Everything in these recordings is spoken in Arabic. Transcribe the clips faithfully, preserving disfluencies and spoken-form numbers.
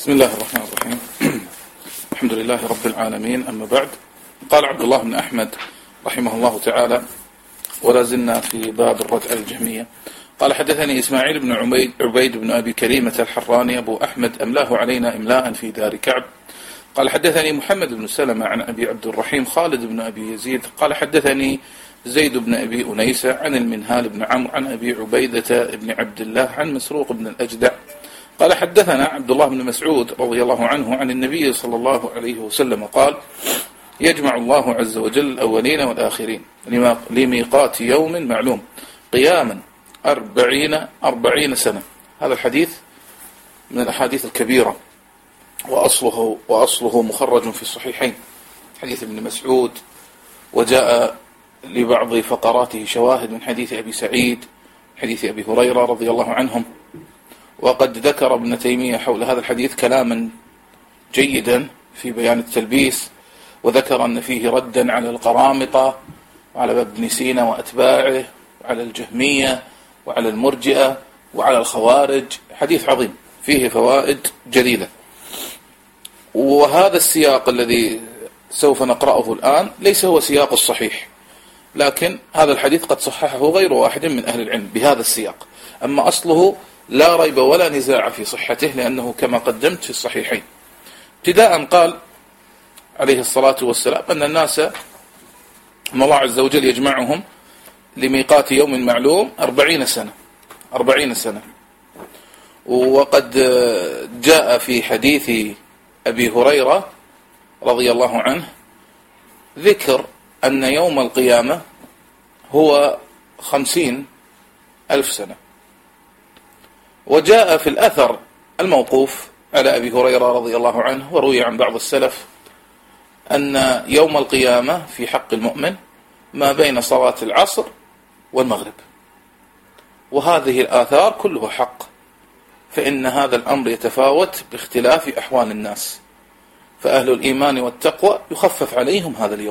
بسم الله الرحمن الرحيم. الحمد لله رب العالمين، أما بعد. قال عبد الله بن أحمد رحمه الله تعالى، ولا زلنا في باب الرد على الجهمية. قال حدثني إسماعيل بن عبيد, عبيد بن أبي كريمة الحراني أبو أحمد أملاه علينا إملاء في دار كعب. قال حدثني محمد بن سلمة عن أبي عبد الرحيم خالد بن أبي يزيد قال حدثني زيد بن أبي أنيسة عن المنهال بن عمرو عن أبي عبيدة بن عبد الله عن مسروق بن الأجدع قال حدثنا عبد الله بن مسعود رضي الله عنه عن النبي صلى الله عليه وسلم قال: يجمع الله عز وجل الأولين والآخرين لميقات يوم معلوم قياما أربعين, أربعين سنة. هذا الحديث من الأحاديث الكبيرة، وأصله, وأصله مخرج في الصحيحين، حديث ابن مسعود، وجاء لبعض فقراته شواهد من حديث أبي سعيد، حديث أبي هريرة رضي الله عنهم. وقد ذكر ابن تيمية حول هذا الحديث كلاما جيدا في بيان التلبيس، وذكر أن فيه ردا على القرامطة وعلى ابن سينا وأتباعه وعلى الجهمية وعلى المرجئة وعلى الخوارج. حديث عظيم فيه فوائد جليلة. وهذا السياق الذي سوف نقرأه الآن ليس هو سياق الصحيح، لكن هذا الحديث قد صححه غير واحد من أهل العلم بهذا السياق. أما أصله لا ريب ولا نزاع في صحته، لأنه كما قدمت في الصحيحين. ابتداء قال عليه الصلاة والسلام أن الناس أن الله عز وجل يجمعهم لميقات يوم معلوم أربعين سنة أربعين سنة. وقد جاء في حديث أبي هريرة رضي الله عنه ذكر أن يوم القيامة هو خمسين ألف سنة. وجاء في الأثر الموقوف على أبي هريرة رضي الله عنه، وروي عن بعض السلف، أن يوم القيامة في حق المؤمن ما بين صلاة العصر والمغرب. وهذه الآثار كلها حق، فإن هذا الأمر يتفاوت باختلاف أحوال الناس، فأهل الإيمان والتقوى يخفف عليهم هذا اليوم،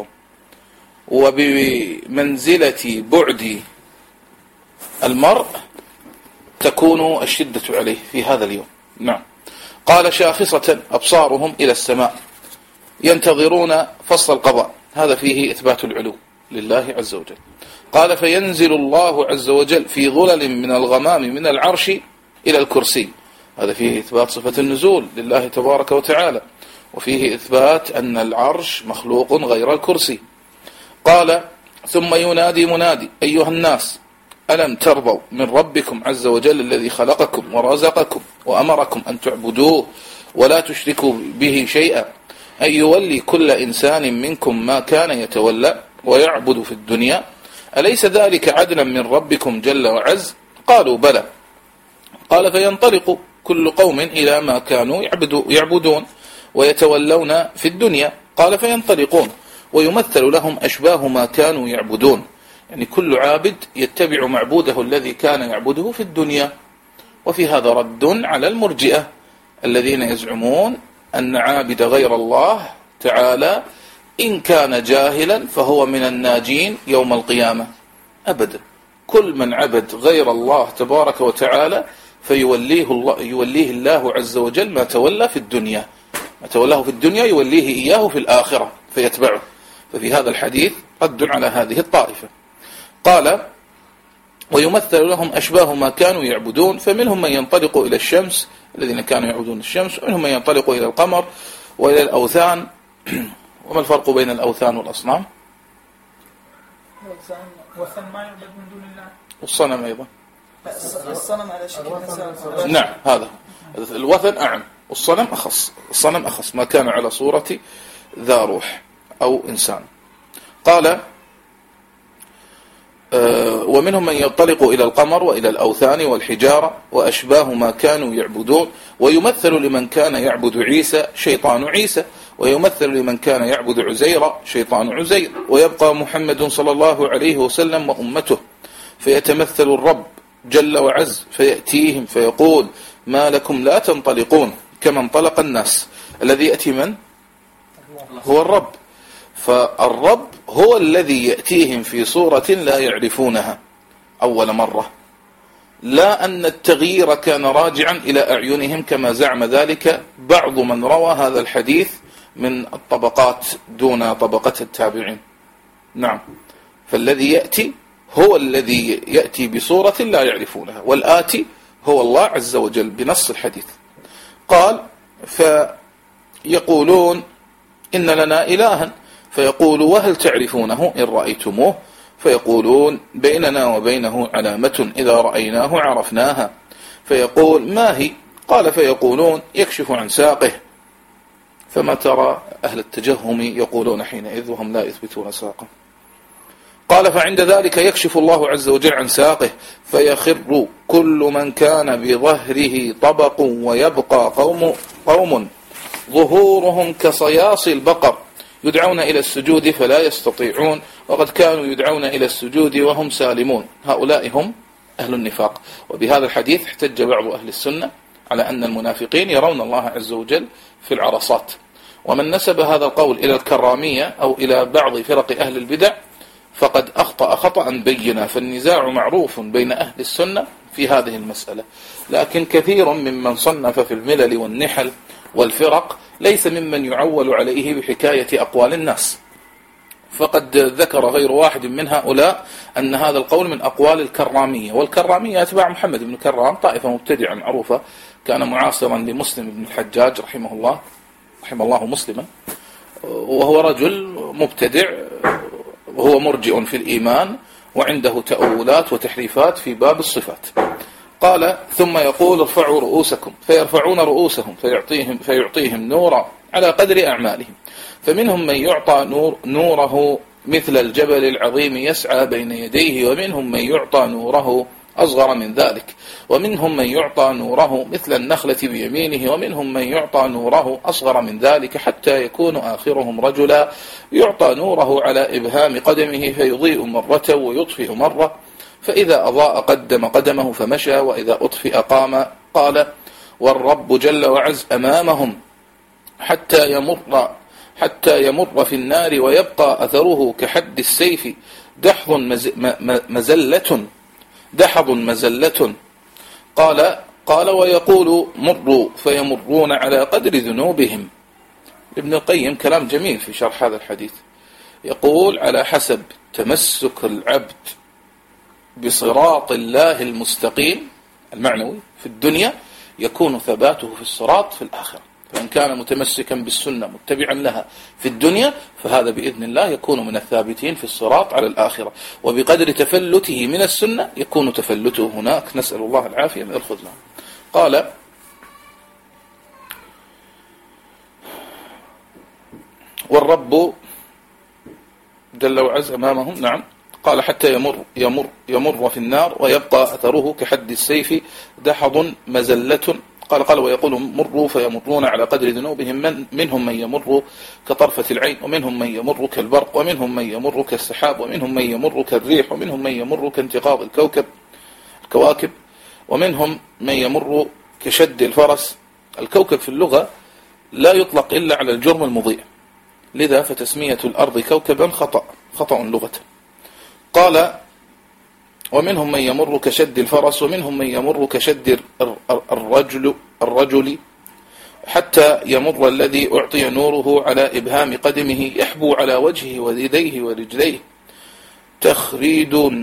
وبمنزلة بعد المرء تكون الشدة عليه في هذا اليوم. نعم. قال: شاخصة أبصارهم إلى السماء ينتظرون فصل القضاء. هذا فيه إثبات العلو لله عز وجل. قال: فينزل الله عز وجل في ظلل من الغمام من العرش إلى الكرسي. هذا فيه إثبات صفة النزول لله تبارك وتعالى، وفيه إثبات أن العرش مخلوق غير الكرسي. قال: ثم ينادي منادي: أيها الناس، ألم ترضوا من ربكم عز وجل الذي خلقكم ورزقكم وأمركم أن تعبدوه ولا تشركوا به شيئا، أن يولي كل إنسان منكم ما كان يتولى ويعبد في الدنيا؟ أليس ذلك عدلا من ربكم جل وعز؟ قالوا: بلى. قال: فينطلق كل قوم إلى ما كانوا يعبدون ويتولون في الدنيا. قال: فينطلقون ويمثل لهم أشباه ما كانوا يعبدون، يعني كل عابد يتبع معبوده الذي كان يعبده في الدنيا. وفي هذا رد على المرجئة الذين يزعمون أن عابد غير الله تعالى إن كان جاهلا فهو من الناجين يوم القيامة. أبدا، كل من عبد غير الله تبارك وتعالى فيوليه الله, يوليه الله عز وجل ما تولى في الدنيا، ما تولاه في الدنيا يوليه إياه في الآخرة فيتبعه. ففي هذا الحديث رد على هذه الطائفة. قال: ويمثل لهم أشباه ما كانوا يعبدون، فمنهم من ينطلق إلى الشمس الذين كانوا يعبدون الشمس، ومنهم من ينطلق إلى القمر وإلى الأوثان. وما الفرق بين الأوثان والأصنام؟ الوثن ما يعبد من دون الله، والصنم أيضا. الصنم على شكل إنسان. نعم، هذا الوثن أعم، والصنم أخص. الصنم أخص ما كان على صورة ذا روح أو إنسان. قال: أه ومنهم من ينطلق إلى القمر وإلى الأوثان والحجارة وأشباه ما كانوا يعبدون، ويمثل لمن كان يعبد عيسى شيطان عيسى، ويمثل لمن كان يعبد عزير شيطان عزير، ويبقى محمد صلى الله عليه وسلم وأمته، فيتمثل الرب جل وعز فيأتيهم فيقول: ما لكم لا تنطلقون كما انطلق الناس. الذي يأتي من؟ هو الرب. فالرب هو الذي يأتيهم في صورة لا يعرفونها أول مرة، لا أن التغيير كان راجعا إلى أعينهم كما زعم ذلك بعض من روى هذا الحديث من الطبقات دون طبقة التابعين. نعم. فالذي يأتي هو الذي يأتي بصورة لا يعرفونها، والآتي هو الله عز وجل بنص الحديث. قال فيقولون إن لنا إلها، فيقول وهل تعرفونه إن رأيتموه؟ فيقولون بيننا وبينه علامة إذا رأيناه عرفناها. فيقول ما هي؟ قال فيقولون يكشف عن ساقه. فما ترى أهل التجهم يقولون حينئذ وهم لا يثبتون ساقه. قال فعند ذلك يكشف الله عز وجل عن ساقه فيخر كل من كان بظهره طبق ويبقى قوم, قوم ظهورهم كصياص البقر يدعون إلى السجود فلا يستطيعون، وقد كانوا يدعون إلى السجود وهم سالمون. هؤلاء هم أهل النفاق. وبهذا الحديث احتج بعض أهل السنة على أن المنافقين يرون الله عز وجل في العرصات. ومن نسب هذا القول إلى الكرامية أو إلى بعض فرق أهل البدع فقد أخطأ خطأ بينا، فالنزاع معروف بين أهل السنة في هذه المسألة. لكن كثير ممن صنف في الملل والنحل والفرق ليس ممن يعول عليه بحكاية أقوال الناس، فقد ذكر غير واحد من هؤلاء أن هذا القول من أقوال الكرامية. والكرامية أتباع محمد بن كرام، طائفة مبتدعة معروفة، كان معاصرا لمسلم بن الحجاج رحمه الله رحمه الله مسلما، وهو رجل مبتدع وهو مرجئ في الإيمان وعنده تأولات وتحريفات في باب الصفات. قال ثم يقول ارفعوا رؤوسكم، فيرفعون رؤوسهم فيعطيهم, فيعطيهم نورا على قدر أعمالهم، فمنهم من يعطى نور نوره مثل الجبل العظيم يسعى بين يديه، ومنهم من يعطى نوره أصغر من ذلك، ومنهم من يعطى نوره مثل النخلة بيمينه، ومنهم من يعطى نوره أصغر من ذلك، حتى يكون آخرهم رجلا يعطى نوره على إبهام قدمه فيضيء مرة ويطفئ مرة، فإذا أضاء قدم قدمه فمشى، وإذا أطفئ قام. قال والرب جل وعز أمامهم حتى يمر حتى يمر في النار ويبقى أثره كحد السيف دحض مزلة دحض مزلة. قال قال ويقول مروا فيمرون على قدر ذنوبهم. ابن القيم كلام جميل في شرح هذا الحديث، يقول على حسب تمسك العبد بصراط الله المستقيم المعنوي في الدنيا يكون ثباته في الصراط في الآخرة. فإن كان متمسكا بالسنة متبعا لها في الدنيا فهذا بإذن الله يكون من الثابتين في الصراط على الآخرة، وبقدر تفلته من السنة يكون تفلته هناك، نسأل الله العافية من الخذلان. قال والرب جل وعز أمامهم. نعم. قال حتى يمر يمر يمر في النار ويبقى أثره كحد السيف دحض مزلة. قال قال ويقول مروا فيمرون على قدر ذنوبهم، من منهم من يمر كطرفة العين، ومنهم من يمر كالبرق، ومنهم من يمر كالسحاب، ومنهم من يمر كالريح، ومنهم من يمر كانتقاض الكوكب الكواكب، ومنهم من يمر كشد الفرس. الكوكب في اللغة لا يطلق إلا على الجرم المضيء، لذا فتسمية الأرض كوكبا خطأ خطأ لغة. قال ومنهم من يمر كشد الفرس، ومنهم من يمر كشد الرجل الرجل حتى يمر الذي أعطي نوره على إبهام قدمه يحبو على وجهه ويديه ورجليه تخريد.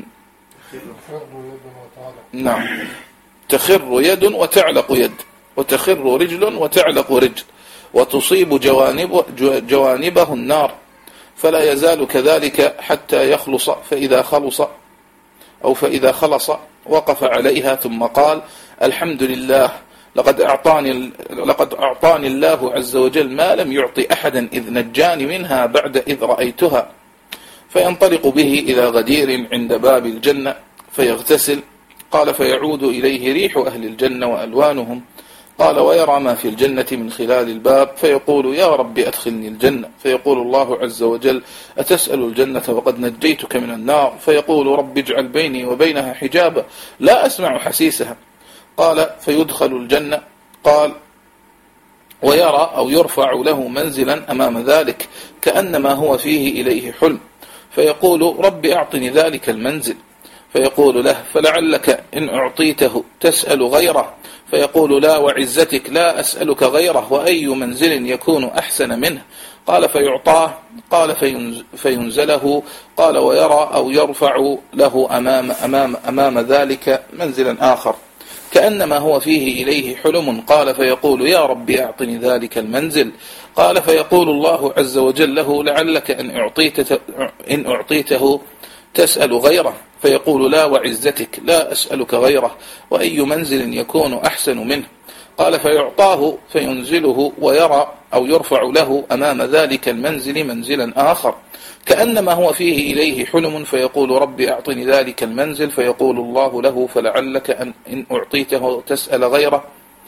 نعم. تخر يد وتعلق يد، وتخر رجل وتعلق رجل، وتصيب جوانب جوانبه النار، فلا يزال كذلك حتى يخلص، فإذا خلص أو فإذا خلص وقف عليها ثم قال الحمد لله لقد أعطاني, لقد أعطاني الله عز وجل ما لم يعطي أحدا إذ نجاني منها بعد إذ رأيتها، فينطلق به إلى غدير عند باب الجنة فيغتسل. قال فيعود إليه ريح أهل الجنة وألوانهم. قال ويرى ما في الجنة من خلال الباب فيقول يا رب أدخلني الجنة، فيقول الله عز وجل أتسأل الجنة وقد نجيتك من النار، فيقول رب اجعل بيني وبينها حجابا لا أسمع حسيسها. قال فيدخل الجنة. قال ويرى أو يرفع له منزلا أمام ذلك كأنما هو فيه إليه حلم، فيقول رب أعطني ذلك المنزل، فيقول له فلعلك إن أعطيته تسأل غيره، فيقول لا وعزتك لا أسألك غيره وأي منزل يكون أحسن منه. قال فيعطاه. قال فينزله. قال ويرى أو يرفع له أمام, أمام, أمام ذلك منزلا آخر كأنما هو فيه إليه حلم. قال فيقول يا رب أعطني ذلك المنزل. قال فيقول الله عز وجل له لعلك إن أعطيته, إن أعطيته تسأل غيره. فيقول لا وعزتك لا أسألك غيره وأي منزل يكون أحسن منه. قال فيعطاه فينزله ويرى أو يرفع له أمام ذلك المنزل منزلا آخر كأنما هو فيه إليه حلم. فيقول رب أعطني ذلك المنزل. فيقول الله له فلعلك أن إن أعطيته تسأل غيره.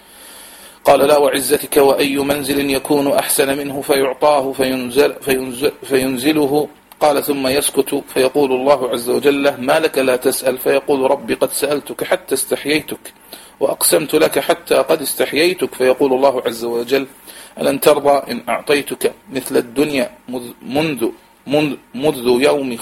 قال لا وعزتك وأي منزل يكون أحسن منه. فيعطاه فينزل فينزل فينزله. قال ثم يسكت. فيقول الله عز وجل ما لك لا تسأل. فيقول ربي قد سألتك حتى استحييتك وأقسمت لك حتى قد استحييتك. فيقول الله عز وجل ألن ترضى إن أعطيتك مثل الدنيا منذ منذ, منذ, يوم,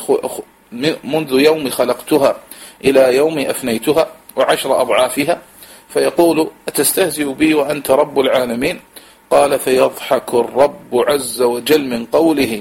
منذ يوم خلقتها إلى يوم أفنيتها وعشر أضعافها. فيقول أتستهزئ بي وأنت رب العالمين. قال فيضحك الرب عز وجل من قوله.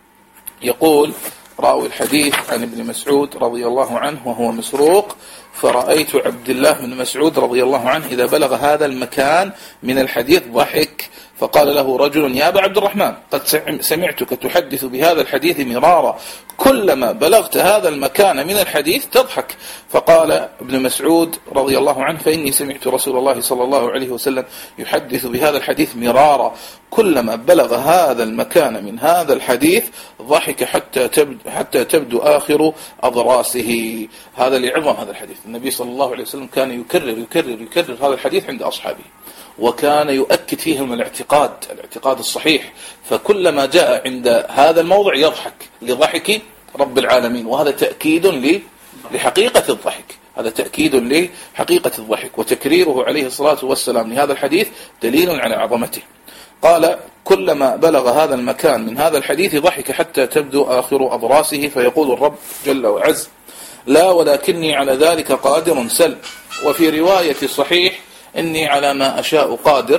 يقول راوي الحديث عن ابن مسعود رضي الله عنه وهو مسروق فرأيت عبد الله بن مسعود رضي الله عنه إذا بلغ هذا المكان من الحديث ضحك. فقال له رجل يا أبا عبد الرحمن قد سمعتك تحدث بهذا الحديث مرارا كلما بلغت هذا المكان من الحديث تضحك. فقال ابن مسعود رضي الله عنه فإني سمعت رسول الله صلى الله عليه وسلم يحدث بهذا الحديث مرارا كلما بلغ هذا المكان من هذا الحديث ضحك حتى تبدو, حتى تبدو آخر أضراسه. هذا لعظم هذا الحديث. النبي صلى الله عليه وسلم كان يكرر يكرر يكرر هذا الحديث عند أصحابه وكان يؤكد فيهم الاعتقاد الاعتقاد الصحيح. فكلما جاء عند هذا الموضع يضحك لضحك رب العالمين. وهذا تأكيد لحقيقة الضحك. هذا تأكيد لحقيقة الضحك وتكريره عليه الصلاة والسلام لهذا الحديث دليل على عظمته. قال كلما بلغ هذا المكان من هذا الحديث ضحك حتى تبدو آخر أضراسه. فيقول الرب جل وعز لا ولكني على ذلك قادر سل. وفي رواية صحيح إني على ما أشاء قادر.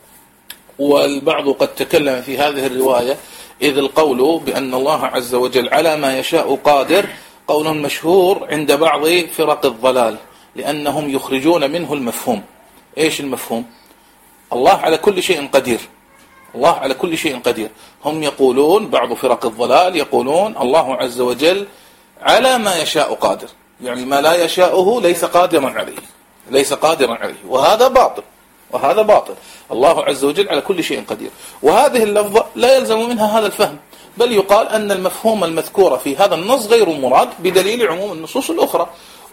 والبعض قد تكلم في هذه الرواية إذ القول بأن الله عز وجل على ما يشاء قادر قول مشهور عند بعض فرق الضلال لأنهم يخرجون منه المفهوم. إيش المفهوم؟ الله على كل شيء قدير. الله على كل شيء قدير. هم يقولون بعض فرق الضلال يقولون الله عز وجل على ما يشاء قادر يعني ما لا يشاءه ليس قادرا عليه ليس قادرا عليه وهذا باطل وهذا باطل. الله عز وجل على كل شيء قدير. وهذه اللفظة لا يلزم منها هذا الفهم بل يقال أن المفهوم المذكور في هذا النص غير مراد بدليل عموم النصوص الأخرى.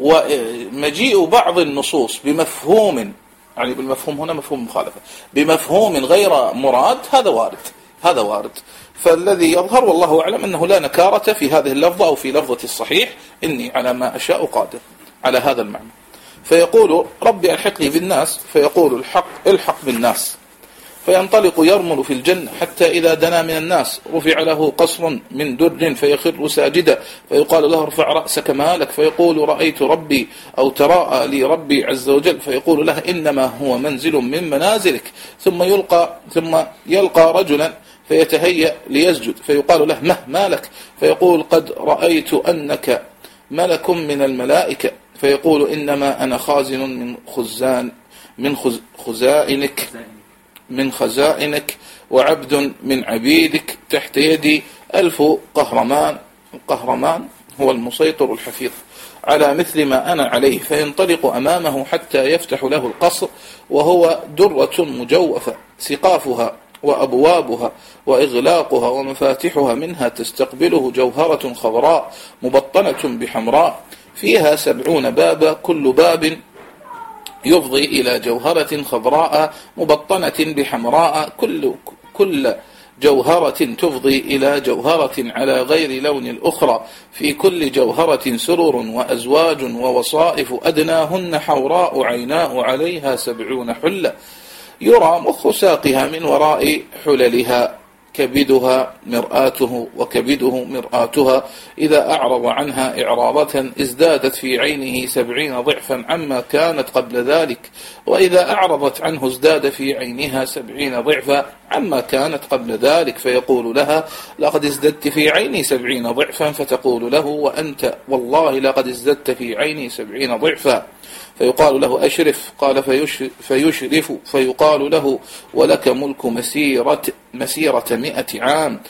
ومجيء بعض النصوص بمفهوم يعني بالمفهوم هنا مفهوم مخالفة بمفهوم غير مراد هذا وارد هذا وارد. فالذي يظهر والله أعلم أنه لا نكارة في هذه اللفظة أو في لفظة الصحيح إني على ما أشاء قادر على هذا المعنى. فيقول ربي ألحقني بالناس. فيقول الحق الحق بالناس. فينطلق يرمل في الجنة حتى إذا دنا من الناس رفع له قصر من در فيخر ساجدا. فيقال له ارفع رأسك ما لك. فيقول رأيت ربي أو تراءى لي ربي عز وجل. فيقول له إنما هو منزل من منازلك. ثم يلقى ثم يلقى رجلا فيتهيأ ليسجد. فيقال له مه ما لك. فيقول قد رأيت أنك ملك من الملائكة. فيقول إنما أنا خازن من خزان من خزائنك من خزائنك وعبد من عبيدك تحت يدي ألف قهرمان. القهرمان هو المسيطر الحفيظ على مثل ما أنا عليه. فينطلق أمامه حتى يفتح له القصر وهو درة مجوفة سقافها وأبوابها وإغلاقها ومفاتحها منها تستقبله جوهرة خضراء مبطنة بحمراء فيها سبعون بابا كل باب يفضي إلى جوهرة خضراء مبطنة بحمراء كل كل جوهرة تفضي إلى جوهرة على غير لون الأخرى في كل جوهرة سرر وأزواج ووصائف أدناهن حوراء عيناء عليها سبعون حلة يرى مخ ساقها من وراء حللها كبدها مرآته وكبده مرآتها، إذا أعرض عنها إعراضة ازدادت في عينه سبعين ضعفا عما كانت قبل ذلك، وإذا أعرضت عنه ازداد في عينها سبعين ضعفا عما كانت قبل ذلك، فيقول لها لقد ازددت في عيني سبعين ضعفا، فتقول له وأنت والله لقد ازددت في عيني سبعين ضعفا، فيقال له أشرف، قال فيشرف، فيقال له ولك ملك مسيرة, مسيرة مئة عام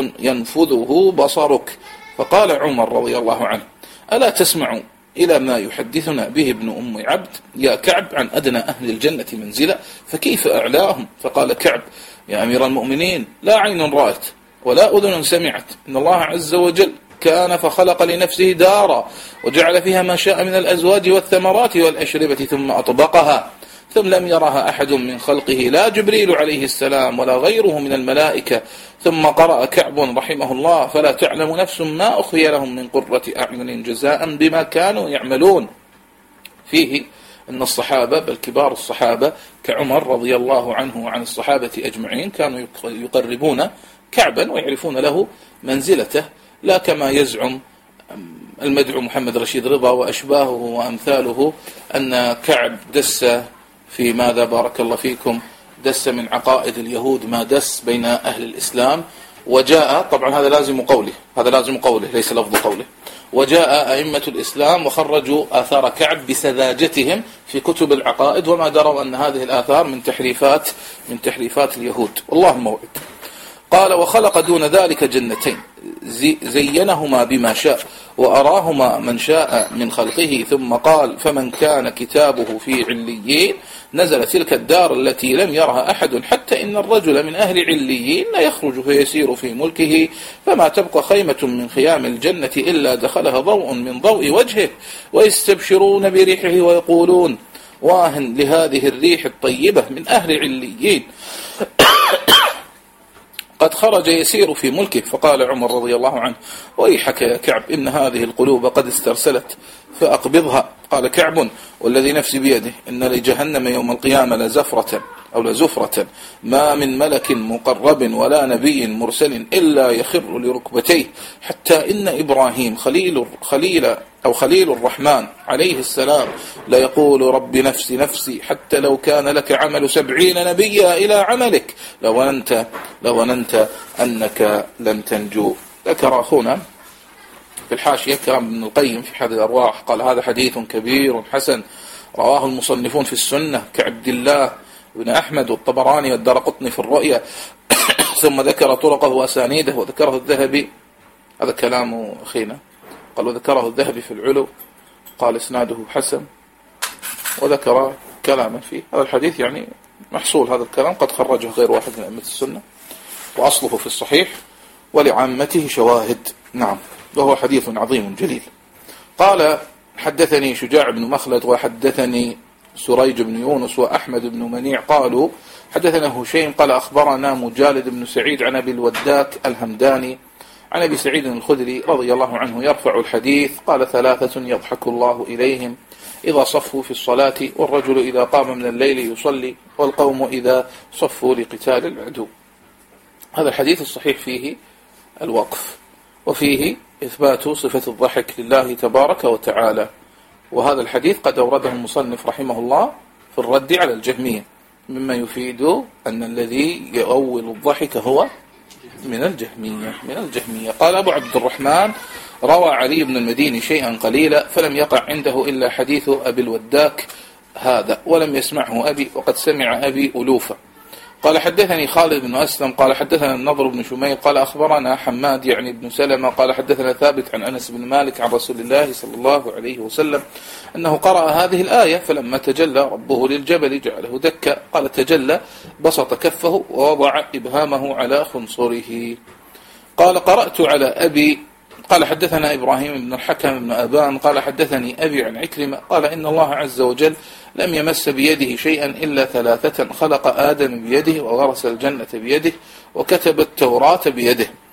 ينفذه بصرك. فقال عمر رضي الله عنه ألا تسمع إلى ما يحدثنا به ابن أم عبد يا كعب عن أدنى أهل الجنة منزلة فكيف أعلاهم؟ فقال كعب يا أمير المؤمنين لا عين رأت ولا أذن سمعت، إن الله عز وجل كان فخلق لنفسه دارا وجعل فيها ما شاء من الأزواج والثمرات والأشربة ثم أطبقها، ثم لم يرها أحد من خلقه لا جبريل عليه السلام ولا غيره من الملائكة. ثم قرأ كعب رحمه الله فلا تعلم نفس ما أخفي لهم من قرة أعين جزاء بما كانوا يعملون. فيه أن الصحابة بل كبار الصحابة كعمر رضي الله عنه وعن الصحابة أجمعين كانوا يقربون كعبا ويعرفون له منزلته، لا كما يزعم المدعو محمد رشيد رضا وأشباهه وأمثاله أن كعب دس في ماذا بارك الله فيكم دس من عقائد اليهود ما دس بين أهل الإسلام، وجاء طبعا هذا لازم قوله هذا لازم قوله ليس لفظ قوله، وجاء أئمة الإسلام وخرجوا آثار كعب بسذاجتهم في كتب العقائد وما دروا أن هذه الآثار من تحريفات من تحريفات اليهود، والله الموعد. قال وخلق دون ذلك جنتين زينهما بما شاء وأراهما من شاء من خلقه، ثم قال فمن كان كتابه في عليين نزل تلك الدار التي لم يرها أحد، حتى إن الرجل من أهل عليين لا يخرج فيسير في ملكه فما تبقى خيمة من خيام الجنة إلا دخلها ضوء من ضوء وجهه، ويستبشرون بريحه ويقولون واهن لهذه الريح الطيبة من أهل عليين قد خرج يسير في ملكه. فقال عمر رضي الله عنه ويحك يا كعب إن هذه القلوب قد استرسلت فأقبضها. قال كعب والذي نفسي بيده إن لجهنم يوم القيامة لزفرة أو لزفرة ما من ملك مقرب ولا نبي مرسل إلا يخر لركبتيه، حتى إن إبراهيم خليل خليل أو خليل الرحمن عليه السلام لا يقول رب نفسي نفسي حتى لو كان لك عمل سبعين نبيا إلى عملك لو أنت لو أنت أنك لن تنجو. ذكر أخونا في الحاشية كلام ابن القيم في حد الأرواح قال هذا حديث كبير حسن رواه المصنفون في السنة كعبد الله بن أحمد والطبراني والدارقطني في الرؤيا ثم ذكر طرقه وأسانيده وذكره الذهبي، هذا كلام أخينا قال وذكره الذهبي في العلو قال إسناده حسن، وذكر كلاما فيه. هذا الحديث يعني محصول هذا الكلام قد خرجه غير واحد من أئمة السنة وأصله في الصحيح ولعامته شواهد. نعم وهو حديث عظيم جليل. قال حدثني شجاع بن مخلد وحدثني سريج بن يونس وأحمد بن منيع قالوا حدثنا هشيم قال أخبرنا مجالد بن سعيد عن أبي الوداك الهمداني عن أبي سعيد الخدري رضي الله عنه يرفع الحديث قال ثلاثة يضحك الله إليهم إذا صفوا في الصلاة، والرجل إذا قام من الليل يصلي، والقوم إذا صفوا لقتال العدو. هذا الحديث الصحيح فيه الوقف وفيه إثبات صفة الضحك لله تبارك وتعالى، وهذا الحديث قد أورده المصنف رحمه الله في الرد على الجهمية مما يفيد أن الذي يؤول الضحك هو من الجهمية من الجهمية. قال أبو عبد الرحمن روى علي بن المديني شيئا قليلا فلم يقع عنده إلا حديث أبي الوداك هذا ولم يسمعه أبي وقد سمع أبي ألوفا. قال حدثني خالد بن أسلم قال حدثنا النضر بن شميل قال أخبرنا حماد يعني بن سلمة قال حدثنا ثابت عن أنس بن مالك عن رسول الله صلى الله عليه وسلم أنه قرأ هذه الآية فلما تجلى ربه للجبل جعله دكا قال تجلى بسط كفه ووضع إبهامه على خنصره. قال قرأت على أبي قال حدثنا إبراهيم بن الحكم بن أبان قال حدثني أبي عن عكرمة قال إن الله عز وجل لم يمس بيده شيئا إلا ثلاثة خلق آدم بيده وغرس الجنة بيده وكتب التوراة بيده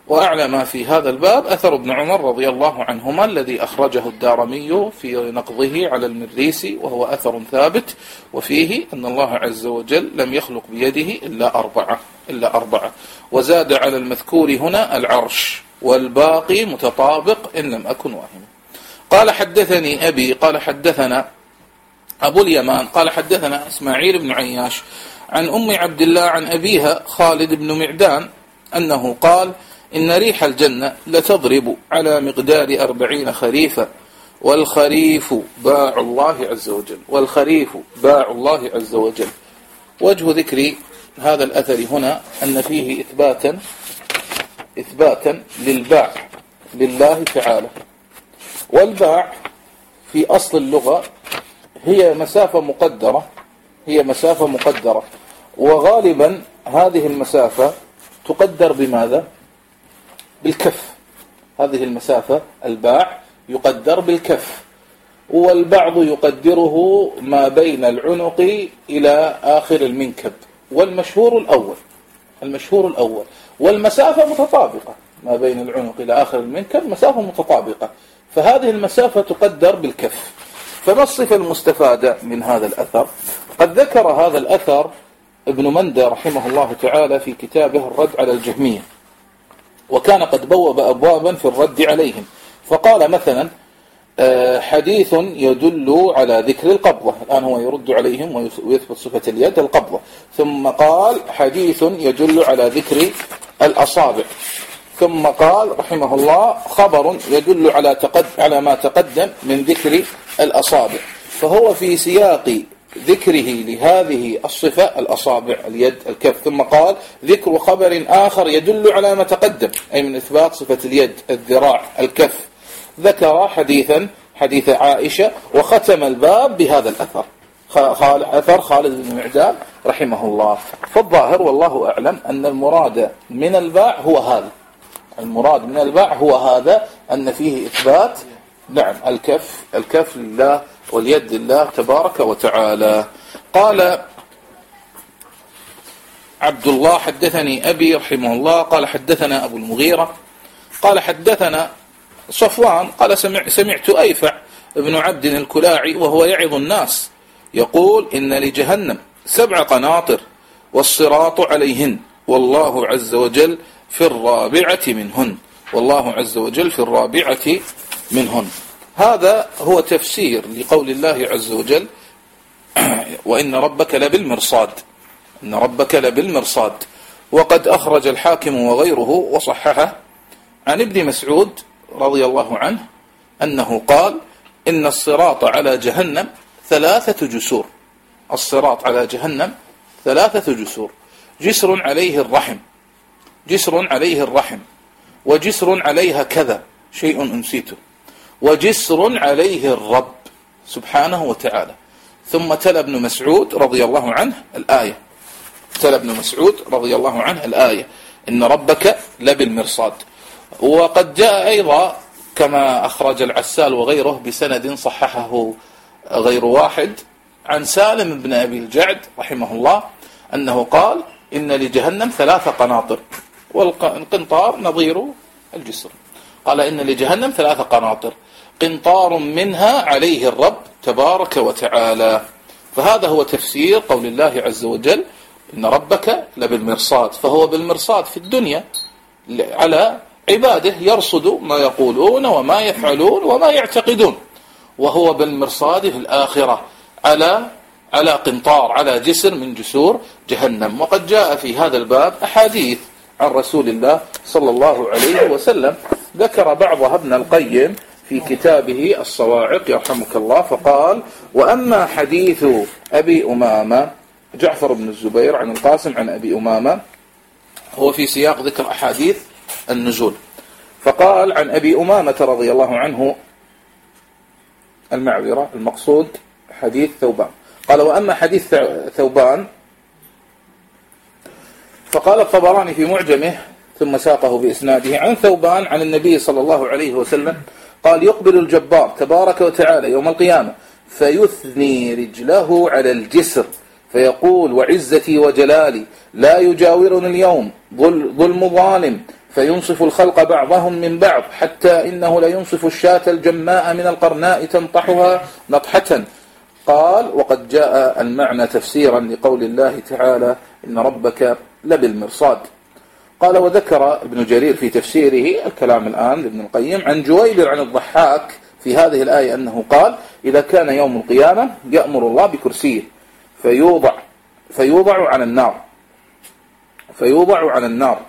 وأعلى ما في هذا الباب أثر ابن عمر رضي الله عنهما الذي أخرجه الدارمي في نقضه على المريسي، وهو أثر ثابت، وفيه أن الله عز وجل لم يخلق بيده إلا أربعة إلا أربعة وزاد على المذكور هنا العرش، والباقي متطابق إن لم أكن واهما. قال حدثني أبي قال حدثنا أبو اليمان قال حدثنا إسماعيل بن عياش عن أم عبد الله عن أبيها خالد بن معدان أنه قال: إن ريح الجنة لتضرب على مقدار أربعين خريفا، والخريف باع الله عز وجل والخريف باع الله عز وجل. وجه ذكر هذا الأثر هنا أن فيه إثباتا إثباتا للباع لله تعالى. والباع في أصل اللغة هي مسافة مقدرة هي مسافة مقدرة وغالبا هذه المسافة تقدر بماذا؟ بالكف. هذه المسافة الباع يقدر بالكف، والبعض يقدره ما بين العنق إلى آخر المنكب، والمشهور الأول المشهور الأول والمسافة متطابقة ما بين العنق إلى آخر المنكب، مسافة متطابقة، فهذه المسافة تقدر بالكف. فما الصفة المستفادة من هذا الأثر؟ قد ذكر هذا الأثر ابن مندى رحمه الله تعالى في كتابه الرد على الجهمية، وكان قد بوب أبوابا في الرد عليهم، فقال مثلا حديث يدل على ذكر القبضة. الآن هو يرد عليهم ويثبت صفة اليد القبضة، ثم قال حديث يدل على ذكر الأصابع، ثم قال رحمه الله خبر يدل على تقد على ما تقدم من ذكر الأصابع. فهو في سياق ذكره لهذه الصفة الأصابع اليد الكف، ثم قال ذكر خبر آخر يدل على ما تقدم، أي من إثبات صفة اليد الذراع الكف. ذكر حديثا حديث عائشة، وختم الباب بهذا الأثر، أثر خالد بن معدان رحمه الله. فالظاهر والله أعلم أن المراد من الباع هو هذا المراد من الباع هو هذا أن فيه إثبات نعم الكف الكف لله واليد لله تبارك وتعالى. قال عبد الله حدثني أبي رحمه الله قال حدثنا أبو المغيرة قال حدثنا صفوان قال سمع سمعت أيفع ابن عبد الكلاعي وهو يعظ الناس يقول: إن لجهنم سبع قناطر والصراط عليهن، والله عز وجل في الرابعة منهن والله عز وجل في الرابعة منهن. هذا هو تفسير لقول الله عز وجل: وإن ربك لبالمرصاد إن ربك لبالمرصاد. وقد أخرج الحاكم وغيره وصححه عن ابن مسعود رضي الله عنه أنه قال: إن الصراط على جهنم ثلاثة جسور الصراط على جهنم ثلاثة جسور، جسر عليه الرحم جسر عليه الرحم وجسر عليها كذا شيء أنسيته، وجسر عليه الرب سبحانه وتعالى. ثم تلا ابن مسعود رضي الله عنه الآية تلا ابن مسعود رضي الله عنه الآية: إن ربك لبالمرصاد. وقد جاء أيضا كما أخرج العسال وغيره بسند صححه غير واحد عن سالم بن أبي الجعد رحمه الله أنه قال: إن لجهنم ثلاث قناطر، والقنطار نظير الجسر. قال: إن لجهنم ثلاث قناطر، قنطار منها عليه الرب تبارك وتعالى. فهذا هو تفسير قول الله عز وجل: إن ربك لبالمرصاد. فهو بالمرصاد في الدنيا على عباده، يرصد ما يقولون وما يفعلون وما يعتقدون، وهو بالمرصاد في الآخرة على على قنطار على جسر من جسور جهنم. وقد جاء في هذا الباب أحاديث عن رسول الله صلى الله عليه وسلم، ذكر بعضها ابن القيم في كتابه الصواعق يرحمك الله، فقال: وأما حديث أبي أمامة جعفر بن الزبير عن القاسم عن أبي أمامة هو في سياق ذكر أحاديث النزول. فقال عن أبي أمامة رضي الله عنه المعذرة المقصود حديث ثوبان. قال: وأما حديث ثوبان فقال الطبراني في معجمه ثم ساقه بإسناده عن ثوبان عن النبي صلى الله عليه وسلم قال: يقبل الجبار تبارك وتعالى يوم القيامة فيثني رجله على الجسر فيقول: وعزتي وجلالي لا يجاورني اليوم ظلم ظالم فينصف الخلق بعضهم من بعض حتى إنه لينصف الشاة الجماء من القرناء تنطحها نطحة. قال وقد جاء المعنى تفسيرا لقول الله تعالى إن ربك لبالمرصاد. قال وذكر ابن جرير في تفسيره الكلام الآن لابن القيم عن جويبر عن الضحاك في هذه الآية أنه قال إذا كان يوم القيامة يأمر الله بكرسيه فيوضع فيوضع على النار فيوضع على النار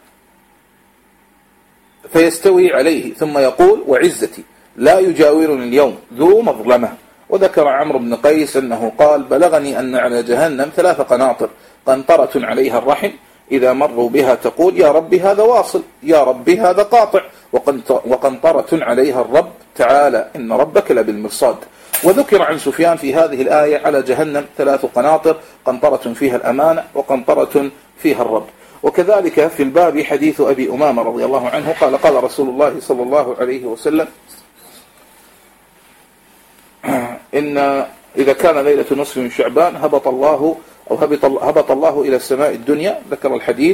فيستوي عليه ثم يقول وعزتي لا يجاورني اليوم ذو مظلمة. وذكر عمرو بن قيس أنه قال بلغني أن على جهنم ثلاث قناطر قنطرة عليها الرحم إذا مروا بها تقول يا ربي هذا واصل يا ربي هذا قاطع وقنطرة عليها الرب تعالى إن ربك لبالمرصاد. وذكر عن سفيان في هذه الآية على جهنم ثلاث قناطر قنطرة فيها الأمانة وقنطرة فيها الرب. وكذلك في الباب حديث أبي أمامة رضي الله عنه قال قال رسول الله صلى الله عليه وسلم إن إذا كان ليلة نصف من شعبان هبط الله أو هبط, هبط الله إلى السماء الدنيا. ذكر الحديث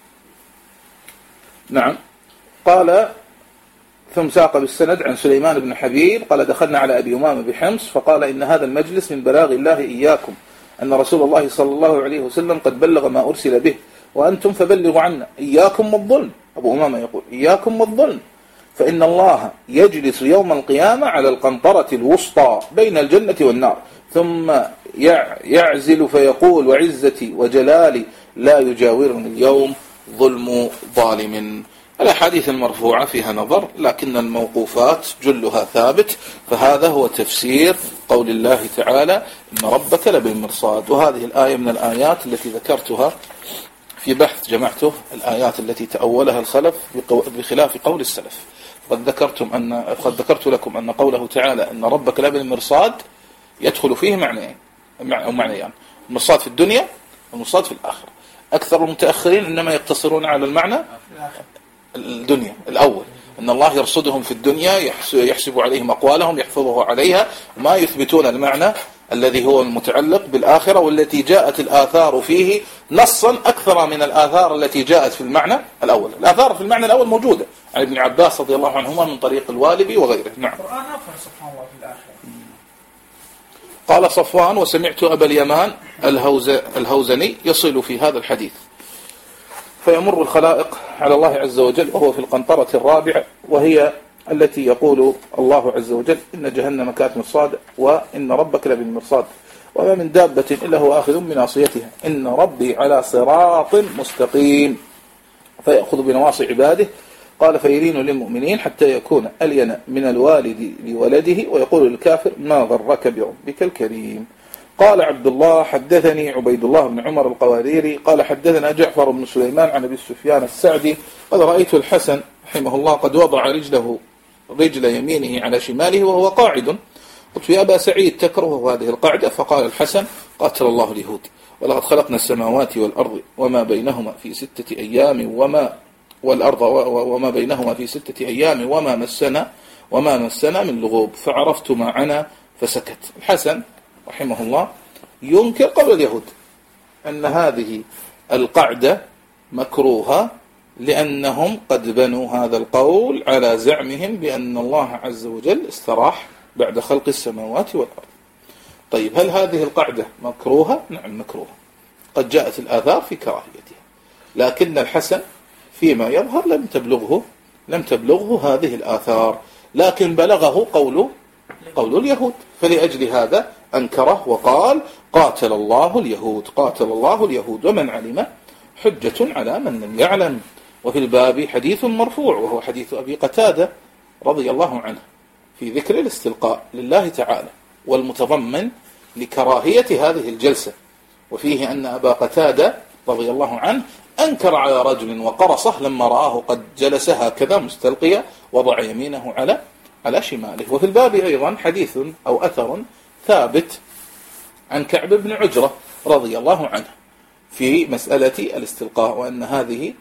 نعم. قال ثم ساق بالسند عن سليمان بن حبيب قال دخلنا على أبي أمامة بحمص فقال إن هذا المجلس من بلاغ الله إياكم أن رسول الله صلى الله عليه وسلم قد بلغ ما أرسل به وأنتم فبلغوا عنا إياكم والظلم. أبو أمامة يقول إياكم والظلم فإن الله يجلس يوم القيامة على القنطرة الوسطى بين الجنة والنار ثم يعزل فيقول وعزتي وجلالي لا يجاورني اليوم ظلم ظالم. الأحاديث المرفوعة فيها نظر لكن الموقوفات جلها ثابت. فهذا هو تفسير قول الله تعالى إن ربك لبالمرصاد. وهذه الآية من الآيات التي ذكرتها في بحث جمعته الآيات التي تأولها الخلف بخلاف قول السلف. قد ذكرتم أن قد ذكرت لكم أن قوله تعالى إن ربك لبالمرصاد يدخل فيه معنيين أو معنيان المرصاد في الدنيا والمرصاد في الآخرة. أكثر المتأخرين إنما يقتصرون على المعنى الدنيا الأول أن الله يرصدهم في الدنيا يحسب عليهم أقوالهم يحفظه عليها ما يثبتون المعنى الذي هو المتعلق بالآخرة والتي جاءت الآثار فيه نصا أكثر من الآثار التي جاءت في المعنى الأول. الآثار في المعنى الأول موجودة عن ابن عباس رضي الله عنهما من طريق الوالبي وغيره. نعم. القرآن أفر سبحان الله في الآخرة. قال صفوان وسمعت أبا اليمان الهوز الهوزني يصل في هذا الحديث فيمر الخلائق على الله عز وجل وهو في القنطرة الرابعة وهي التي يقول الله عز وجل إن جهنم كانت مرصاد وإن ربك لبالمرصاد وما من دابة إلا هو آخذ بناصيتها إن ربي على صراط مستقيم فيأخذ بنواصي عباده. قال فيلين للمؤمنين حتى يكون ألين من الوالد لولده ويقول للكافر ما غرك بربك الكريم. قال عبد الله حدثني عبيد الله بن عمر القواريري قال حدثنا جعفر بن سليمان عن أبي سفيان السعدي قال رأيت الحسن رحمه الله قد وضع رجله رجل يمينه على شماله وهو قاعد. قلت يا أبا سعيد تكره هذه القاعدة؟ فقال الحسن قاتل الله اليهود ولقد خلقنا السماوات والأرض وما بينهما في ستة أيام وما والأرض وما بينهما في ستة أيام وما مسنا وما مسنا من لغوب فعرفت ما عنا فسكت. الحسن رحمه الله ينكر قول اليهود أن هذه القاعدة مكروهة لأنهم قد بنوا هذا القول على زعمهم بأن الله عز وجل استراح بعد خلق السماوات والأرض. طيب هل هذه القاعدة مكروهة؟ نعم مكروهة قد جاءت الآثار في كراهيتها لكن الحسن فيما يظهر لم تبلغه لم تبلغه هذه الآثار لكن بلغه قول قول اليهود فلأجل هذا أنكره وقال قاتل الله اليهود قاتل الله اليهود ومن علم حجة على من لم يعلم. وفي الباب حديث مرفوع وهو حديث أبي قتادة رضي الله عنه في ذكر الاستلقاء لله تعالى والمتضمن لكراهية هذه الجلسة وفيه أن أبا قتادة رضي الله عنه أنكر على رجل وقرصه لما رآه قد جلس هكذا مستلقيا وضع يمينه على على شماله. وفي الباب أيضا حديث أو أثر ثابت عن كعب بن عجرة رضي الله عنه في مسألة الاستلقاء وأن هذه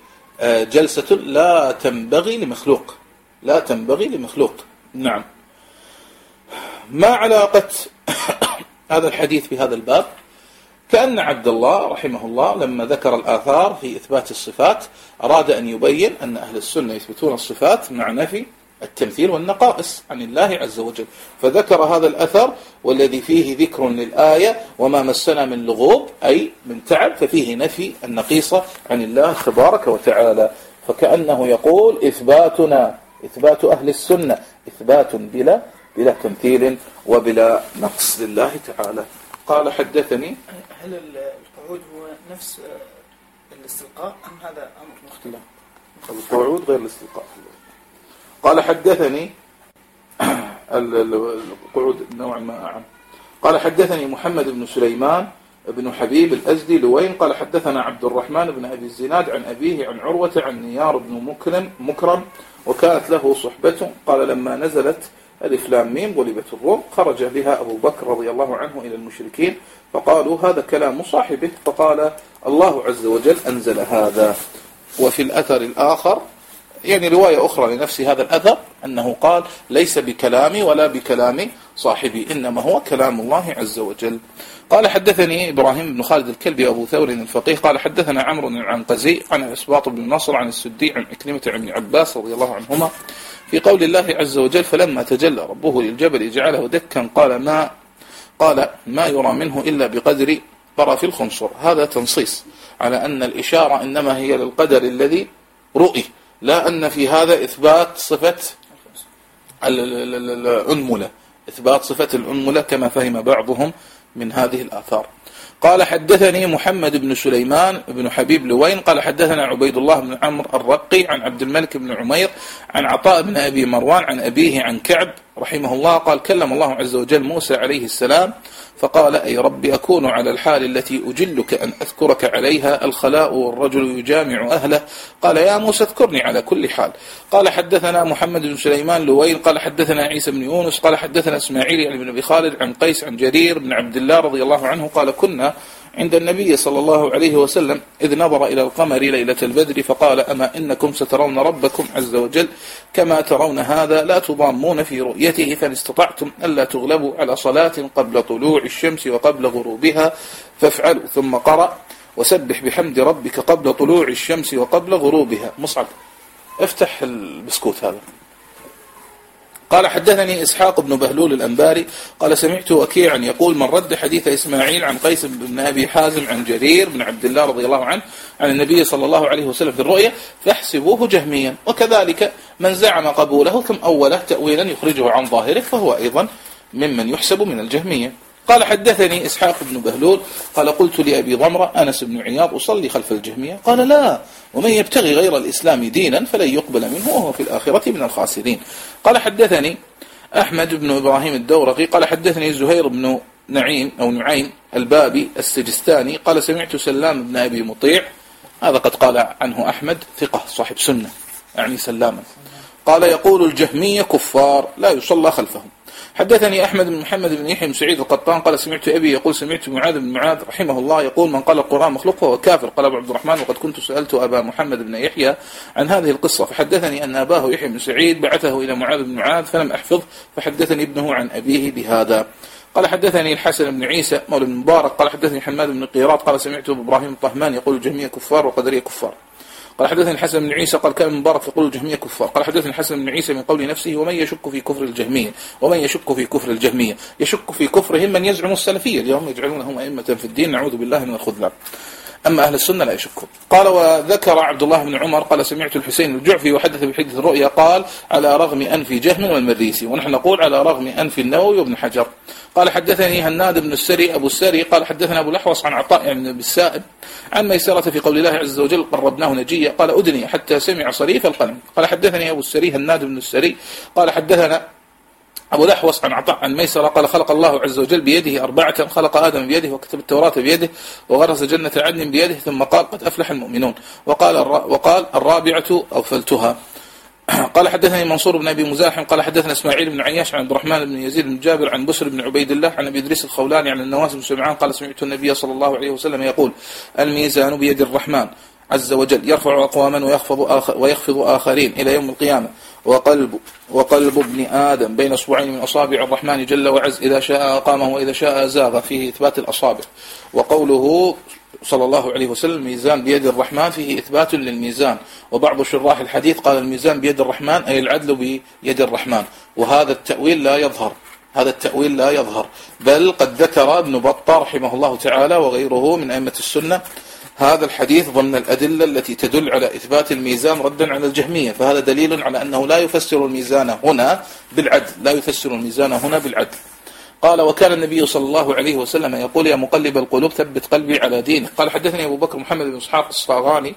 جلسة لا تنبغي لمخلوق لا تنبغي لمخلوق. نعم. ما علاقة هذا الحديث بهذا الباب؟ كأن عبد الله رحمه الله لما ذكر الآثار في إثبات الصفات أراد أن يبين أن أهل السنة يثبتون الصفات مع نفي التمثيل والنقائص عن الله عز وجل، فذكر هذا الأثر والذي فيه ذكر للآية وما مسنا من لغوب أي من تعب، ففيه نفي النقيصة عن الله تبارك وتعالى. فكأنه يقول إثباتنا إثبات أهل السنة إثبات بلا بلا تمثيل وبلا نقص لله تعالى. قال حدثني. هل القعود هو نفس الاستلقاء أم هذا أمر مختلف؟ القعود غير الاستلقاء. قال حدثني القعود نوعا ما أعم. قال حدثني محمد بن سليمان بن حبيب الأزدي لوين قال حدثنا عبد الرحمن بن أبي الزناد عن أبيه عن عروة عن نيار بن مكرم مكرم وكانت له صحبة. قال لما نزلت ألف لام ميم غلبت الروم خرج بها أبو بكر رضي الله عنه إلى المشركين فقالوا هذا كلام صاحبه، فقال الله عز وجل أنزل هذا. وفي الأثر الآخر يعني رواية أخرى لنفس هذا الأثر أنه قال ليس بكلامي ولا بكلام صاحبي إنما هو كلام الله عز وجل. قال حدثني إبراهيم بن خالد الكلبي أبو ثور الفقيه قال حدثنا عمرو العنقزي عن الأسباط بن نصر عن السدي عن عكرمة عن ابن عباس رضي الله عنهما في قول الله عز وجل فلما تجلى ربه للجبل جعله دكا قال ما قال ما يرى منه إلا بقدر طرف الخنصر. هذا تنصيص على أن الإشارة إنما هي للقدر الذي رؤي، لا أن في هذا إثبات صفة الأنملة إثبات صفة الأنملة كما فهم بعضهم من هذه الآثار. قال حدثني محمد بن سليمان بن حبيب لوين قال حدثنا عبيد الله بن عمرو الرقي عن عبد الملك بن عمير عن عطاء بن أبي مروان عن أبيه عن كعب رحمه الله قال كلم الله عز وجل موسى عليه السلام فقال أي ربي أكون على الحال التي أجلك أن أذكرك عليها الخلاء والرجل يجامع أهله قال يا موسى اذكرني على كل حال. قال حدثنا محمد بن سليمان لوين قال حدثنا عيسى بن يونس قال حدثنا إسماعيل يعني بن أبي خالد عن قيس عن جرير بن عبد الله رضي الله عنه قال كنا عند النبي صلى الله عليه وسلم إذ نظر إلى القمر ليلة البدر فقال أما إنكم سترون ربكم عز وجل كما ترون هذا لا تضامون في رؤيته فإن استطعتم ألا تغلبوا على صلاة قبل طلوع الشمس وقبل غروبها فافعلوا ثم قرأ وسبح بحمد ربك قبل طلوع الشمس وقبل غروبها. مصعب افتح البسكوت هذا. قال حدثني إسحاق بن بهلول الأنباري قال سمعت وكيعا يقول من رد حديث إسماعيل عن قيس بن أبي حازم عن جرير بن عبد الله رضي الله عنه عن النبي صلى الله عليه وسلم في الرؤية فاحسبوه جهميا، وكذلك من زعم قبوله ثم أوله تأويلا يخرجه عن ظاهره فهو أيضا ممن يحسب من الجهمية. قال حدثني إسحاق بن بهلول قال قلت لأبي ضمرة أنس بن عياض أصلي خلف الجهمية قال لا ومن يبتغي غير الإسلام دينا فلن يقبل منه وهو في الآخرة من الخاسرين. قال حدثني أحمد بن إبراهيم الدورقي قال حدثني زهير بن نعيم أو نعيم البابي السجستاني قال سمعت سلام بن أبي مطيع هذا قد قال عنه أحمد ثقة صاحب سنة يعني سلاما قال يقول الجهمية كفار لا يصلى خلفهم. حدثني أحمد بن محمد بن يحيى بن سعيد القطان قال سمعت أبي يقول سمعت معاذ بن معاذ رحمه الله يقول من قال القرآن مخلوق فهو كافر. قال أبو عبد الرحمن وقد كنت سألت أبا محمد بن يحيى عن هذه القصة فحدثني أن أباه يحيى بن سعيد بعثه إلى معاذ بن معاذ فلم أحفظ فحدثني ابنه عن أبيه بهذا. قال حدثني الحسن بن عيسى مولى بن مبارك قال حدثني حماد بن قيراط قال سمعت إبراهيم الطهمان يقول الجهمية كفار وقدرية كفار. قال حدثني الحسن بن عيسى قال كان المبارك يقول الجهمية كفار. قال حدثني الحسن بن عيسى من قول نفسه ومن يشك في كفر الجهمية ومن يشك في كفر الجهمية يشك في كفرهم من يزعم السلفية اليوم يجعلونهم أئمة في الدين نعوذ بالله من الخذلان أما أهل السنة لا يشكون. قال وذكر عبد الله بن عمر قال سمعت الحسين الجعفي وحدث بحديث الرؤيا قال على رغم أنف جهم والمريسي ونحن نقول على رغم أنف النووي وابن حجر. قال حدثني هناد بن السري أبو السري قال حدثنا أبو الأحوص عن عطاء يعني بالسائب عن ميسرة في قول الله عز وجل قربناه نجيا قال أدني حتى سمع صريف القلم. قال حدثني أبو السري هناد بن السري قال حدثنا أبو الأحوص عن عطاء عن ميسرة قال خلق الله عز وجل بيده أربعة خلق آدم بيده وكتب التوراة بيده وغرس جنة عدن بيده ثم قال قد أفلح المؤمنون وقال وقال الرابعة أوفلتها. قال حدثني منصور بن أبي مزاحم قال حدثنا إسماعيل بن عياش عن عبد الرحمن بن يزيد بن جابر عن بسر بن عبيد الله عن أبي إدريس الخولاني عن النواس بن سمعان قال سمعت النبي صلى الله عليه وسلم يقول الميزان بيد الرحمن عز وجل يرفع أقواما ويخفض, آخر ويخفض آخرين إلى يوم القيامة، وقلب, وقلب ابن آدم بين أصبعين من أصابع الرحمن جل وعز، إذا شاء أقامه وإذا شاء زاغ، فيه إثبات الأصابع. وقوله صلى الله عليه وسلم الميزان بيد الرحمن فيه إثبات للميزان. وبعض شراح الحديث قال الميزان بيد الرحمن أي العدل بيد الرحمن، وهذا التأويل لا يظهر، هذا التأويل لا يظهر، بل قد ذكر ابن بطة رحمه الله تعالى وغيره من أئمة السنة هذا الحديث ضمن الأدلة التي تدل على إثبات الميزان ردا على الجهمية، فهذا دليل على أنه لا يفسر الميزان هنا بالعدل، لا يفسر الميزان هنا بالعدل. قال وكان النبي صلى الله عليه وسلم يقول يا مقلب القلوب ثبت قلبي على دينك. قال حدثني أبو بكر محمد بن إسحاق الصاغاني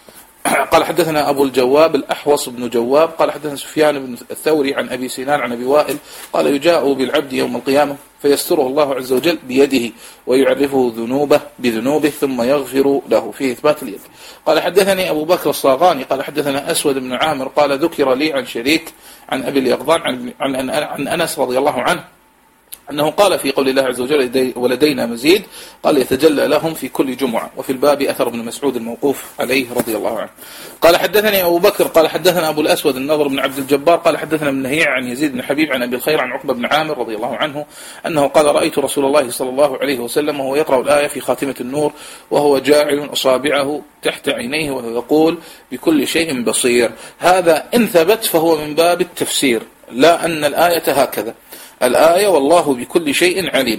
قال حدثنا أبو الجواب الأحوص بن جواب قال حدثنا سفيان بن الثوري عن أبي سنان عن أبي وائل قال يجاء بالعبد يوم القيامة فيستره الله عز وجل بيده ويعرفه ذنوبه بذنوبه ثم يغفر له، فيه إثبات اليد. قال حدثني أبو بكر الصاغاني قال حدثنا أسود بن عامر قال ذكر لي عن شريك عن أبي اليقظان عن, عن, عن أنس رضي الله عنه أنه قال في قول الله عز وجل ولدينا مزيد قال يتجلى لهم في كل جمعة. وفي الباب أثر ابن مسعود الموقوف عليه رضي الله عنه. قال حدثني أبو بكر قال حدثنا أبو الأسود النضر بن عبد الجبار قال حدثنا ابن نهيع عن يزيد بن حبيب عن أبي الخير عن عقبة بن عامر رضي الله عنه أنه قال رأيت رسول الله صلى الله عليه وسلم وهو يقرأ الآية في خاتمة النور وهو جاعل أصابعه تحت عينيه وهو يقول بكل شيء بصير. هذا إن ثبت فهو من باب التفسير، لا أن الآية هكذا، الآية والله بكل شيء عليم.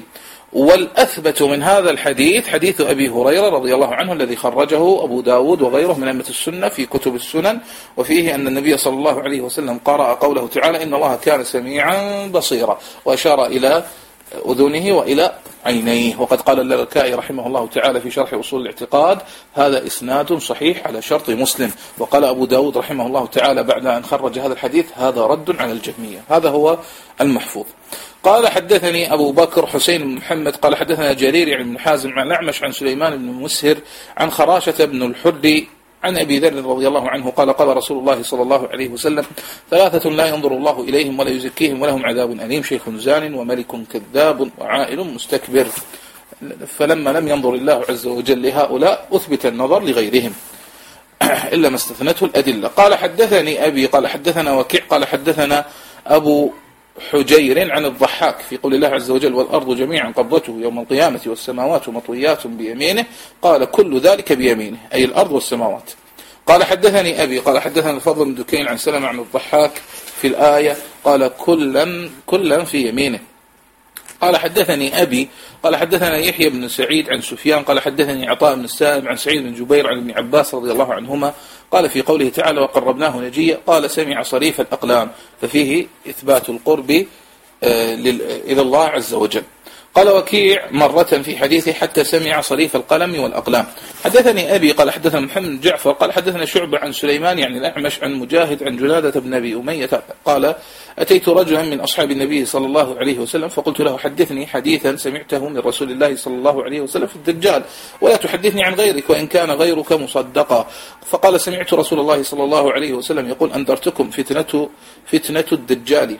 والأثبت من هذا الحديث حديث أبي هريرة رضي الله عنه الذي خرجه أبو داود وغيره من أئمة السنة في كتب السنن، وفيه أن النبي صلى الله عليه وسلم قرأ قوله تعالى إن الله كان سميعا بصيرا، وأشار إلى أذنه وإلى عينيه. وقد قال اللالكائي رحمه الله تعالى في شرح أصول الاعتقاد هذا إسناد صحيح على شرط مسلم. وقال أبو داود رحمه الله تعالى بعد أن خرج هذا الحديث هذا رد على الجهمية. هذا هو المحفوظ. قال حدثني أبو بكر حسين بن محمد قال حدثنا جرير بن حازم عن الأعمش عن سليمان بن مسهر عن خراشة بن الحر عن أبي ذر رضي الله عنه قال قال رسول الله صلى الله عليه وسلم ثلاثة لا ينظر الله إليهم ولا يزكيهم ولهم عذاب أليم شيخ زان وملك كذاب وعائل مستكبر. فلما لم ينظر الله عز وجل لهؤلاء أثبت النظر لغيرهم إلا ما استثنته الأدلة. قال حدثني أبي قال حدثنا وكيع قال حدثنا أبو حجير عن الضحاك في قول الله عز وجل والأرض جميعا قبضته يوم القيامة والسماوات مطويات بيمينه قال كل ذلك بيمينه أي الأرض والسماوات. قال حدثني أبي قال حدثنا الفضل بن دكين عن سلمة عن الضحاك في الآية قال كلا كلا في يمينه. قال حدثني أبي قال حدثنا يحيى بن سعيد عن سفيان قال حدثني عطاء بن السائب عن سعيد بن جبير عن ابن عباس رضي الله عنهما قال في قوله تعالى وقربناه نجيا قال سمع صريف الأقلام، ففيه إثبات القرب إلى الله عز وجل. قال وكيع مرة في حديثه حتى سمع صريف القلم والأقلام. حدثني أبي قال حدثنا محمد بن جعفر قال حدثنا شعبة عن سليمان يعني الأعمش عن مجاهد عن جنادة بن أبي أمية قال أتيت رجلا من أصحاب النبي صلى الله عليه وسلم فقلت له حدثني حديثا سمعته من رسول الله صلى الله عليه وسلم في الدجال ولا تحدثني عن غيرك وإن كان غيرك مصدقا. فقال سمعت رسول الله صلى الله عليه وسلم يقول أنذرتكم فتنة فتنة الدجال.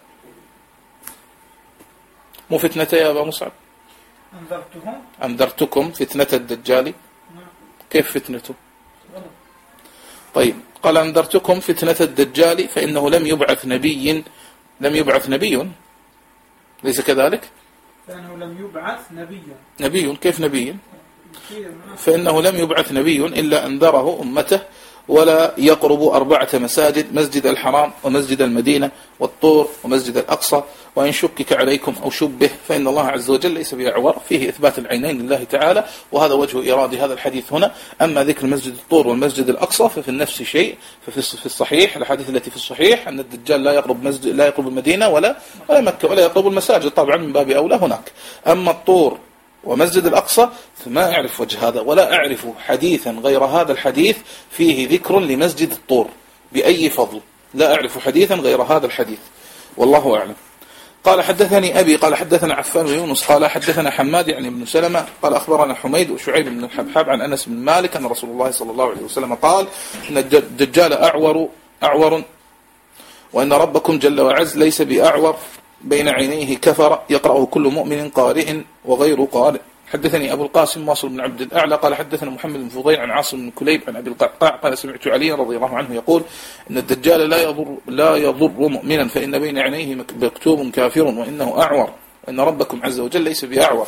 مو فتنة يا أبا مصعب؟ أنذرتهم أنذرتكم فتنة الدجال. كيف فتنته؟ طيب قال أنذرتكم فتنة الدجال فإنه لم يبعث نبي لم يبعث نبي ليس كذلك؟ فإنه لم يبعث نبي نبي كيف نبي؟ فإنه لم يبعث نبي إلا أنذره أمته ولا يقرب أربعة مساجد مسجد الحرام ومسجد المدينة والطور ومسجد الأقصى وإن شكك عليكم أو شبه فإن الله عز وجل ليس بأعور. فيه إثبات العينين لله تعالى وهذا وجه إراد هذا الحديث هنا. أما ذكر مسجد الطور والمسجد الأقصى ففي النفس شيء. ففي الصحيح الحديث التي في الصحيح أن الدجال لا يقرب مسجد لا يقرب المدينة ولا ولا مكة ولا يقرب المساجد طبعا من باب أولى هناك. أما الطور ومسجد الأقصى فما أعرف وجه هذا ولا أعرف حديثا غير هذا الحديث فيه ذكر لمسجد الطور بأي فضل، لا أعرف حديثا غير هذا الحديث والله أعلم. قال حدثني أبي قال حدثنا عفان ويونس قال حدثنا حماد يعني ابن سلمة قال أخبرنا حميد وشعيب بن الحبحاب عن أنس بن مالك أن رسول الله صلى الله عليه وسلم قال إن الدجال أعور أعور وأن ربكم جل وعز ليس بأعور بين عينيه كفر يقرأه كل مؤمن قارئ وغير قارئ حدثني أبو القاسم واصل بن عبد الأعلى قال حدثنا محمد بن فضيل عن عاصم بن كليب عن أبي القعقاع قال سمعت علي رضي الله عنه يقول إن الدجال لا يضر لا يضر مؤمنا فإن بين عينيه مكتوب كافر وإنه أعور وإن ربكم عز وجل ليس بأعور.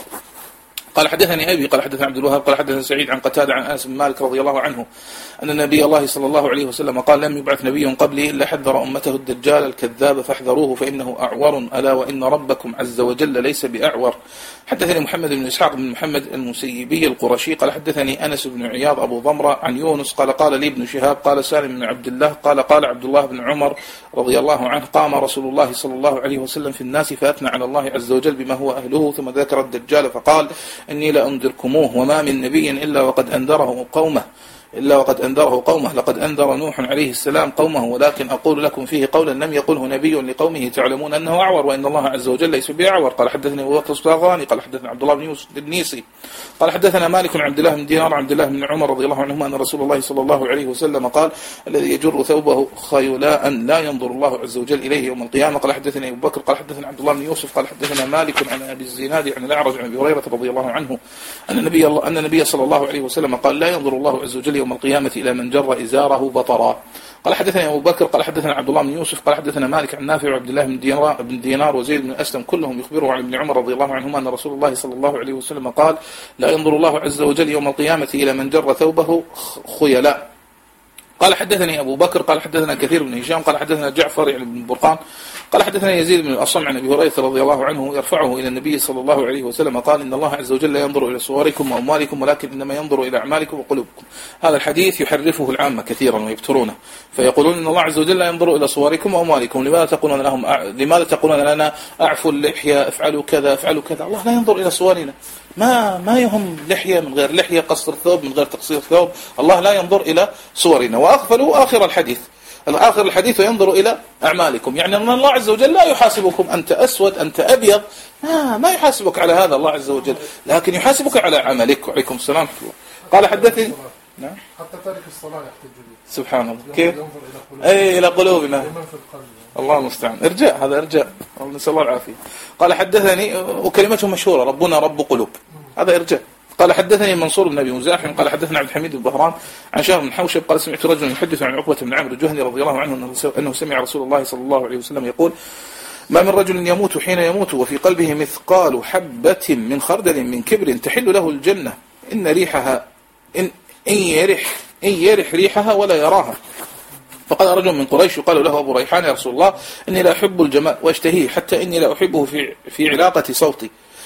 قال حدثني أبي قال حدثنا عبد الوهاب قال حدثنا سعيد عن قتادة عن أنس بن مالك رضي الله عنه أن النبي الله صلى الله عليه وسلم قال لم يبعث نبي قبلي إلا حذر أمته الدجال الكذاب فاحذروه فإنه أعور ألا وإن ربكم عز وجل ليس بأعور. حدثني محمد بن إسحاق بن محمد المسيبي القرشي قال حدثني أنس بن عياض أبو ضمرة عن يونس قال قال لي ابن شهاب قال سالم بن عبد الله قال قال عبد الله بن عمر رضي الله عنه قام رسول الله صلى الله عليه وسلم في الناس فأثنى على الله عز وجل بما هو أهله ثم ذكر الدجال فقال إني لأنذركموه وما من نبي إلا وقد أنذره قومه إلا وقد أنذره قومه لقد أنذر نوح عليه السلام قومه ولكن أقول لكم فيه قولا لم يقله نبي لقومه تعلمون أنه أعور وإن الله عز وجل ليس بأعور. قال حدثني أبو بكر الصاغاني قال حدثنا عبد الله بن يوسف النيسي قال حدثنا مالك عبد الله بن دينار عبد الله بن عمر رضي الله عنهما أن رسول الله صلى الله عليه وسلم قال الذي يجر ثوبه خيلاء لا ينظر الله عز وجل إليه يوم القيامة. قال حدثني أبو بكر قال حدثنا عبد الله بن يوسف قال حدثنا مالك عن أبي الزناد عن الأعرج عن أبي هريرة رضي الله عنه أن النبي أن النبي صلى الله عليه وسلم قال لا ينظر الله عز وجل يوم القيامة إلى من جر إزاره بطرا. قال حدثنا أبو بكر قال حدثنا عبد الله بن يوسف قال حدثنا مالك عن نافع وعبد الله بن دينار, بن دينار وزيد بن أسلم كلهم يخبروا عن ابن عمر رضي الله عنهما أن رسول الله صلى الله عليه وسلم قال لا ينظر الله عز وجل يوم القيامة إلى من جر ثوبه خيلاء. قال حدثني أبو بكر قال حدثنا كثير بن هشام قال حدثنا جعفر يعني بن برقان قال حدثنا يزيد بن الأصم عن أبي هريرة رضي الله عنه يرفعه إلى النبي صلى الله عليه وسلم قال إن الله عز وجل لا ينظر إلى صوركم وأموالكم ولكن إنما ينظر إلى أعمالكم وقلوبكم. هذا الحديث يحرفه العامة كثيرا ويبترونه فيقولون إن الله عز وجل لا ينظر إلى صوركم وأموالكم لماذا تقولون لهم لماذا تقولون لنا أعفوا اللحية افعلوا كذا افعلوا كذا. الله لا ينظر إلى صورنا ما ما يهم لحية من غير لحية قصر ثوب من غير تقصير ثوب. الله لا ينظر إلى صورنا. وأغفلوا آخر الحديث الآخر الحديث ينظر إلى أعمالكم يعني أن الله عز وجل لا يحاسبكم أنت أسود أنت أبيض ما, ما يحاسبك على هذا الله عز وجل لكن يحاسبك على عملك. وعليكم السلام. قال حدثني نعم حتى تارك الصلاة يحتج به سبحان الله كيف أي إلى قلوبنا الله المستعان ارجاء هذا ارجاء نسأل الله العافية. قال حدثني وكلمته مشهورة ربنا رب قلوب هذا ارجاء. قال حدثني منصور بن أبي مزاحم قال حدثنا عبد الحميد بن بهران عن شهر بن حوشب قال سمعت رجلا يحدث عن عقبة بن عمرو الجهني رضي الله عنه أنه سمع رسول الله صلى الله عليه وسلم يقول ما من رجل يموت حين يموت وفي قلبه مثقال حبة من خردل من كبر تحل له الجنة إن ريحها إن, إن يرح إن يرح ريحها ولا يراها. فقال رجل من قريش يقال له أبو ريحان يا رسول الله إني لا أحب الجمال واشتهيه حتى إني لا أحبه في في علاقة صوتي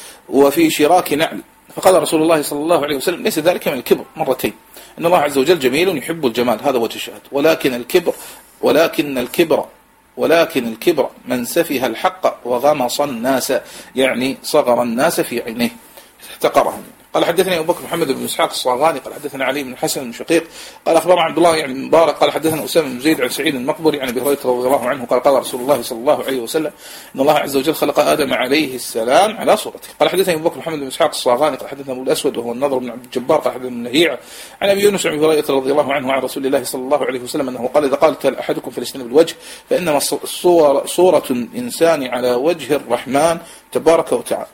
وفي شراك نعل. فقال رسول الله صلى الله عليه وسلم ليس ذلك من الكبر مرتين إن الله عز وجل جميل يحب الجمال هذا وجه الشهادة ولكن الكبر ولكن الكبر ولكن الكبر من سفه الحق وغمص الناس يعني صغر الناس في عينيه احتقرهم. قال حدثني أبو بكر محمد بن إسحاق الصاغاني قال حدثنا علي بن الحسن بن شقيق قال أخبرنا عبد الله يعني مبارك قال حدثنا أسامة بن زيد عن سعيد المقبري عن أبي هريرة رضي الله عنه قال قال رسول الله صلى الله عليه وسلم إن الله عز وجل خلق آدم عليه السلام على صورته. قال حدثني أبو بكر محمد بن إسحاق الصاغاني قال حدثنا أبو الأسود وهو النضر بن عبد الجبار قال حدثنا النهيع عن أبي يونس عن أبي هريرة رضي الله عنه عن رسول الله صلى الله عليه وسلم أنه قال إذا قالت أحدكم فليستنب الوجه فإنما الصور صورة الإنسان على وجه الرحمن تبارك وتعالى.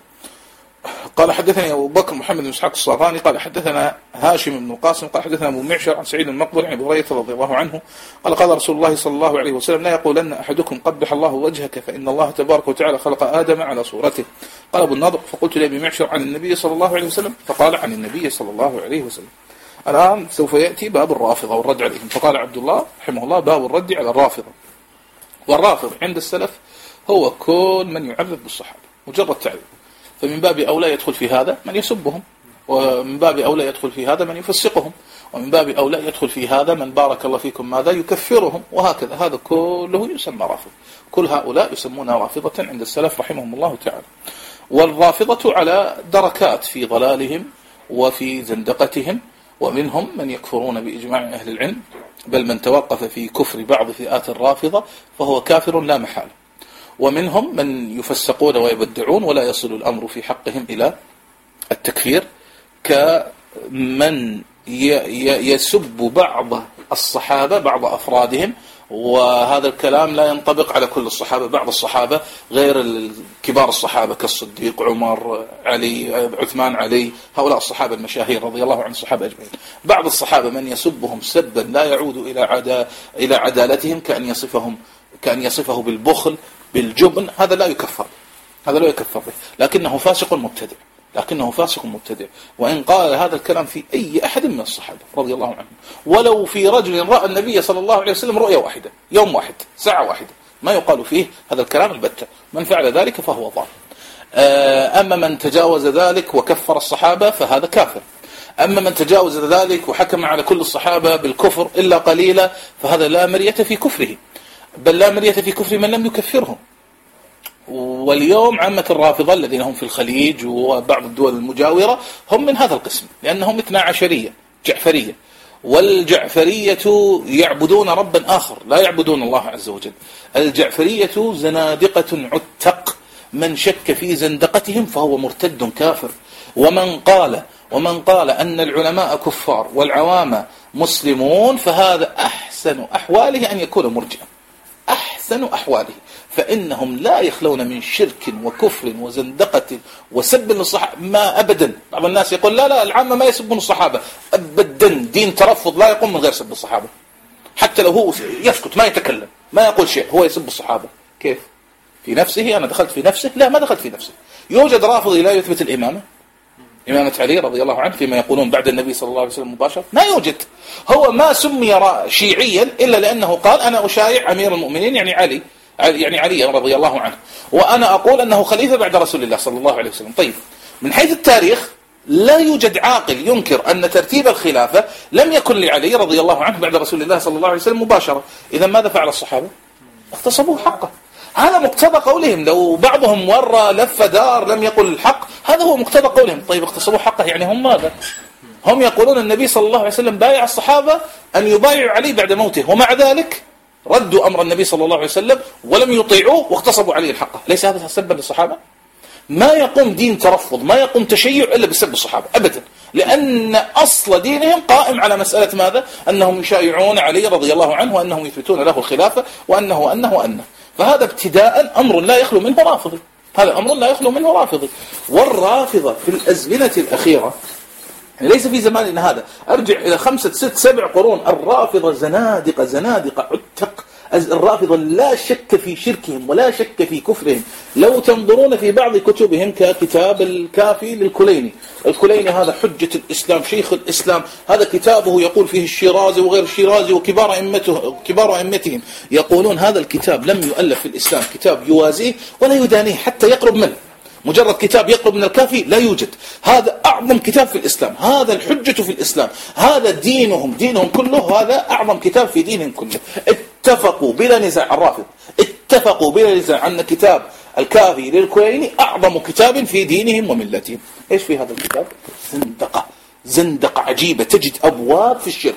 قال حدثني أبو بكر محمد بن إسحاق الصاغاني قال حدثنا هاشم بن القاسم قال حدثنا أبو معشر عن سعيد المقبري عن أبي هريرة رضي الله عنه قال قال رسول الله صلى الله عليه وسلم لا يقولن أحدكم قبح الله وجهك فإن الله تبارك وتعالى خلق آدم على صورته. قال أبو النضر فقلت لأبي معشر عن النبي صلى الله عليه وسلم فقال عن النبي صلى الله عليه وسلم. الآن سوف يأتي باب الرافضة والرد عليهم. فقال عبد الله رحمه الله باب الرد على الرافضة. والرافض عند السلف هو كل من يعرض بالصحابة مجرد تعريف فمن باب أولى يدخل في هذا من يسبهم ومن باب أولى يدخل في هذا من يفسقهم ومن باب أولى يدخل في هذا من بارك الله فيكم ماذا يكفرهم وهكذا هذا كله يسمى رافض. كل هؤلاء يسمون رافضة عند السلف رحمهم الله تعالى. والرافضة على دركات في ضلالهم وفي زندقتهم ومنهم من يكفرون بإجماع أهل العلم بل من توقف في كفر بعض فئات الرافضة فهو كافر لا محالة ومنهم من يفسقون ويبدعون ولا يصل الأمر في حقهم إلى التكفير كمن يسب بعض الصحابة بعض أفرادهم وهذا الكلام لا ينطبق على كل الصحابة، بعض الصحابة غير كبار الصحابة كالصديق، عمر، علي، عثمان، علي، هؤلاء الصحابة المشاهير رضي الله عن الصحابة أجمعين. بعض الصحابة من يسبهم سبا لا يعود إلى عدا إلى عدالتهم، كأن يصفهم كأن يصفه بالبخل بالجبن، هذا لا يكفر، هذا لا يكفر به، لكنه فاسق مبتدع، لكنه فاسق مبتدع. وإن قال هذا الكلام في أي أحد من الصحابة رضي الله عنهم، ولو في رجل رأى النبي صلى الله عليه وسلم رؤية واحدة، يوم واحد، ساعة واحدة، ما يقال فيه هذا الكلام البتة. من فعل ذلك فهو ضال. أما من تجاوز ذلك وكفر الصحابة فهذا كافر. أما من تجاوز ذلك وحكم على كل الصحابة بالكفر إلا قليلا فهذا لا مرية في كفره، بل لا مرية في كفر من لم يكفرهم. واليوم عامة الرافضة الذين هم في الخليج وبعض الدول المجاورة هم من هذا القسم، لأنهم اثنا عشرية جعفرية، والجعفرية يعبدون ربا آخر، لا يعبدون الله عز وجل. الجعفرية زنادقة عتق، من شك في زندقتهم فهو مرتد كافر. ومن قال ومن قال أن العلماء كفار والعوام مسلمون فهذا أحسن أحواله أن يكون مرجئا، أحسن أحواله، فإنهم لا يخلون من شرك وكفر وزندقة وسب للصحابة. ما أبدا، بعض الناس يقول لا لا العامة ما يسبون الصحابة، أبدا، دين ترفض لا يقوم من غير سب الصحابة، حتى لو هو يسكت ما يتكلم ما يقول شيء هو يسب الصحابة. كيف؟ في نفسه أنا دخلت في نفسه؟ لا، ما دخلت في نفسه. يوجد رافضي لا يثبت الإمامة، إمامة علي رضي الله عنه فيما يقولون بعد النبي صلى الله عليه وسلم مباشرة، ما يوجد. هو ما سمي شيعيا إلا لأنه قال أنا أشايع أمير المؤمنين يعني علي يعني علي رضي الله عنه، وأنا أقول أنه خليفة بعد رسول الله صلى الله عليه وسلم. طيب، من حيث التاريخ لا يوجد عاقل ينكر أن ترتيب الخلافة لم يكن لعلي رضي الله عنه بعد رسول الله صلى الله عليه وسلم مباشرة. إذا ماذا فعل الصحابة؟ اغتصبوه حقه، هذا مقتضى قولهم. لو بعضهم ورى لف دار لم يقل الحق، هذا هو مقتضى قولهم. طيب اغتصبوا حقه يعني هم ماذا؟ هم يقولون النبي صلى الله عليه وسلم بايع الصحابة أن يبايعوا علي بعد موته، ومع ذلك ردوا أمر النبي صلى الله عليه وسلم ولم يطيعوه واغتصبوا علي الحق. ليس هذا سبا للصحابة؟ ما يقوم دين ترفض، ما يقوم تشيع إلا بسب الصحابة أبدا، لأن أصل دينهم قائم على مسألة ماذا؟ أنهم يشايعون علي رضي الله عنه وأنهم يثبتون له الخلافة وأنه وأنه وأنه. فهذا ابتداء أمر لا يخلو منه رافضي، هذا أمر لا يخلو منه رافضي. والرافضة في الأزمنة الأخيرة، يعني ليس في زماننا هذا، أرجع إلى خمسة ست سبع قرون، الرافضة زنادقة زنادقة عتق. الرافضة لا شك في شركهم ولا شك في كفرهم. لو تنظرون في بعض كتبهم ككتاب الكافي للكليني، الكليني هذا حجة الإسلام، شيخ الإسلام، هذا كتابه يقول فيه الشيرازي وغير الشيرازي وكبار أئمته كبار أئمتهم يقولون هذا الكتاب لم يؤلف في الإسلام كتاب يوازيه ولا يدانيه حتى يقرب منه. مجرد كتاب يقرب من الكافي لا يوجد. هذا أعظم كتاب في الإسلام، هذا الحجة في الإسلام، هذا دينهم دينهم كله، هذا أعظم كتاب في دينهم كله. اتفقوا بلا نزاع، الرافض اتفقوا بلا نزاع أن كتاب الكافي للكليني أعظم كتاب في دينهم وملتهم. إيش في هذا الكتاب؟ زندقة زندقة عجيبة، تجد أبواب في الشرك،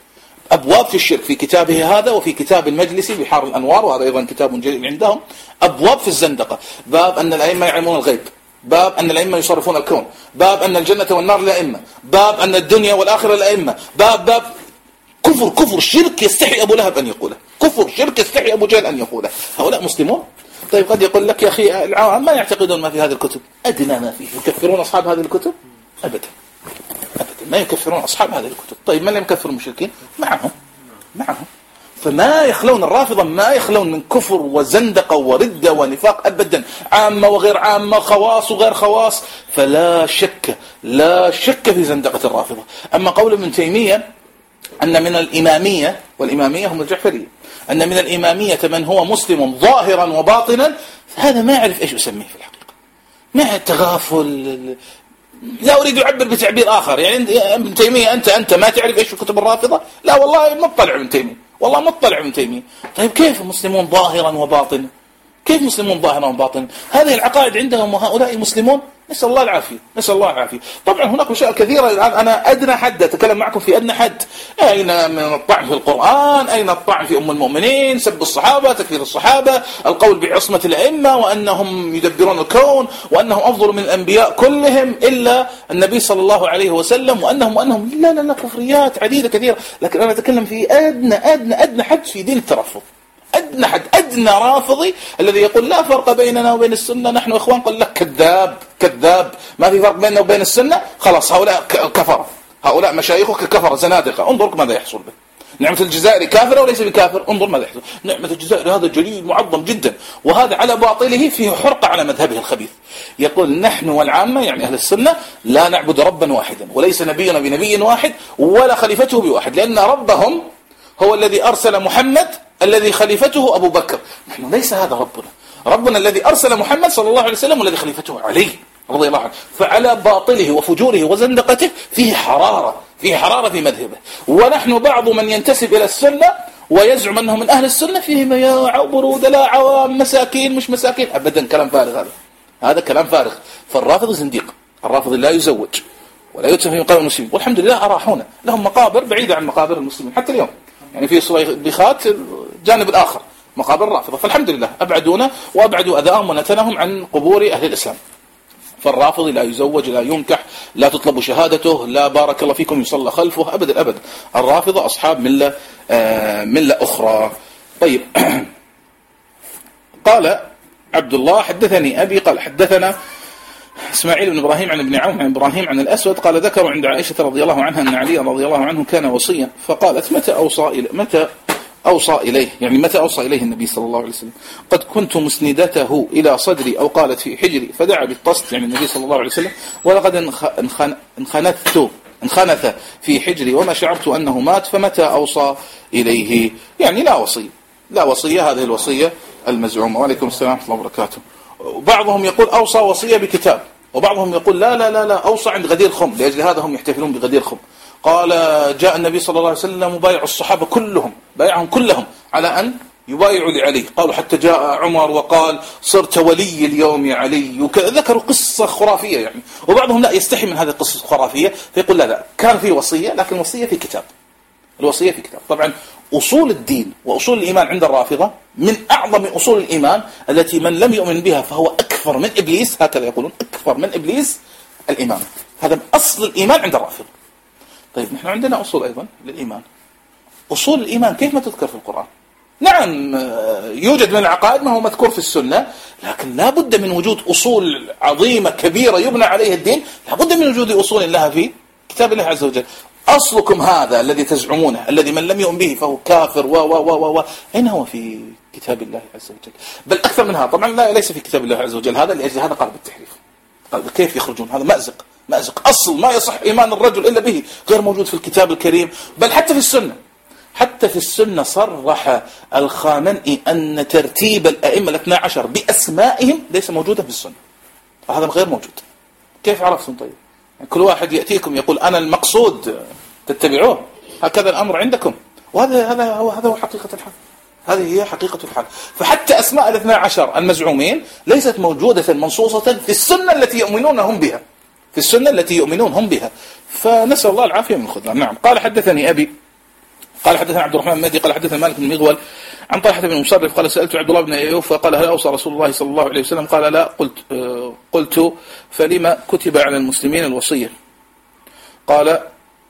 أبواب في الشرك في كتابه هذا، وفي كتاب المجلسي بحار الأنوار، وهذا أيضا كتاب جليل عندهم، أبواب في الزندقة. باب أن الأئمة يعلمون الغيب، باب أن الأئمة يصرفون الكون، باب أن الجنة والنار للأئمة، باب أن الدنيا والآخرة للأئمة، باب باب كفر كفر شرك يستحي أبو لهب أن يقوله، كفر شرك يستحي أبو جهل أن يقوله. هؤلاء مسلمون؟ طيب قد يقول لك يا أخي العوام ما يعتقدون ما في هذه الكتب، أدنى ما فيه يكفرون أصحاب هذه الكتب؟ أبدا أبدا ما يكفرون أصحاب هذه الكتب. طيب من لم يكفر المشركين؟ معهم معهم. فما يخلون الرافضة، ما يخلون من كفر وزندقة وردة ونفاق أبدا، عامة وغير عامة، خواص وغير خواص. فلا شك لا شك في زندقة الرافضة. أما قول ابن تيمية أن من الإمامية، والإمامية هم الجعفرية، أن من الإمامية من هو مسلم ظاهرا وباطنا، هذا ما أعرف إيش أسميه في الحقيقة، ما تغافل. لا أريد أعبر بتعبير آخر، يعني ابن تيمية أنت أنت ما تعرف إيش كتب الرافضة؟ لا والله مطلع ابن تيمية، والله مطلع ابن تيمية. طيب كيف مسلمون ظاهرا وباطنا؟ كيف مسلمون ظاهرا وباطنا؟ هذه العقائد عندهم وهؤلاء مسلمون؟ نسأل الله العافية، نسأل الله العافية. طبعا هناك مشاكل كثيرة الآن. أنا أدنى حد أتكلم معكم في أدنى حد، أين من الطعن في القرآن، أين الطعن في أم المؤمنين، سب الصحابة، تكفير الصحابة، القول بعصمة الأئمة وأنهم يدبرون الكون وأنهم أفضل من الأنبياء كلهم إلا النبي صلى الله عليه وسلم، وأنهم وأنهم لا لا لا كفريات عديدة كثيرة. لكن أنا أتكلم في أدنى أدنى أدنى حد في دين الترفض، أدنى حد، أدنى رافضي الذي يقول لا فرق بيننا وبين السنة، نحن إخوان. قل لك كذاب كذاب، ما في فرق بيننا وبين السنة، خلاص هؤلاء كفر، هؤلاء مشايخك كفر زنادقة. انظر ماذا يحصل به. نعمة الجزائري كافر وليس بكافر، انظر ماذا يحصل. نعمة الجزائري هذا جليل معظم جدا، وهذا على باطله فيه حرقة على مذهبه الخبيث. يقول نحن والعامة يعني أهل السنة لا نعبد ربا واحدا، وليس نبينا بنبي واحد ولا خليفته بواحد، لأن ربهم هو الذي أرسل محمد الذي خليفته أبو بكر. نحن ليس هذا ربنا، ربنا الذي أرسل محمد صلى الله عليه وسلم والذي خليفته علي رضي الله عنه. فعلى باطله وفجوره وزندقته فيه حرارة، فيه حرارة في مذهبه. ونحن بعض من ينتسب إلى السنة ويزعم أنه من أهل السنة فيه مياع وبرود، لا عوام مساكين مش مساكين، أبدا كلام فارغ هذا، هذا كلام فارغ. فالرافض زنديق، الرافض لا يزوج ولا يدفن في مقابر المسلمين، والحمد لله أراحونا، لهم مقابر بعيدة عن مقابر المسلمين حتى اليوم، يعني في صبيخات الجانب الآخر مقابر الرافضة، فالحمد لله أبعدونا وأبعدوا أذاهم ونتنهم عن قبور أهل الإسلام. فالرافض لا يزوج، لا ينكح، لا تطلب شهادته، لا بارك الله فيكم يصلى خلفه، أبدا أبدا. الرافضة أصحاب ملة آه ملة أخرى. طيب قال عبد الله حدثني أبي قال حدثنا إسماعيل بن إبراهيم عن ابن عون عن إبراهيم عن الأسود قال ذكروا عند عائشة رضي الله عنها أن علي رضي الله عنه كان وصيا، فقالت متى أوصى إليه متى أوصى إليه يعني متى أوصى إليه النبي صلى الله عليه وسلم؟ قد كنت مسندته إلى صدري، أو قالت في حجري، فدعا بالطست يعني النبي صلى الله عليه وسلم، ولقد انخنثت انخنث في حجري وما شعرت أنه مات، فمتى أوصى إليه؟ يعني لا وصية، لا وصية، هذه الوصية المزعومة. وعليكم السلام ورحمة الله وبركاته. بعضهم يقول أوصى وصية بكتاب، وبعضهم يقول لا لا لا لا أوصى عند غدير خم، لأجل هذا هم يحتفلون بغدير خم. قال جاء النبي صلى الله عليه وسلم وبايع الصحابة كلهم، بايعهم كلهم على أن يبايعوا لعلي، قالوا حتى جاء عمر وقال صرت ولي اليوم يا علي، وذكروا قصة خرافية يعني. وبعضهم لا يستحي من هذه القصة الخرافية فيقول لا لا كان في وصية، لكن وصية في كتاب، الوصية في كتاب. طبعا أصول الدين وأصول الإيمان عند الرافضة من أعظم أصول الإيمان التي من لم يؤمن بها فهو أكثر من إبليس، هكذا يقولون، أكثر من إبليس الإيمان. هذا أصل الإيمان عند الرافضة. طيب نحن عندنا أصول أيضا للإيمان. أصول الإيمان كيف ما تذكر في القرآن؟ نعم يوجد من العقائد ما هو مذكور في السنة، لكن لا بد من وجود أصول عظيمة كبيرة يبنى عليها الدين، لا بد من وجود أصول لها في كتاب الله عز وجل. أصلكم هذا الذي تزعمونه الذي من لم يؤمن به فهو كافر و و و و أين هو في كتاب الله عز وجل؟ بل أكثر منها طبعا لا ليس في كتاب الله عز وجل، هذا لأجل هذا قال بالتحريف. قال كيف يخرجون؟ هذا مأزق، مأزق أصل ما يصح إيمان الرجل إلا به غير موجود في الكتاب الكريم، بل حتى في السنة. حتى في السنة صرح الخامنئي أن ترتيب الأئمة الاثنى عشر بأسمائهم ليس موجودا في السنة، فهذا غير موجود. كيف عرفتم؟ طيب يعني كل واحد يأتيكم يقول أنا المقصود تتبعوه، هكذا الأمر عندكم، وهذا هذا هو هذا هو حقيقة الحال، هذه هي حقيقة الحال. فحتى أسماء الاثنى عشر المزعومين ليست موجودة منصوصة في السنة التي يؤمنون هم بها، في السنة التي يؤمنون هم بها. فنسأل الله العافية من الخذلان. نعم. قال حدثني أبي قال حدثنا عبد الرحمن المهدي قال حدثنا مالك بن مغول عن طلحة بن مصرف قال سألت عبد الله بن أيوب فقال هل أوصى رسول الله صلى الله عليه وسلم؟ قال لا. قلت آه قلت فلما كتب على المسلمين الوصية؟ قال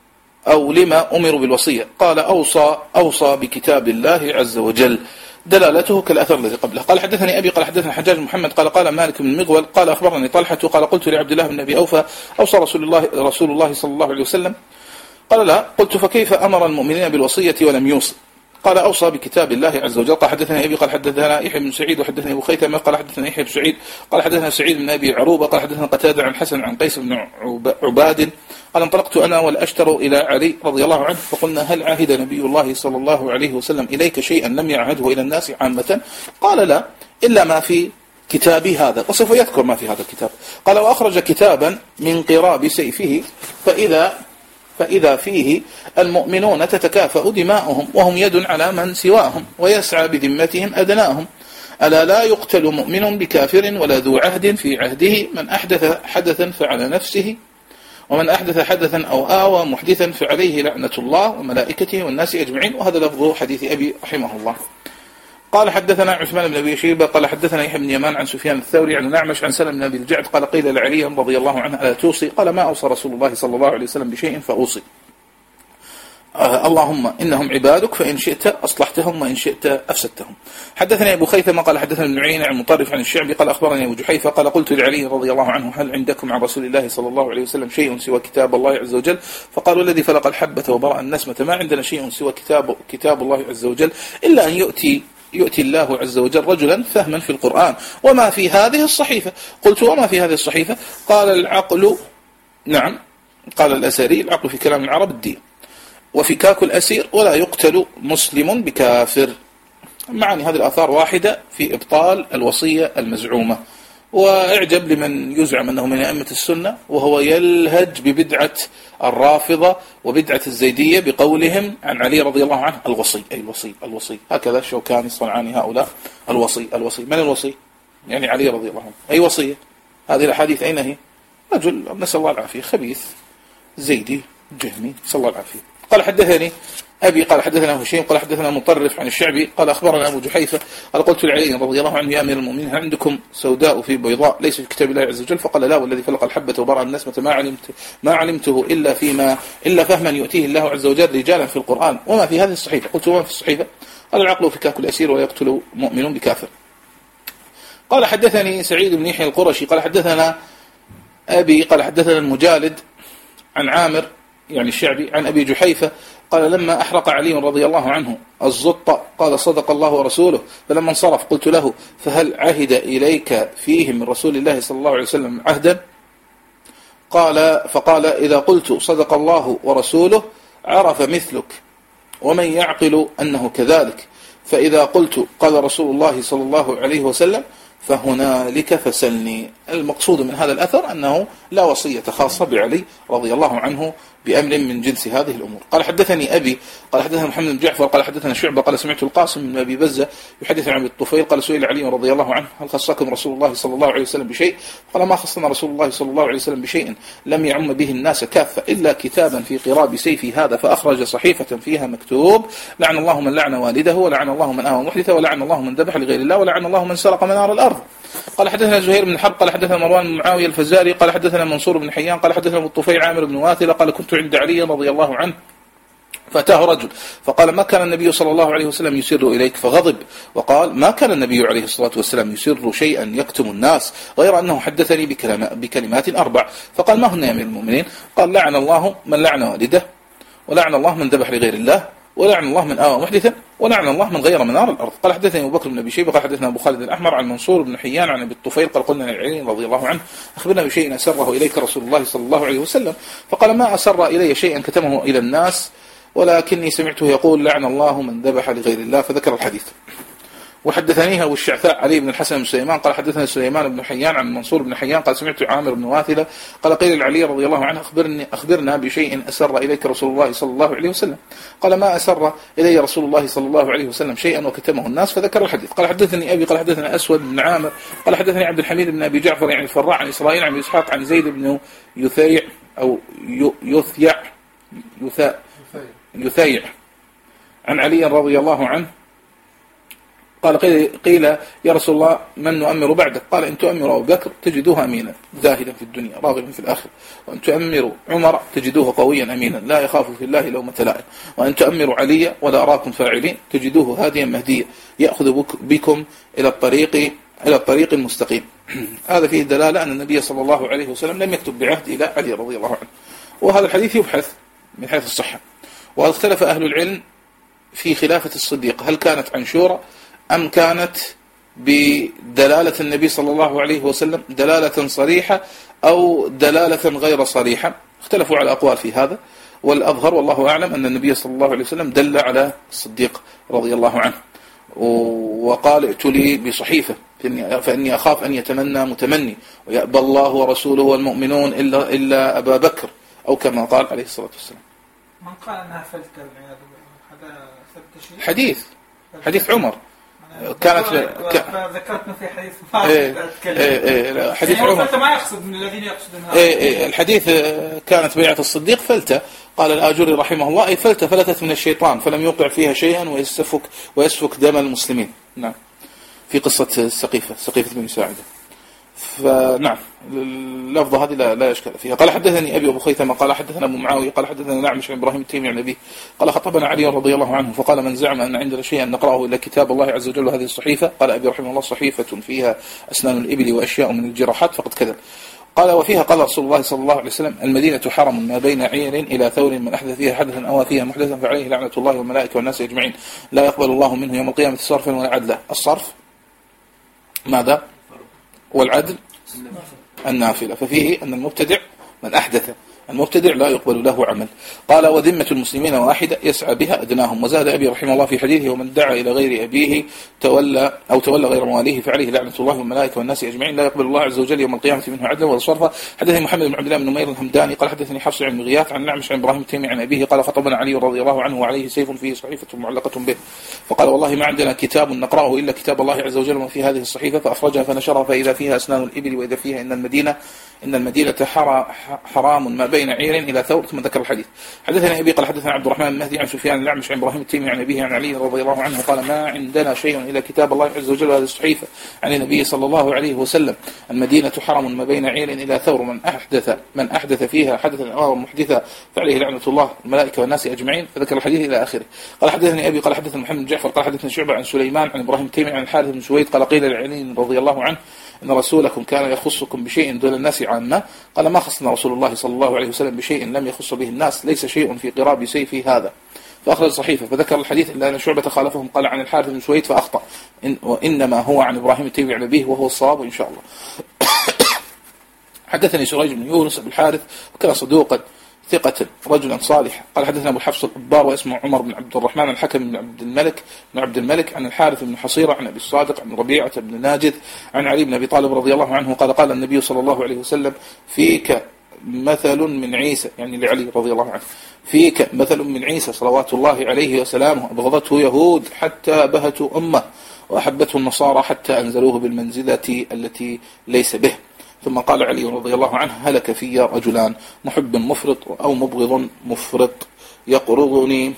أو لما أمروا بالوصية؟ قال أوصى أوصى بكتاب الله عز وجل، دلالته كالأثر الذي قبله. قال حدثني أبي قال حدثنا حجاج بن محمد قال قال مالك بن مغول قال أخبرني طلحة قال قلت لعبد الله بن أبي أوفى أوصى رسول الله رسول الله صلى الله عليه وسلم؟ قال لا. قلت فكيف أمر المؤمنين بالوصية ولم يوصي؟ قال أوصى بكتاب الله عز وجل. قال حدثنا أبي قال حدثنا يحيى بن سعيد وحدثني أبو خيثمة قال حدثنا يحيى بن سعيد قال حدثنا سعيد بن أبي عروبة قال حدثنا قتادة عن حسن عن قيس بن عباد قال انطلقت أنا والأشتر إلى علي رضي الله عنه فقلنا هل عهد نبي الله صلى الله عليه وسلم إليك شيئا لم يعهده إلى الناس عامة؟ قال لا إلا ما في كتابي هذا، وسوف يذكر ما في هذا الكتاب. قال وأخرج كتابا من قراب سيفه فإذا فإذا فيه المؤمنون تتكافأ دماؤهم وهم يد على من سواهم ويسعى بذمتهم أدناهم. ألا لا يقتل مؤمن بكافر ولا ذو عهد في عهده من أحدث حدثا فعلى نفسه ومن أحدث حدثا أو آوى محدثا فعليه لعنة الله وملائكته والناس أجمعين. وهذا لفظ حديث أبي رحمه الله. قال حدثنا عثمان بن أبي شيبة قال حدثنا يحيى بن يمان عن سفيان الثوري عن الأعمش عن سلم بن أبي الجعد قال قيل لعلي رضي الله عنه ألا توصي؟ قال ما أوصى رسول الله صلى الله عليه وسلم بشيء فأوصي. آه اللهم إنهم عبادك فإن شئت أصلحتهم وإن شئت أفسدتهم. حدثني أبو خيثمة قال حدثنا ابن عيينة عن مطرف عن الشعبي قال أخبرني أبو جحيفة قال قلت لعلي رضي الله عنه هل عندكم عن رسول الله صلى الله عليه وسلم شيء سوى كتاب الله عز وجل؟ فقالوا الذي فلق الحبة وبرأ النسمة ما عندنا شيء سوى كتاب, كتاب الله عز وجل إلا أن يؤتي يؤتي الله عز وجل رجلا فهما في القرآن وما في هذه الصحيفة. قلت وما في هذه الصحيفة؟ قال العقل نعم قال الأسري العقل في كلام العرب الدين وفكاك الأسير ولا يقتل مسلم بكافر. معاني هذه الآثار واحدة في إبطال الوصية المزعومة. وإعجب لمن يزعم أنه من أئمة السنة وهو يلهج ببدعة الرافضة وبدعة الزيدية بقولهم عن علي رضي الله عنه الوصي أي الوصي الوصي هكذا الشوكاني صنعاني هؤلاء الوصي الوصي من الوصي؟ يعني علي رضي الله عنه أي وصية؟ هذه الأحاديث أين هي؟ رجل نسأل الله العافية خبيث زيدي جهمي صلى الله العافية. قال حدثني أبي قال حدثنا هشيم قال حدثنا مطرف عن الشعبي قال أخبرنا أبو جحيفة قال قلت لعلي رضي الله عنه يا أمير المؤمنين هل عندكم سوداء في بيضاء ليس في كتاب الله عز وجل؟ فقال لا والذي فلق الحبة وبرأ النسمة ما علمت ما علمته إلا فيما إلا فهما يؤتيه الله عز وجل رجالا في القرآن وما في هذه الصحيفة. قلت وما في الصحيفة؟ قال العقل فكاك الأسير ولا يقتل مؤمن بكافر. قال حدثني سعيد بن يحيى القرشي قال حدثنا أبي قال حدثنا المجالد عن عامر يعني الشعبي عن أبي جحيفة قال لما أحرق علي رضي الله عنه الزط قال صدق الله ورسوله فلما انصرف قلت له فهل عهد إليك فيه من رسول الله صلى الله عليه وسلم عهدا؟ قال فقال إذا قلت صدق الله ورسوله عرف مثلك ومن يعقل أنه كذلك فإذا قلت قال رسول الله صلى الله عليه وسلم فهنالك فسلني. المقصود من هذا الأثر أنه لا وصية خاصة بعلي رضي الله عنه بأمر من جنس هذه الأمور. قال حدثني أبي قال حدثنا محمد بن جعفر قال حدثنا شعبة قال سمعت القاسم من أبي بزة يحدث عن أبي الطفيل قال سئل علي رضي الله عنه هل خصكم رسول الله صلى الله عليه وسلم بشيء؟ قال ما خصنا رسول الله صلى الله عليه وسلم بشيء لم يعم به الناس كافة إلا كتابا في قراب سيفي هذا فأخرج صحيفة فيها مكتوب لعن الله من لعن والده ولعن الله من آوى محدثه ولعن الله من ذبح لغير الله ولعن الله من سرق منار الأرض. قال حدثنا زهير بن حرب قال حدثنا مروان بن معاوية الفزاري قال حدثنا منصور بن حيان قال حدثنا الطفيل عامر بن واثلة قال كنت عند علي رضي الله عنه فأتاه رجل فقال ما كان النبي صلى الله عليه وسلم يسر إليك؟ فغضب وقال ما كان النبي عليه الصلاة والسلام يسر شيئا يكتم الناس غير أنه حدثني بكلمات أربع. فقال ما هن يا أمير المؤمنين؟ قال لعن الله من لعن والده ولعن الله من ذبح لغير الله ولعن الله من آوى محدثا ولعن الله من غير منار الأرض. قال حدثني أبو بكر بن أبي شيبة قال حدثنا أبو خالد الأحمر عن منصور بن حيان عن أبي الطفيل قال قلنا لعلي رضي الله عنه أخبرنا بشيء أسره إليك رسول الله صلى الله عليه وسلم؟ فقال ما أسر إلي شيئا كتمه إلى الناس ولكني سمعته يقول لعن الله من ذبح لغير الله فذكر الحديث. وحدثنيها والشعثاء علي بن الحسن بن سليمان قال حدثنا سليمان بن حيان عن منصور بن حيان قال سمعت عامر بن واثلة قال قيل لعلي رضي الله عنه أخبرني أخبرنا بشيء أسر إليك رسول الله صلى الله عليه وسلم؟ قال ما أسر إلي رسول الله صلى الله عليه وسلم شيئا وكتمه الناس فذكر الحديث. قال حدثني أبي قال حدثنا أسود بن عامر قال حدثني عبد الحميد بن أبي جعفر يعني الفراع عن إسرائيل عن إسحاق عن زيد بن يثيع أو يثيع يثيع يثيع عن علي رضي الله عنه قال قيل يا رسول الله من نؤمر بعدك؟ قال إن تؤمر أبو بكر تجدوه أمينا زاهدا في الدنيا راغبا في الآخرة وإن تؤمر عمر تجدوه قويا أمينا لا يخاف في الله لومة لائم وإن تؤمر علي ولا أراكم فاعلين تجدوه هاديا مهديا يأخذ بكم إلى الطريق إلى الطريق المستقيم. هذا فيه دلالة أن النبي صلى الله عليه وسلم لم يكتب بعهد إلى علي رضي الله عنه. وهذا الحديث يبحث من حيث الصحة. واختلف أهل العلم في خلافة الصديق هل كانت عن شورى أم كانت بدلالة النبي صلى الله عليه وسلم دلالة صريحة أو دلالة غير صريحة. اختلفوا على أقوال في هذا والأظهر والله أعلم أن النبي صلى الله عليه وسلم دل على الصديق رضي الله عنه وقال ائت لي بصحيفة فإني أخاف أن يتمنى متمني ويأبى الله ورسوله والمؤمنون إلا, إلا أبا بكر أو كما قال عليه الصلاة والسلام. من قال أنها فلتة والعياذ بالله هذا ثبت شيء؟ حديث حديث عمر كانت ذكرتنا في حديث ما إيه إيه إيه حديث عمر فلتة ما يقصد من الذين يقصدون هذا. إيه إيه الحديث كانت بيعة الصديق فلتة، قال الآجري رحمه الله أي فلتة فلتت من الشيطان فلم يوقع فيها شيئا ويسفك ويسفك دم المسلمين. نعم في قصة السقيفة سقيفة بن ساعدة. فنعم اللفظة هذه لا, لا يشكل فيها. قال حدثني أبي أبو خيثمة قال حدثنا أبو معاوية قال حدثنا نعمش عن إبراهيم التيمي عن أبيه قال خطبنا علي رضي الله عنه فقال من زعم أن عندنا شيئا نقرأه إلا كتاب الله عز وجل هذه الصحيفة. قال أبي رحمه الله صحيفة فيها أسنان الإبل وأشياء من الجراحات فقد كذب. قال وفيها قال رسول الله صلى الله عليه وسلم المدينة حرم ما بين عير إلى ثور من أحدث فيها حدثا أو فيها محدثا فعليه لعنة الله والملائكة والناس أجمعين لا يقبل الله منه يوم القيامة صرفا ولا عدلا. الصرف ماذا؟ والعدل النافلة. ففيه أن المبتدع من أحدث المبتدع لا يقبل له عمل. قال وذمة المسلمين واحدة يسعى بها أدناهم. وزاد أبي رحمه الله في حديثه ومن دعا إلى غير أبيه تولى أو تولى غير مواليه فعليه لعنة الله والملائكة والناس أجمعين لا يقبل الله عز وجل يوم القيامة منه عدلا ولا صرفا. حدثني محمد بن عبد الله بن نمير الهمداني قال حدثني حفص عن غياث عن نعمش عن إبراهيم التيمي عن أبيه قال خطبنا علي رضي الله عنه وعليه سيف فيه صحيفة معلقة به فقال والله ما عندنا كتاب نقرأه إلا كتاب الله عز وجل وفي هذه الصحيفة فأخرجها فنشرها فإذا فيها أسنان الإبل وإذا فيها إن المدينة إن المدينة حرام ما بين عير إلى ثور ثم ذكر الحديث. حدثنا أبي قال حدثنا عبد الرحمن المهدي عن سفيان الأعمش عن إبراهيم التيمي عن أبيه عن علي رضي الله عنه قال ما عندنا شيء إلا كتاب الله عز وجل هذه الصحيفة عن النبي صلى الله عليه وسلم المدينة حرم ما بين عير إلى ثور من أحدث من أحدث فيها حدثا أو محدثا فعليه لعنة الله الملائكة والناس أجمعين فذكر الحديث إلى آخره. قال حدثني أبي قال حدثنا محمد بن جعفر قال حدثنا شعبة عن سليمان عن إبراهيم التيمي عن الحارث بن سويد قال قيل لعلي رضي الله عنه إن رسولكم كان يخصكم بشيء دون الناس عامة قال ما خصنا رسول الله صلى الله عليه وسلم بشيء لم يخص به الناس ليس شيء في قراب سيفي هذا فأخرج صحيفة فذكر الحديث إلا أن شعبة خالفهم قال عن الحارث بن سويد فأخطأ إن وإنما هو عن إبراهيم التيمي عن أبيه وهو الصواب إن شاء الله. حدثني سريج بن يونس بن الحارث وكان صدوقا ثقة رجلا صالح قال حدثنا أبو الحفص الأبار واسمه عمر بن عبد الرحمن الحكم بن عبد الملك بن عبد الملك عن الحارث بن حصيرة عن أبي الصادق عن ربيعة بن ناجد عن علي بن أبي طالب رضي الله عنه قال قال النبي صلى الله عليه وسلم فيك مثل من عيسى يعني لعلي رضي الله عنه فيك مثل من عيسى صلوات الله عليه وسلامه أبغضته يهود حتى بهتوا أمه وأحبته النصارى حتى أنزلوه بالمنزلة التي ليس به. ثم قال علي رضي الله عنه هلك في رجلان محب مفرط أو مبغض مفرط يقرضني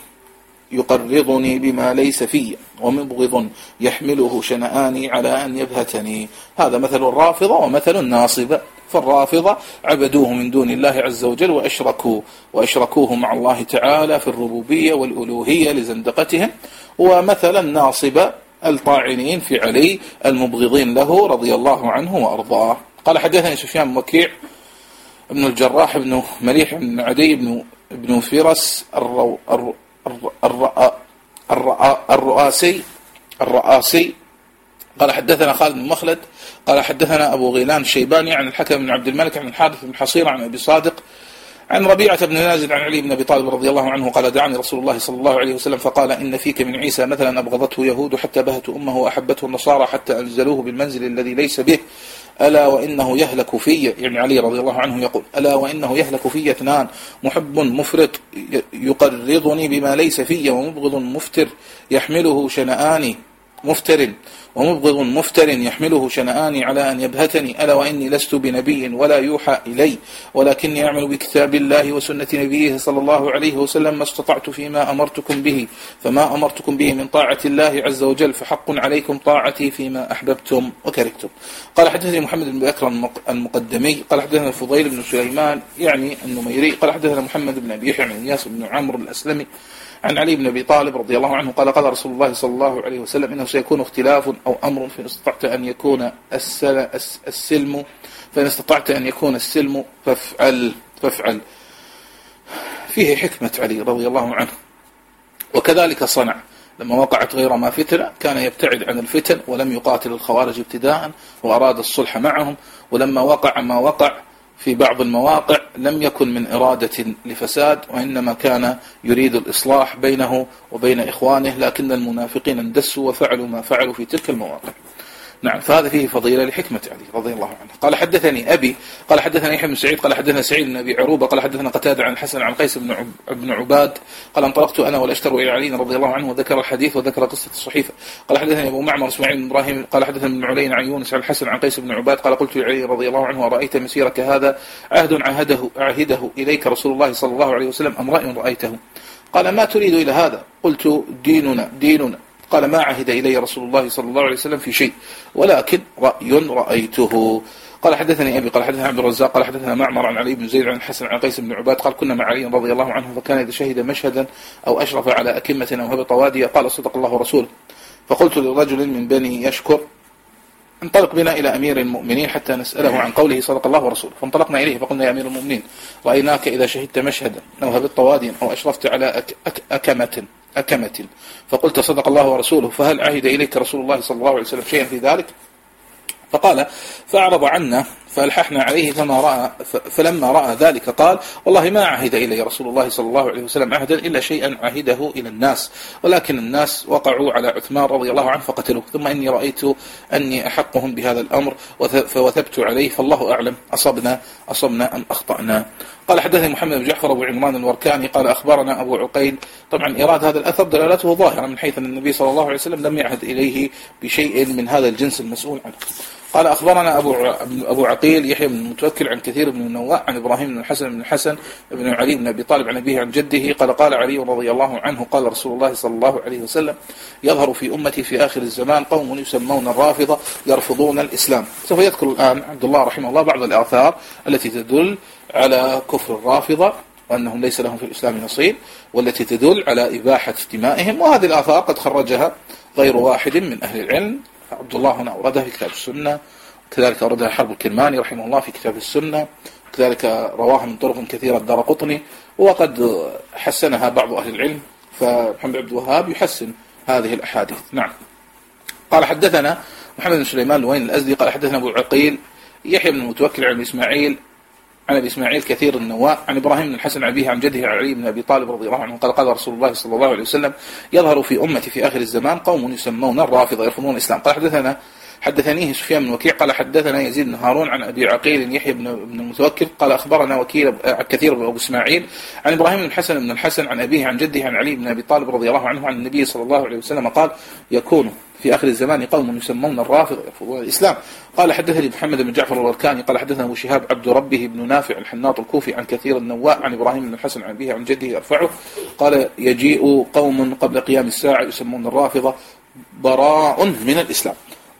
يقرضني بما ليس في ومبغض يحمله شنآني على أن يبهتني. هذا مثل الرافضة ومثل الناصبة. فالرافضة عبدوه من دون الله عز وجل وأشركوا وأشركوه مع الله تعالى في الربوبية والألوهية لزندقتهم. ومثل الناصبة الطاعنين في علي المبغضين له رضي الله عنه وأرضاه. قال حدثني سفيان بن وكيع ابن الجراح بن مليح بن عدي بن ابن فيرس الرو الر الر الر الرؤاسي الرؤاسي قال حدثنا خالد بن مخلد قال حدثنا أبو غيلان الشيباني عن الحكم بن عبد الملك عن الحارث بن حصير عن أبي صادق عن ربيعة بن نازل عن علي بن أبي طالب رضي الله عنه قال دعاني رسول الله صلى الله عليه وسلم فقال إن فيك من عيسى مثلا أبغضته يهود حتى بهتوا أمه وأحبته النصارى حتى أنزلوه بالمنزل الذي ليس به ألا وإنه يهلك في يعني علي رضي الله عنه يقول ألا وإنه يهلك في اثنان محب مفرط يقرضني بما ليس في ومبغض مفتر يحمله شنآني مفتر ومبغض مفتر يحمله شنآني على أن يبهتني ألا وإني لست بنبي ولا يوحى إلي ولكني أعمل بكتاب الله وسنة نبيه صلى الله عليه وسلم ما استطعت فيما أمرتكم به فما أمرتكم به من طاعة الله عز وجل فحق عليكم طاعتي فيما أحببتم وكرهتم. قال حدثني محمد بن بكر المقدمي قال حدثنا الفضيل بن سليمان يعني النميري قال حدثنا محمد بن أبي يحيى عن إياس بن عمرو الأسلمي عن علي بن أبي طالب رضي الله عنه قال قال رسول الله صلى الله عليه وسلم إنه سيكون اختلاف أو أمر فإن استطعت أن يكون السلم فإن استطعت أن يكون السلم فافعل فافعل. فيه حكمة علي رضي الله عنه وكذلك صنع لما وقعت غير ما فتنة كان يبتعد عن الفتن ولم يقاتل الخوارج ابتداء وأراد الصلح معهم ولما وقع ما وقع في بعض المواقع لم يكن من إرادة لفساد وإنما كان يريد الإصلاح بينه وبين إخوانه لكن المنافقين اندسوا وفعلوا ما فعلوا في تلك المواقع. نعم، فهذا فيه فضيلة لحكمة علي رضي الله عنه. قال حدثني أبي قال حدثنا يحيى بن سعيد قال حدثنا سعيد بن أبي عروبة قال حدثنا قتادة عن الحسن عن قيس بن بن عباد قال انطلقت أنا والأشتر إلى علي رضي الله عنه وذكر الحديث وذكر قصة الصحيفة. قال حدثني أبو معمر إسماعيل بن إبراهيم قال حدثنا ابن علي عن يونس عن الحسن عن قيس بن عباد قال قلت لعلي رضي الله عنه أرأيت مسيرك هذا عهد عهده عهده إليك رسول الله صلى الله عليه وسلم أم رأي رأيته؟ قال ما تريد إلى هذا؟ قلت ديننا ديننا. قال ما عهد إلي رسول الله صلى الله عليه وسلم في شيء ولكن رأي رأيته. قال حدثني أبي قال حدثنا عبد الرزاق قال حدثنا معمر عن علي بن زيد عن الحسن عن قيس بن عباد قال كنا مع علي رضي الله عنه فكان إذا شهد مشهدا أو أشرف على أكمة أو هبط واديا قال صدق الله ورسوله. فقلت لرجل من بني يشكر انطلق بنا إلى أمير المؤمنين حتى نسأله عن قوله صدق الله ورسوله. فانطلقنا إليه فقلنا يا أمير المؤمنين رأيناك إذا شهدت مشهدا أو هبطت واديا أو أشرفت على أك أك أكمة أكمة فقلت صدق الله ورسوله فهل عهد إليك رسول الله صلى الله عليه وسلم شيئا في ذلك؟ فقال فأعرض عنا فألححنا عليه فما رأى فلما رأى ذلك قال والله ما عهد إلي رسول الله صلى الله عليه وسلم عهدا إلا شيئا عهده إلى الناس ولكن الناس وقعوا على عثمان رضي الله عنه فقتلوه ثم إني رأيت أني أحقهم بهذا الأمر فوثبت عليه فالله أعلم أصبنا أصبنا أم أخطأنا. قال حدثني محمد بن جعفر أبو عمران الوركاني قال أخبرنا أبو عقيل. طبعا إيراد هذا الأثر دلالته ظاهرة من حيث أن النبي صلى الله عليه وسلم لم يعهد إليه بشيء من هذا الجنس المسؤول عنه. قال أخبرنا أبو أبو عقيل يحيى بن المتوكل عن كثير بن النواء عن إبراهيم بن الحسن بن الحسن بن علي بن أبي طالب عن أبيه عن جده قال قال علي رضي الله عنه قال رسول الله صلى الله عليه وسلم يظهر في أمتي في آخر الزمان قوم يسمون الرافضة يرفضون الإسلام. سوف يذكر الآن عبد الله رحمه الله بعض الآثار التي تدل على كفر الرافضة وأنهم ليس لهم في الإسلام نصيب والتي تدل على إباحة دمائهم وهذه الآثار قد خرجها غير واحد من أهل العلم. عبد الله هنا أوردها في كتاب السنة كذلك أوردها حرب الكرماني رحمه الله في كتاب السنة كذلك رواها من طرق كثيرة الدارقطني وقد حسنها بعض أهل العلم فمحمد عبد الوهاب يحسن هذه الأحاديث. نعم. قال حدثنا محمد بن سليمان الوين الأزدي قال حدثنا أبو عقيل يحيى بن المتوكل عن إسماعيل عن أبي إسماعيل كثير النواء عن إبراهيم بن الحسن عن أبيه عن جده علي بن أبي طالب رضي الله عنه قال قال رسول الله صلى الله عليه وسلم يظهر في أمتي في آخر الزمان قوم يسمون الرافضة يرفضون الإسلام. قال حدثنا حدثنيه سفيان بن وكيع قال حدثنا يزيد بن هارون عن أبي عقيل يحيى بن المتوكل قال أخبرنا وكيل كثير بن أبو إسماعيل عن إبراهيم بن الحسن بن الحسن عن أبيه عن جده عن علي بن أبي طالب رضي الله عنه عن النبي صلى الله عليه وسلم قال يكون في آخر الزمان قوم يسمون الرافضة يرفضون الإسلام. قال حدثني محمد بن جعفر الوركاني قال حدثنا أبو شهاب عبد ربه بن نافع الحناط الكوفي عن كثير النواء عن إبراهيم بن الحسن عن أبيه عن جده يرفعه قال يجيء قوم قبل قيام الساعة يسمون الرافضة براء من الإسلام.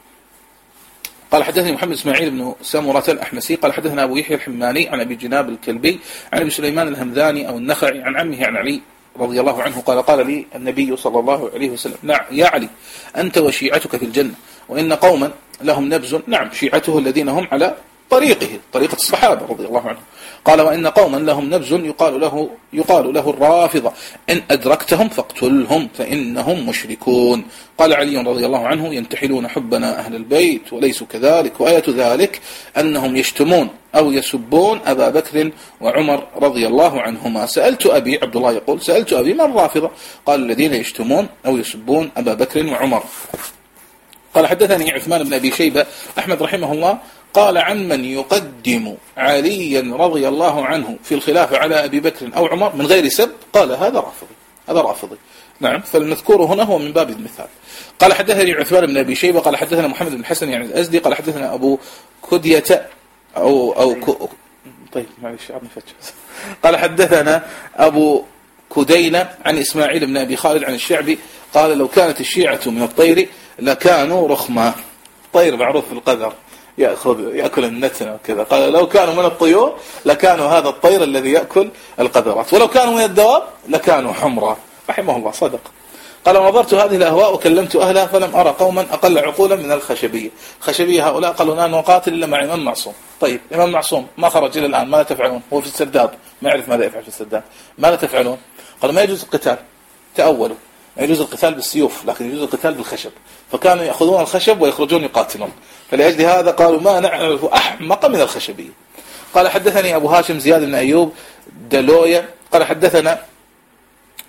قال حدثني محمد إسماعيل بن سامرة الأحمسي قال حدثنا أبو يحيى الحماني عن أبي جناب الكلبي عن أبي سليمان الهمذاني أو النخعي عن عمه عن علي رضي الله عنه قال قال لي النبي صلى الله عليه وسلم نعم يا علي أنت وشيعتك في الجنة وإن قوما لهم نبز نعم شيعته الذين هم على طريقه طريقة الصحابة رضي الله عنهم قال وإن قوما لهم نبز يقال له يقال له الرافضة إن أدركتهم فاقتلهم فإنهم مشركون. قال علي رضي الله عنه ينتحلون حبنا أهل البيت وليسوا كذلك وآية ذلك أنهم يشتمون أو يسبون أبا بكر وعمر رضي الله عنهما. سألت أبي عبد الله يقول سألت أبي من الرافضة قال الذين يشتمون أو يسبون أبا بكر وعمر. قال حدثني عثمان بن أبي شيبة أحمد رحمه الله قال عن من يقدم عليا رضي الله عنه في الخلافة على أبي بكر أو عمر من غير سب قال هذا رافضي هذا رافضي. نعم فالمذكور هنا هو من باب المثال. قال حدثني عثمان بن أبي شيبة قال حدثنا محمد بن حسن يعني الأزدي قال حدثنا أبو كدية أو أو ك... طيب معلش عم فتش قال حدثنا أبو كدينة عن إسماعيل بن أبي خالد عن الشعبي قال لو كانت الشيعة من الطير لكانوا رخما. طير معروف في القدر يأخذ يأكل النتنة وكذا قال لو كانوا من الطيور لكانوا هذا الطير الذي يأكل القذرات ولو كانوا من الدواب لكانوا حمرا رحمه الله صدق. قال ونظرت هذه الأهواء وكلمت أهلها فلم أرى قوما أقل عقولا من الخشبية. خشبية هؤلاء قالوا لا نقاتل إلا مع إمام معصوم. طيب إمام معصوم ما خرج إلى الآن ماذا تفعلون؟ هو في السرداب ما يعرف ماذا يفعل في السرداب ماذا تفعلون؟ قالوا ما يجوز القتال تأولوا ما يجوز القتال بالسيوف لكن يجوز القتال بالخشب فكانوا يأخذون الخشب ويخرجون يقاتلون فلأجل هذا قالوا ما نعرف أحمق من الخشبية. قال حدثني أبو هاشم زياد بن أيوب دلوية قال حدثنا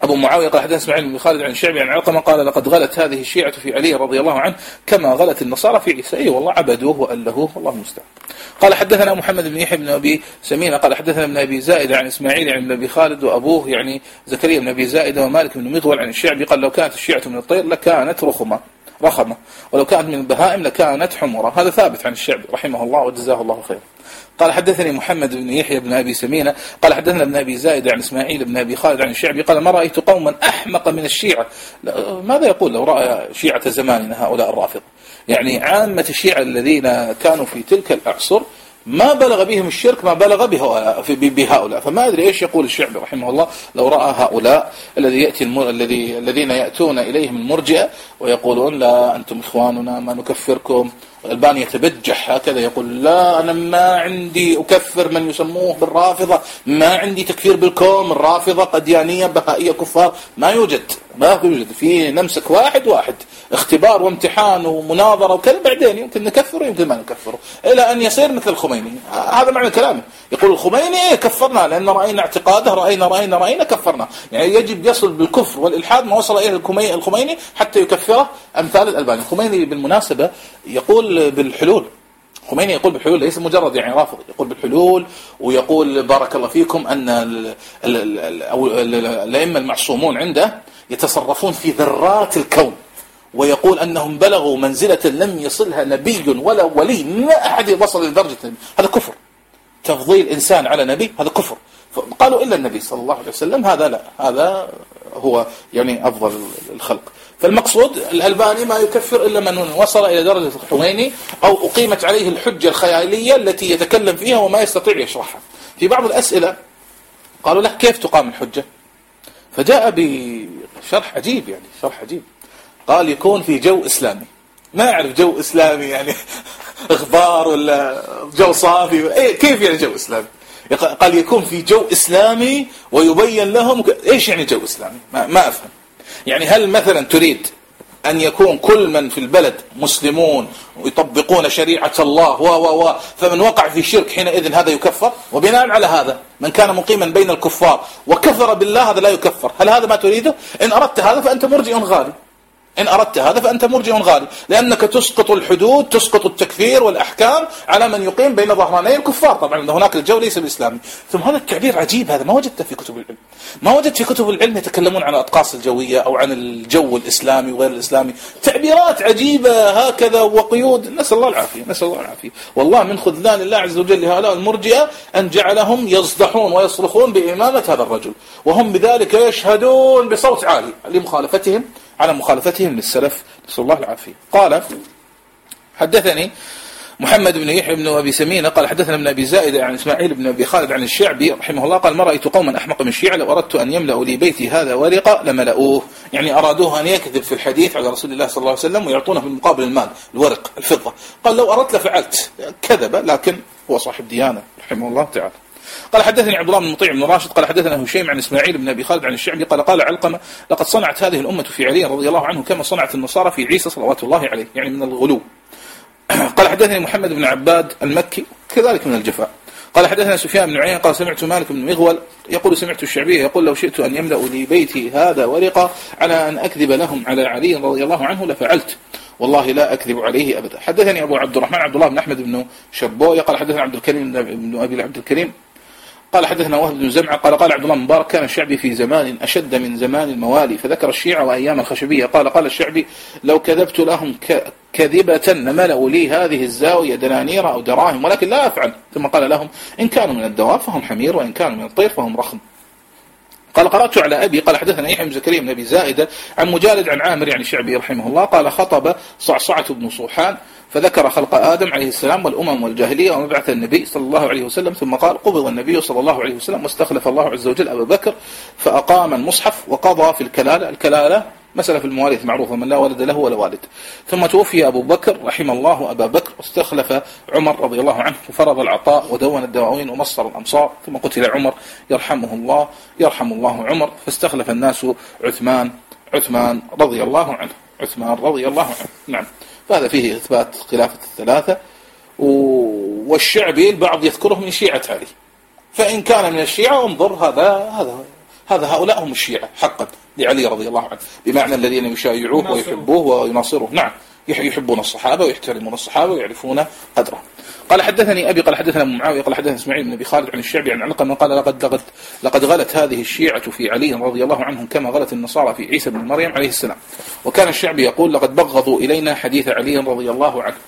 أبو معاوية قال حدثنا إسماعيل بن خالد عن الشعبي عن علقمة قال لقد غلت هذه الشيعة في علي رضي الله عنه كما غلت النصارى في عيسى. أي والله عبدوه وألهوه والله المستعان. قال حدثنا محمد بن يحيى بن أبي سمينة قال حدثنا ابن أبي زائدة عن إسماعيل عن ابن أبي خالد وأبوه يعني زكريا بن أبي زائدة ومالك بن مغول عن الشعبي قال لو كانت الشيعة من الطير لكانت رخمة رخمة ولو كانت من البهائم لكانت حمرة. هذا ثابت عن الشعبي رحمه الله وجزاه الله خير. قال حدثني محمد بن يحيى بن أبي سمينة قال حدثنا ابن أبي زائدة عن إسماعيل بن أبي خالد عن الشعبي قال ما رأيت قوما أحمق من الشيعة. ماذا يقول لو رأى شيعة زماننا هؤلاء الرافضة؟ يعني عامة الشيعة الذين كانوا في تلك الأعصر ما بلغ بهم الشرك ما بلغ بهؤلاء. فما أدري إيش يقول الشعبي رحمه الله لو رأى هؤلاء الذي يأتي المر... الذي الذين يأتون إليهم المرجئة ويقولون لا أنتم إخواننا ما نكفركم. الألباني يتبجح هكذا يقول لا أنا ما عندي أكفر من يسموه بالرافضة، ما عندي تكفير بالكوم، الرافضة قديانية بهائية كفار، ما يوجد ما يوجد في نمسك واحد واحد اختبار وامتحان ومناظرة وكذا بعدين يمكن نكفره يمكن ما نكفره إلى أن يصير مثل الخميني. هذا معنى كلامه. يقول الخميني إيه كفرنا لأن رأينا اعتقاده رأينا رأينا رأينا كفرنا. يعني يجب يصل بالكفر والإلحاد ما وصل إلى الخميني حتى يكفره أمثال الألباني. الخميني بالمناسبة يقول بالحلول. خميني يقول بالحلول ليس مجرد يعني رافض، يقول بالحلول ويقول بارك الله فيكم أن الأئمة المعصومون عنده يتصرفون في ذرات الكون، ويقول أنهم بلغوا منزلة لم يصلها نبي ولا ولي، ما أحد وصل لدرجة. هذا كفر. تفضيل إنسان على نبي هذا كفر. قالوا إلا النبي صلى الله عليه وسلم هذا لا، هذا هو يعني أفضل الخلق. فالمقصود الألباني ما يكفر إلا من وصل إلى درجة الخميني أو أقيمت عليه الحجة الخيالية التي يتكلم فيها وما يستطيع يشرحها. في بعض الأسئلة قالوا له كيف تقام الحجة؟ فجاء بشرح عجيب، يعني شرح عجيب. قال يكون في جو إسلامي. ما أعرف جو إسلامي يعني إخبار ولا جو صافي، إيه كيف يعني جو إسلامي؟ قال يكون في جو إسلامي ويبين لهم إيش يعني جو إسلامي. ما, ما أفهم. يعني هل مثلا تريد أن يكون كل من في البلد مسلمون ويطبقون شريعة الله و و و فمن وقع في شرك حينئذ هذا يكفر، وبناء على هذا من كان مقيما بين الكفار وكفر بالله هذا لا يكفر؟ هل هذا ما تريده؟ إن أردت هذا فأنت مرجئ غالي. إن أردت هذا فأنت مرجئ غالي، لأنك تسقط الحدود، تسقط التكفير والأحكام على من يقيم بين ظهراني الكفار. طبعا هناك الجو ليس بالإسلامي. ثم هذا التعبير عجيب، هذا ما وجدته في كتب العلم. ما وجدت في كتب العلم يتكلمون عن الأطقاس الجوية أو عن الجو الإسلامي وغير الإسلامي. تعبيرات عجيبة هكذا وقيود، نسأل الله العافية نسأل الله العافية. والله من خذلان الله عز وجل لهؤلاء المرجئة أن جعلهم يصدحون ويصرخون بإمامة هذا الرجل، وهم بذلك يشهدون بصوت عالي لمخالفتهم على مخالفتهم للسلف، نسأل الله العافية. قال حدثني محمد بن يحيى بن أبي سمينة قال حدثنا ابن أبي زائدة عن إسماعيل بن أبي خالد عن الشعبي رحمه الله قال ما رأيت قوما أحمق من الشيعة لو أردت أن يملأوا لي بيتي هذا ورقة لملأوه. يعني أرادوه أن يكذب في الحديث على رسول الله صلى الله عليه وسلم ويعطونه بالمقابل المال الورق الفضة. قال لو أردت لفعلت. كذب، لكن هو صاحب ديانة رحمه الله تعالى. قال حدثني عبد الله بن مطيع بن راشد قال حدثنا هشيم عن إسماعيل بن أبي خالد عن الشعبي قال قال علقمة لقد صنعت هذه الأمة في علي رضي الله عنه كما صنعت النصارى في عيسى صلوات الله عليه، يعني من الغلو. قال حدثني محمد بن عباد المكي كذلك من الجفاء. قال حدثنا سفيان بن عيينة قال سمعت مالك بن مغول يقول سمعت الشعبي يقول لو شئت أن يملأ لي بيتي هذا ورقة على أن أكذب لهم على علي رضي الله عنه لفعلت، والله لا أكذب عليه أبدا. حدثني أبو عبد الرحمن عبد الله بن أحمد بن شبوية قال حدثنا عبد الكريم بن أبي عبد الكريم قال حدثنا وهب بن زمعة قال قال عبد الله بن مبارك كان الشعبي في زمان أشد من زمان الموالي، فذكر الشيعة وأيام الخشبية. قال قال الشعبي لو كذبت لهم كذبة لملأوا لي هذه الزاوية دنانير أو دراهم، ولكن لا أفعل. ثم قال لهم إن كانوا من الدواب فهم حمير، وإن كانوا من الطير فهم رخم. قال قرأت على أبي قال حدثنا يحيى بن زكريا بن أبي زائدة عن مجالد عن عامر يعني الشعبي رحمه الله قال خطب صعصعة بن صوحان فذكر خلق آدم عليه السلام والأمم والجاهلية ومبعث النبي صلى الله عليه وسلم، ثم قال قبض النبي صلى الله عليه وسلم واستخلف الله عز وجل أبا بكر فأقام المصحف وقضى في الكلالة. الكلالة مسألة في المواريث معروفة من لا ولد له ولا والد. ثم توفي أبو بكر رحمه الله أبا بكر واستخلف عمر رضي الله عنه وفرض العطاء ودون الدواوين ومصر الأمصار. ثم قتل عمر يرحمه الله يرحم الله عمر فاستخلف الناس عثمان عثمان رضي الله عنه عثمان رضي الله عنه. نعم، فهذا فيه إثبات خلافة الثلاثة. والشعبي البعض يذكره من شيعة علي، فإن كان من الشيعة انظر هذا هذا هذا هؤلاء هم الشيعة حقا لعلي رضي الله عنه، بمعنى الذين يشايعوه ويحبوه ويناصروه. نعم، يحبون الصحابة ويحترمون الصحابة ويعرفون قدره. قال حدثني أبي قال حدثنا معاوية قال حدثنا إسماعيل بن أبي خالد عن الشعبي عن علقمة قال لقد لقد لقد غلت هذه الشيعة في علي رضي الله عنهم كما غلت النصارى في عيسى بن مريم عليه السلام. وكان الشعبي يقول لقد بغضوا إلينا حديث علي رضي الله عنه.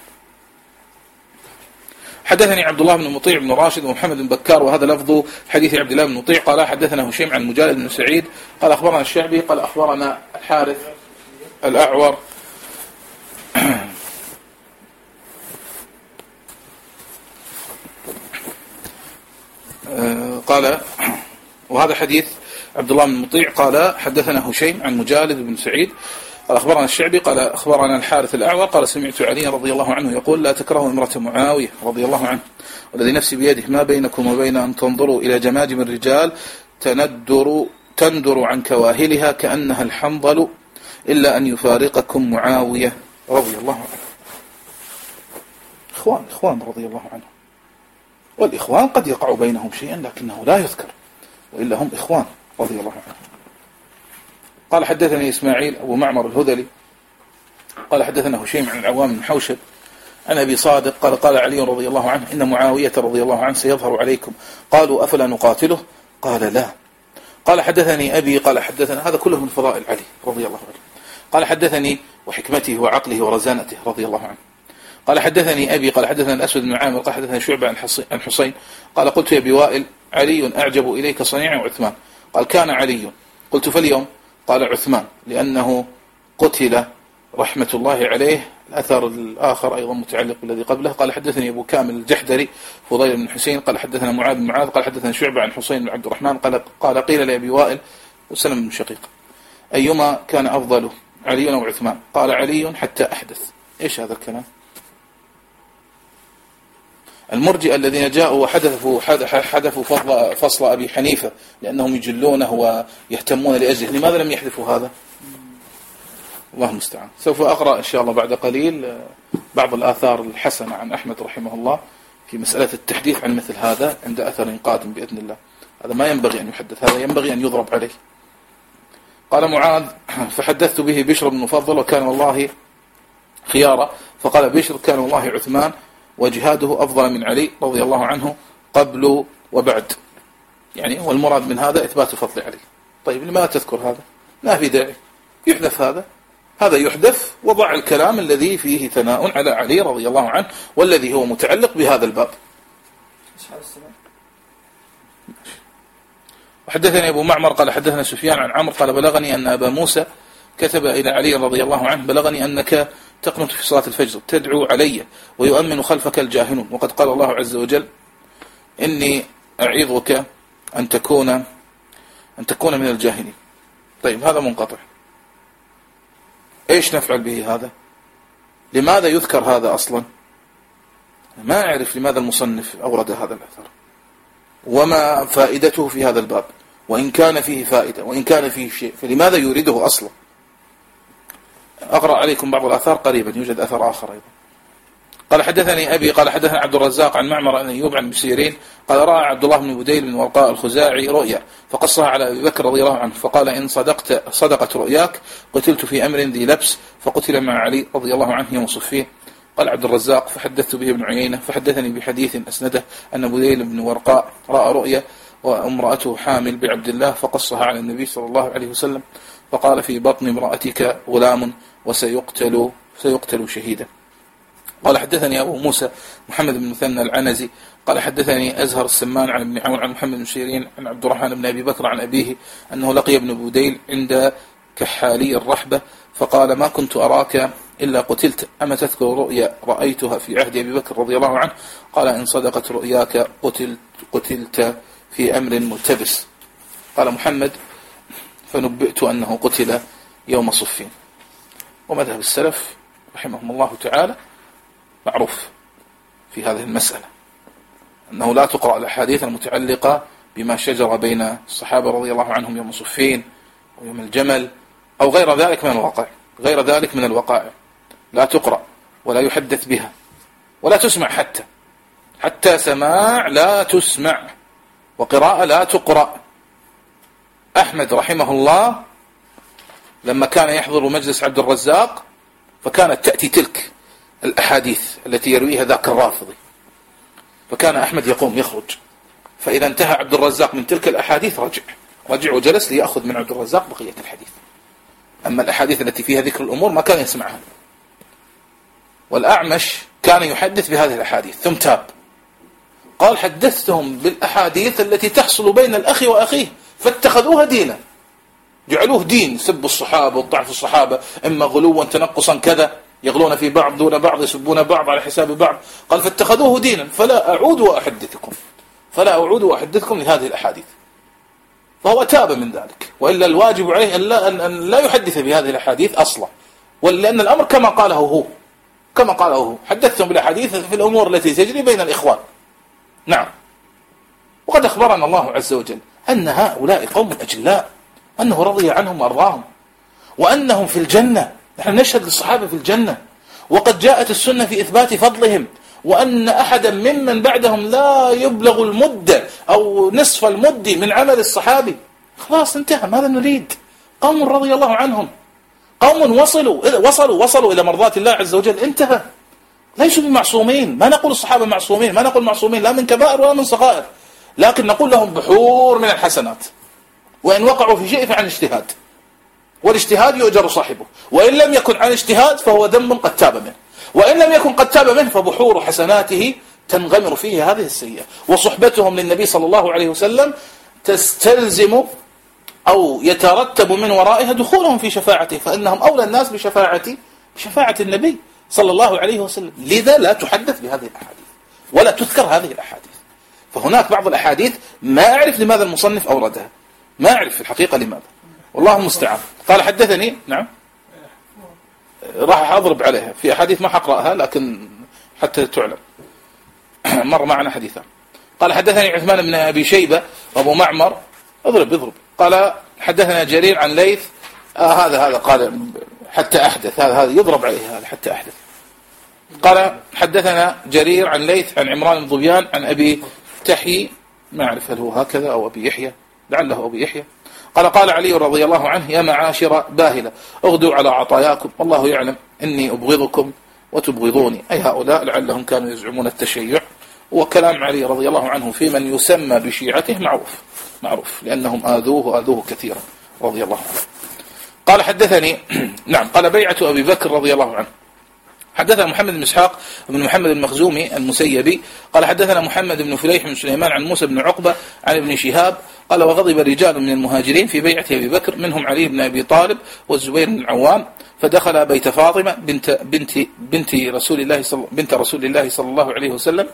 حدثني عبد الله بن مطيع بن راشد ومحمد بن بكار وهذا لفظ حديث عبد الله بن مطيع قال حدثنا هشيم عن مجالد بن سعيد قال أخبرنا الشعبي قال أخبرنا الحارث الأعور قال، وهذا حديث عبد الله بن مطيع قال حدثنا هشيم عن مجالد بن سعيد قال أخبرنا الشعبي قال أخبرنا الحارث الأعور قال سمعت علي رضي الله عنه يقول لا تكرهوا امرأة معاوية رضي الله عنه والذي نفسي بيده ما بينكم وبين أن تنظروا إلى جماجم الرجال تندر تندر عن كواهلها كأنها الحنظل إلا أن يفارقكم معاوية رضي الله عنه. إخوان إخوان رضي الله عنه، والإخوان قد يقع بينهم شيئا لكنه لا يذكر، وإلا هم إخوان رضي الله عنه. قال حدثني إسماعيل أبو معمر الهذلي قال حدثنا هشيم عن العوام بن حوشب عن أبي صادق قال قال علي رضي الله عنه إن معاوية رضي الله عنه سيظهر عليكم قالوا أفلا نقاتله قال لا. قال حدثني أبي قال حدثنا، هذا كله من فضائل علي رضي الله عنه. قال حدثني وحكمته وعقله ورزانته رضي الله عنه. قال حدثني أبي قال حدثنا الأسود بن عامر قال حدثنا شعبة عن حسين قال قلت يا أبي وائل علي أعجب إليك صنيعا وعثمان قال كان علي قلت فاليوم قال عثمان لأنه قتل رحمة الله عليه. الأثر الآخر أيضا متعلق بالذي قبله. قال حدثني أبو كامل الجحدري فضيل بن حسين قال حدثنا معاذ بن معاذ قال حدثنا شعبة عن حسين بن عبد الرحمن قال قال قيل لأبي وائل وسلم بن شقيق أيما كان أفضل علي أو عثمان قال علي حتى أحدث. إيش هذا الكلام؟ المرجئة الذين جاءوا وحدثوا حدثوا فضل فصل أبي حنيفة لأنهم يجلونه ويهتمون لأجله، لماذا لم يحذفوا هذا؟ الله المستعان. سوف أقرأ إن شاء الله بعد قليل بعض الآثار الحسنة عن أحمد رحمه الله في مسألة التحديث عن مثل هذا عند أثر قادم بإذن الله. هذا ما ينبغي أن يحدث، هذا ينبغي أن يضرب عليه. قال معاذ فحدثت به بشر بن مفضل وكان والله خيارا فقال بشر كان والله عثمان وجهاده أفضل من علي رضي الله عنه قبل وبعد، يعني والمراد من هذا إثبات فضل علي. طيب لماذا تذكر هذا؟ ما في داعي يحدث هذا، هذا يحدث وضع الكلام الذي فيه ثناء على علي رضي الله عنه والذي هو متعلق بهذا الباب. وحدثني أبو معمر قال حدثنا سفيان عن عمرو قال بلغني أن أبا موسى كتب إلى علي رضي الله عنه بلغني أنك تقنط في صلاة الفجر تدعو علي ويؤمن خلفك الجاهلون وقد قال الله عز وجل إني أعيذك أن تكون أن تكون من الجاهلين. طيب هذا منقطع، إيش نفعل به هذا؟ لماذا يذكر هذا أصلا؟ ما أعرف لماذا المصنف أورد هذا الأثر وما فائدته في هذا الباب، وإن كان فيه فائدة وإن كان فيه شيء فلماذا يريده أصلا؟ أقرأ عليكم بعض الآثار قريبا، يوجد أثر آخر أيضا. قال حدثني أبي قال حدثنا عبد الرزاق عن معمر أن أيوب عن بسيرين قال رأى عبد الله بن بديل بن ورقاء الخزاعي رؤيا فقصها على أبي بكر رضي الله عنه فقال إن صدقت صدقت رؤياك قتلت في أمر ذي لبس فقتل مع علي رضي الله عنه يوم صفين. قال عبد الرزاق فحدثت به ابن عيينة فحدثني بحديث أسنده أن بديل بن ورقاء رأى رؤيا وامرأته حامل بعبد الله فقصها على النبي صلى الله عليه وسلم فقال في بطن امرأتك غلام وسيقتل سيقتل شهيدا. قال حدثني أبو موسى محمد بن مثنى العنزي قال حدثني أزهر السمان عن ابن عون عن محمد بن سيرين عن عبد الرحمن بن أبي بكر عن أبيه أنه لقي ابن بديل عند كحالي الرحبة فقال ما كنت أراك إلا قتلت أما تذكر رؤيا رأيتها في عهد أبي بكر رضي الله عنه قال إن صدقت رؤياك قتلت, قتلت في أمر ملتبس. قال محمد فنبئت أنه قتل يوم صفين. ومذهب السلف رحمهم الله تعالى معروف في هذه المسألة أنه لا تقرأ الأحاديث المتعلقة بما شجر بين الصحابة رضي الله عنهم يوم صفين ويوم الجمل أو غير ذلك من الواقع غير ذلك من الوقائع لا تقرأ ولا يحدث بها ولا تسمع حتى حتى سماع لا تسمع وقراءة لا تقرأ. أحمد رحمه الله لما كان يحضر مجلس عبد الرزاق فكانت تأتي تلك الأحاديث التي يرويها ذاك الرافضي، فكان أحمد يقوم يخرج، فإذا انتهى عبد الرزاق من تلك الأحاديث رجع رجع وجلس ليأخذ من عبد الرزاق بقية الحديث. أما الأحاديث التي فيها ذكر الأمور ما كان يسمعها. والأعمش كان يحدث بهذه الأحاديث ثم تاب، قال حدثتهم بالأحاديث التي تحصل بين الأخ وأخيه فاتخذوها دينا، جعلوه دين، سب الصحابة والطعن في الصحابة، إما غلوا تنقصا كذا، يغلون في بعض دون بعض، يسبون بعض على حساب بعض، قال فاتخذوه دينا فلا أعود وأحدثكم فلا أعود وأحدثكم لهذه الأحاديث. فهو تاب من ذلك، وإلا الواجب عليه أن لا, أن لا يحدث بهذه الأحاديث أصلا، ولأن الأمر كما قاله هو كما قاله هو حدثتهم بالأحاديث في الأمور التي تجري بين الإخوان. نعم. وقد أخبرنا الله عز وجل أن هؤلاء قوم أجلاء، أنه رضي عنهم وأرضاهم، وأنهم في الجنة. نحن نشهد للصحابة في الجنة، وقد جاءت السنة في إثبات فضلهم، وأن أحدا ممن بعدهم لا يبلغ المدة أو نصف المد من عمل الصحابي. خلاص انتهى، ماذا نريد؟ قوم رضي الله عنهم، قوم وصلوا وصلوا وصلوا إلى مرضات الله عز وجل، انتهى. ليسوا بمعصومين، ما نقول الصحابة معصومين، ما نقول معصومين لا من كبائر ولا من صغائر، لكن نقول لهم بحور من الحسنات، وإن وقعوا في شيء فعن اجتهاد، والاجتهاد يؤجر صاحبه، وإن لم يكن عن اجتهاد فهو ذنب قد تاب منه، وإن لم يكن قد تاب منه فبحور حسناته تنغمر فيه هذه السيئة. وصحبتهم للنبي صلى الله عليه وسلم تستلزم أو يترتب من ورائها دخولهم في شفاعته، فإنهم أولى الناس بشفاعة بشفاعة النبي صلى الله عليه وسلم. لذا لا تحدث بهذه الأحاديث ولا تذكر هذه الأحاديث. فهناك بعض الأحاديث ما أعرف لماذا المصنف أوردها، ما أعرف في الحقيقة لماذا، والله المستعان. قال حدثني، نعم راح أضرب عليها في أحاديث ما حقرأها لكن حتى تعلم. مر معنا حديثا. قال حدثني عثمان بن أبي شيبة وأبو معمر، اضرب اضرب. قال حدثنا جرير عن ليث، آه هذا هذا قال حتى أحدث، هذا هذا يضرب عليه هذا حتى أحدث. قال حدثنا جرير عن ليث عن عمران بن ظبيان عن أبي تحيي، ما أعرف هل هو هكذا أو أبي يحيى، لعله أبي يحيى. قال قال علي رضي الله عنه يا معاشر باهلة اغدوا على عطاياكم والله يعلم إني أبغضكم وتبغضوني، أي هؤلاء لعلهم كانوا يزعمون التشيع. وكلام علي رضي الله عنه في من يسمى بشيعته معروف معروف لأنهم آذوه وآذوه كثيرا رضي الله عنه. قال حدثني نعم قال بيعة أبي بكر رضي الله عنه. حدثنا محمد بن إسحاق بن محمد المخزومي المسيبي قال حدثنا محمد بن فليح بن سليمان عن موسى بن عقبة عن ابن شهاب قال وغضب رجال من المهاجرين في بيعة أبي بكر منهم علي بن أبي طالب والزبير بن العوام، فدخل بيت فاطمة بنت بنت بنت رسول الله صلى بنت رسول الله صلى الله عليه وسلم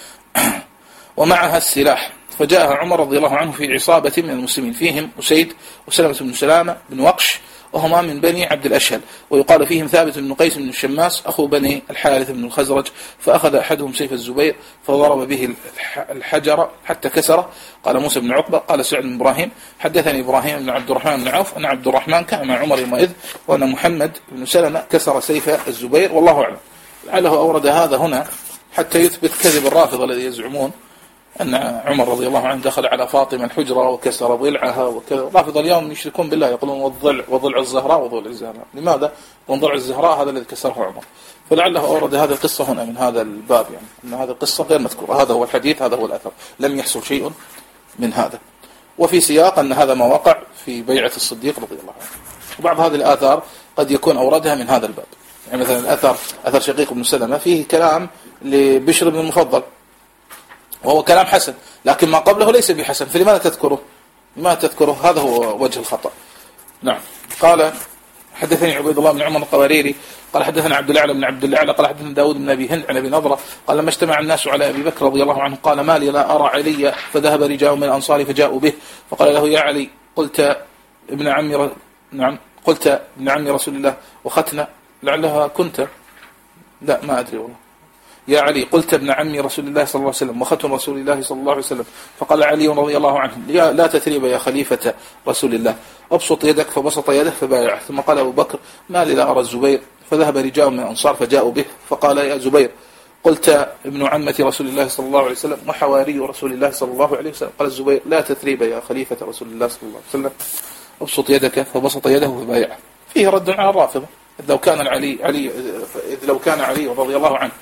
ومعها السلاح، فجاءها عمر رضي الله عنه في عصابة من المسلمين فيهم أسيد وسلمة بن سلامة بن وقش وهما من بني عبد الأشهل، ويقال فيهم ثابت بن قيس بن الشماس أخو بني الحارث بن الخزرج، فأخذ أحدهم سيف الزبير فضرب به الحجر حتى كسره. قال موسى بن عقبة قال سعد بن إبراهيم حدثني إبراهيم بن عبد الرحمن بن عوف أن عبد الرحمن كان مع عمر يومئذ وأن محمد بن سلمة كسر سيف الزبير، والله أعلم. لعله أورد هذا هنا حتى يثبت كذب الرافضة الذي يزعمون أن عمر رضي الله عنه دخل على فاطمة الحجرة وكسر ضلعها وكذا. الرافضة اليوم يشركون بالله يقولون والضلع وضلع الزهراء وضلع الزهراء، لماذا؟ وضلع الزهراء هذا الذي كسره عمر، فلعله أورد هذه القصة هنا من هذا الباب، يعني أن هذه القصة غير مذكورة، هذا هو الحديث هذا هو الأثر، لم يحصل شيء من هذا. وفي سياق أن هذا ما وقع في بيعة الصديق رضي الله عنه. وبعض هذه الآثار قد يكون أوردها من هذا الباب، يعني مثلا الأثر أثر شقيق بن سلمة فيه كلام لبشر بن المفضل وهو كلام حسن، لكن ما قبله ليس بحسن، فلماذا تذكره؟ ما تذكره؟ هذا هو وجه الخطأ. نعم. قال حدثني عبيد الله بن عمر القواريري قال حدثنا عبد الأعلى بن عبد الأعلى قال حدثنا داود بن أبي هند عن أبي نضرة قال لما اجتمع الناس على أبي بكر رضي الله عنه قال ما لي لا أرى علي، فذهب رجال من الأنصار فجاءوا به فقال له يا علي قلت ابن عمي ر... نعم قلت ابن عمي رسول الله وختنا، لعلها كنت لا ما أدري والله، يا علي قلت ابن عمي رسول الله صلى الله عليه وسلم وختم رسول الله صلى الله عليه وسلم، فقال علي رضي الله عنه لا تثريب يا خليفة رسول الله، أبسط يدك، فبسط يده فبايع. ثم قال أبو بكر ما لي لا أرى الزبير، فذهب رجال من الأنصار فجاءوا به فقال يا زبير قلت ابن عمة رسول الله صلى الله عليه وسلم وحواري رسول الله صلى الله عليه وسلم. قال الزبير لا تثريب يا خليفة رسول الله صلى الله عليه وسلم، ابسط يدك، فبسط يده فبايعه. فيه رد على الرافضة. إذ لو كان علي علي إذ لو كان علي رضي الله عنه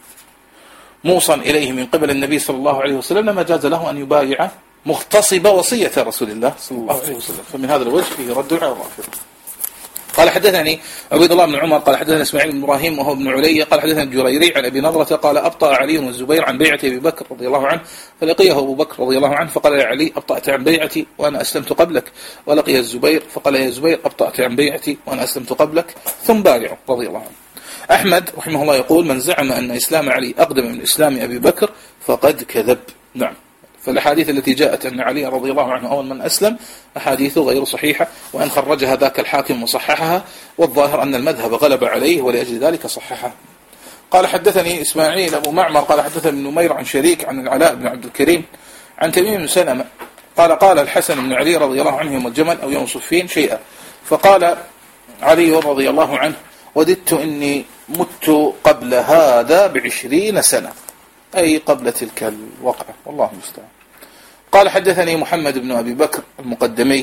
موصى إليه من قبل النبي صلى الله عليه وسلم لما جاز له أن يبايع مغتصب وصية رسول الله صلى الله عليه وسلم. فمن هذا الوجه فيه رد على الرافضة. قال حدثني عبيد الله بن عمر قال حدثنا اسماعيل بن ابراهيم وهو ابن علي قال حدثنا الجريري عن ابي نضرة قال ابطأ علي والزبير عن بيعة ابي بكر رضي الله عنه، فلقيه ابو بكر رضي الله عنه فقال يا علي ابطأت عن بيعتي وانا اسلمت قبلك، ولقي الزبير فقال يا زبير ابطأت عن بيعتي وانا اسلمت قبلك، ثم بايعه رضي الله عنه. احمد رحمه الله يقول من زعم ان اسلام علي اقدم من اسلام ابي بكر فقد كذب. نعم، فالأحاديث التي جاءت أن علي رضي الله عنه أول من أسلم أحاديث غير صحيحة، وأن خرجها ذاك الحاكم وصححها، والظاهر أن المذهب غلب عليه ولأجل ذلك صححها. قال حدثني إسماعيل أبو معمر قال حدثني ابن نمير عن شريك عن العلاء بن عبد الكريم عن تميم بن سلمة قال قال الحسن بن علي رضي الله عنه يوم الجمل أو يوم صفين شيئا، فقال علي رضي الله عنه وددت إني مت قبل هذا بعشرين سنة، أي قبل تلك الوقعة، والله المستعان. قال حدثني محمد بن أبي بكر المقدمي،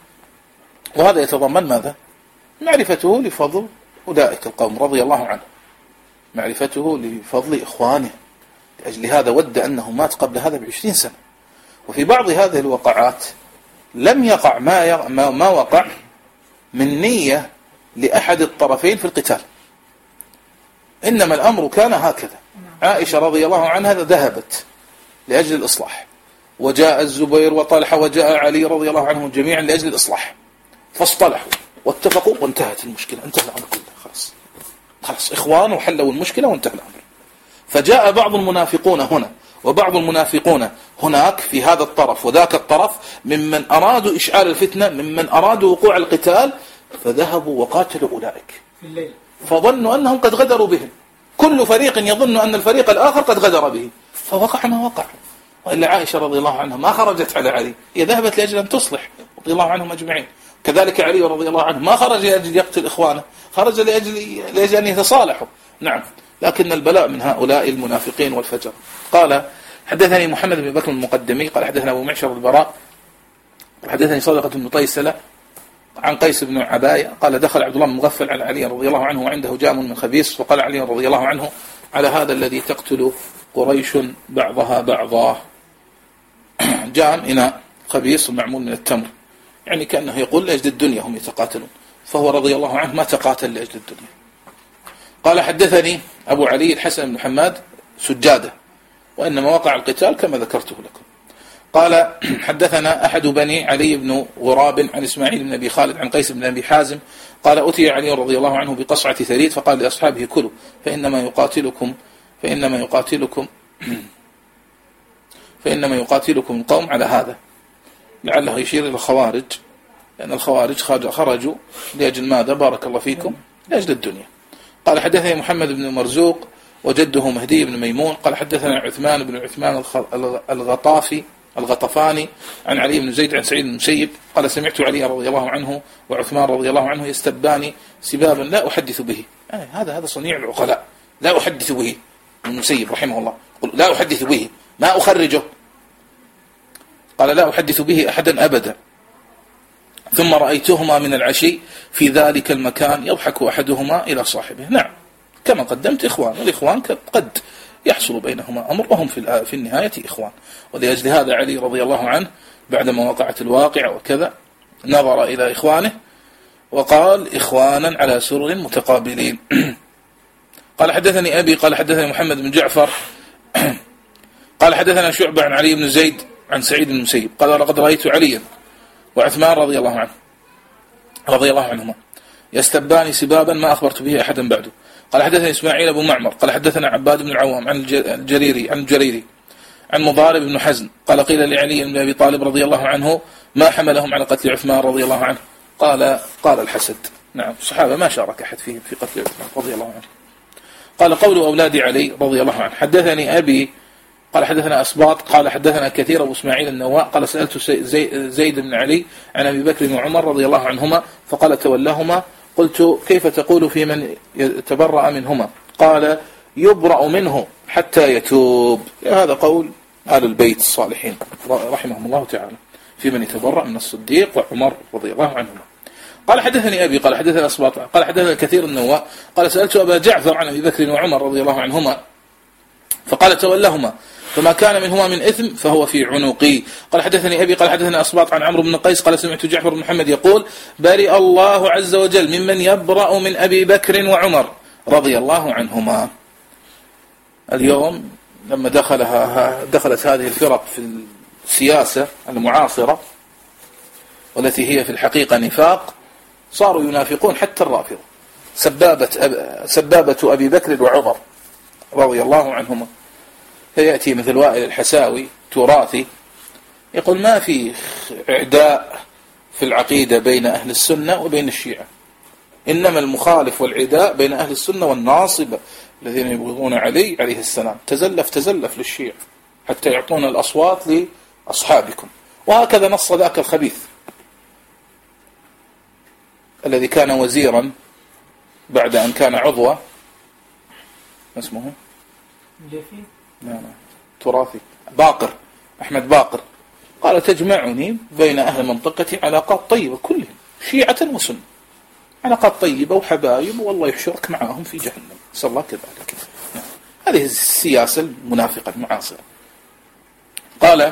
وهذا يتضمن ماذا؟ معرفته لفضل أولئك القوم رضي الله عنه، معرفته لفضل إخوانه، لأجل هذا ود أنه مات قبل هذا بعشرين سنة. وفي بعض هذه الوقعات لم يقع ما, ما وقع من نية لأحد الطرفين في القتال، إنما الأمر كان هكذا. عائشة رضي الله عنها ذهبت لأجل الإصلاح، وجاء الزبير وطلحة وجاء علي رضي الله عنهم جميعا لأجل الإصلاح، فاصطلحوا واتفقوا وانتهت المشكلة، انتهى الأمر كله، خلاص خلاص إخوان وحلوا المشكلة وانتهى الأمر. فجاء بعض المنافقون هنا وبعض المنافقون هناك في هذا الطرف وذاك الطرف ممن أرادوا إشعال الفتنة، ممن أرادوا وقوع القتال، فذهبوا وقاتلوا أولئك في الليل، فظنوا أنهم قد غدروا بهم، كل فريق يظن أن الفريق الآخر قد غدر به، فوقع ما وقع. وإلا عائشة رضي الله عنها ما خرجت على علي، هي ذهبت لأجل أن تصلح رضي الله عنهم أجمعين. كذلك علي رضي الله عنه ما خرج لأجل يقتل إخوانه، خرج لأجل, لأجل أن يتصالحوا. نعم، لكن البلاء من هؤلاء المنافقين والفجر. قال حدثني محمد بن بكر المقدمي قال حدثنا أبو معشر البراء حدثني صدقة بن طيسلة عن قيس بن عباية قال دخل عبد الله بن مغفل على علي رضي الله عنه وعنده جام من خبيث، فقال علي رضي الله عنه على هذا الذي تقتل قريش بعضها بعضا. جام إناء خبيث معمول من التمر، يعني كأنه يقول لأجل الدنيا هم يتقاتلون، فهو رضي الله عنه ما تقاتل لأجل الدنيا. قال حدثني أبو علي الحسن بن حماد سجادة، وإنما وقع القتال كما ذكرته لكم. قال حدثنا أحد بني علي بن غراب عن إسماعيل بن أبي خالد عن قيس بن أبي حازم قال أتي علي رضي الله عنه بقصعة ثريد فقال لأصحابه كلوا فإنما يقاتلكم فإنما يقاتلكم فإنما يقاتلكم القوم على هذا، لعله يشير إلى الخوارج، لأن الخوارج خرجوا لأجل ماذا؟ بارك الله فيكم، لأجل الدنيا. قال حدثني محمد بن مرزوق وجده مهدي بن ميمون قال حدثنا عثمان بن عثمان الغطافي الغطفاني عن علي بن زيد عن سعيد بن المسيب قال سمعت علي رضي الله عنه وعثمان رضي الله عنه يستبان سبابا لا أحدث به. يعني هذا هذا صنيع العقلاء، لا أحدث به. المسيب رحمه الله قل لا أحدث به، ما أخرجه، قال لا أحدث به أحدا أبدا. ثم رأيتهما من العشي في ذلك المكان يضحك أحدهما إلى صاحبه. نعم، كما قدمت إخوان، والإخوان قد يحصل بينهما أمر وهم في في النهاية إخوان. ولأجل هذا علي رضي الله عنه بعدما وقعت الواقع وكذا نظر إلى إخوانه وقال إخوانا على سرر متقابلين. قال حدثني أبي قال حدثني محمد بن جعفر قال حدثنا شعبة عن علي بن زيد عن سعيد بن المسيب قال لقد رأيت عليا وعثمان رضي الله عنه رضي الله عنهما يستبان سبابا ما أخبرت به أحدا بعده. قال حدثني إسماعيل أبو معمر قال حدثنا عباد بن العوام عن الجريري عن الجريري عن مضارب بن حزن قال قيل لعلي بن أبي طالب رضي الله عنه ما حملهم على قتل عثمان رضي الله عنه؟ قال قال الحسد. نعم، الصحابة ما شارك أحد فيهم في قتل عثمان رضي الله عنه. قال قول أولاد علي رضي الله عنه حدثني أبي قال حدثنا أسباط قال حدثنا كثير أبو إسماعيل النواء قال سألت زي زيد بن علي عن أبي بكر وعمر رضي الله عنهما فقال تولاهما قلت كيف تقول في من يتبرأ منهما؟ قال يبرأ منه حتى يتوب. هذا قول آل البيت الصالحين رحمهم الله تعالى في من يتبرأ من الصديق وعمر رضي الله عنهما. قال حدثني أبي قال حدثني أصباط قال حدثني كثير النواء قال سألت أبا جعفر عن أبي بكر وعمر رضي الله عنهما فقال تولهما فما كان منهما من إثم فهو في عنقي. قال حدثني أبي قال حدثني أصباط عن عمرو بن قيس قال سمعت جعفر بن محمد يقول برئ الله عز وجل ممن يبرأ من أبي بكر وعمر رضي الله عنهما. اليوم لما دخلها دخلت هذه الفرق في السياسة المعاصرة والتي هي في الحقيقة نفاق صاروا ينافقون حتى الرافضة. سبابة, أب... سبابة أبي بكر وعمر رضي الله عنهما. فيأتي مثل وائل الحساوي تراثي يقول ما في إعداء في العقيدة بين أهل السنة وبين الشيعة، إنما المخالف والعداء بين أهل السنة والناصبة الذين يبغضون علي عليه السلام. تزلف تزلف للشيعة حتى يعطون الأصوات لأصحابكم. وهكذا نص ذاك الخبيث الذي كان وزيرا بعد أن كان عضوا اسمه مليفي لا لا تراثي باقر أحمد باقر قال تجمعني بين أهل منطقتي علاقات طيبة كلهم شيعة وسنة، علاقات طيبة وحبايب والله يحشرك معهم في جهنم نسأل الله كذلك. هذه السياسة المنافقة المعاصرة. قال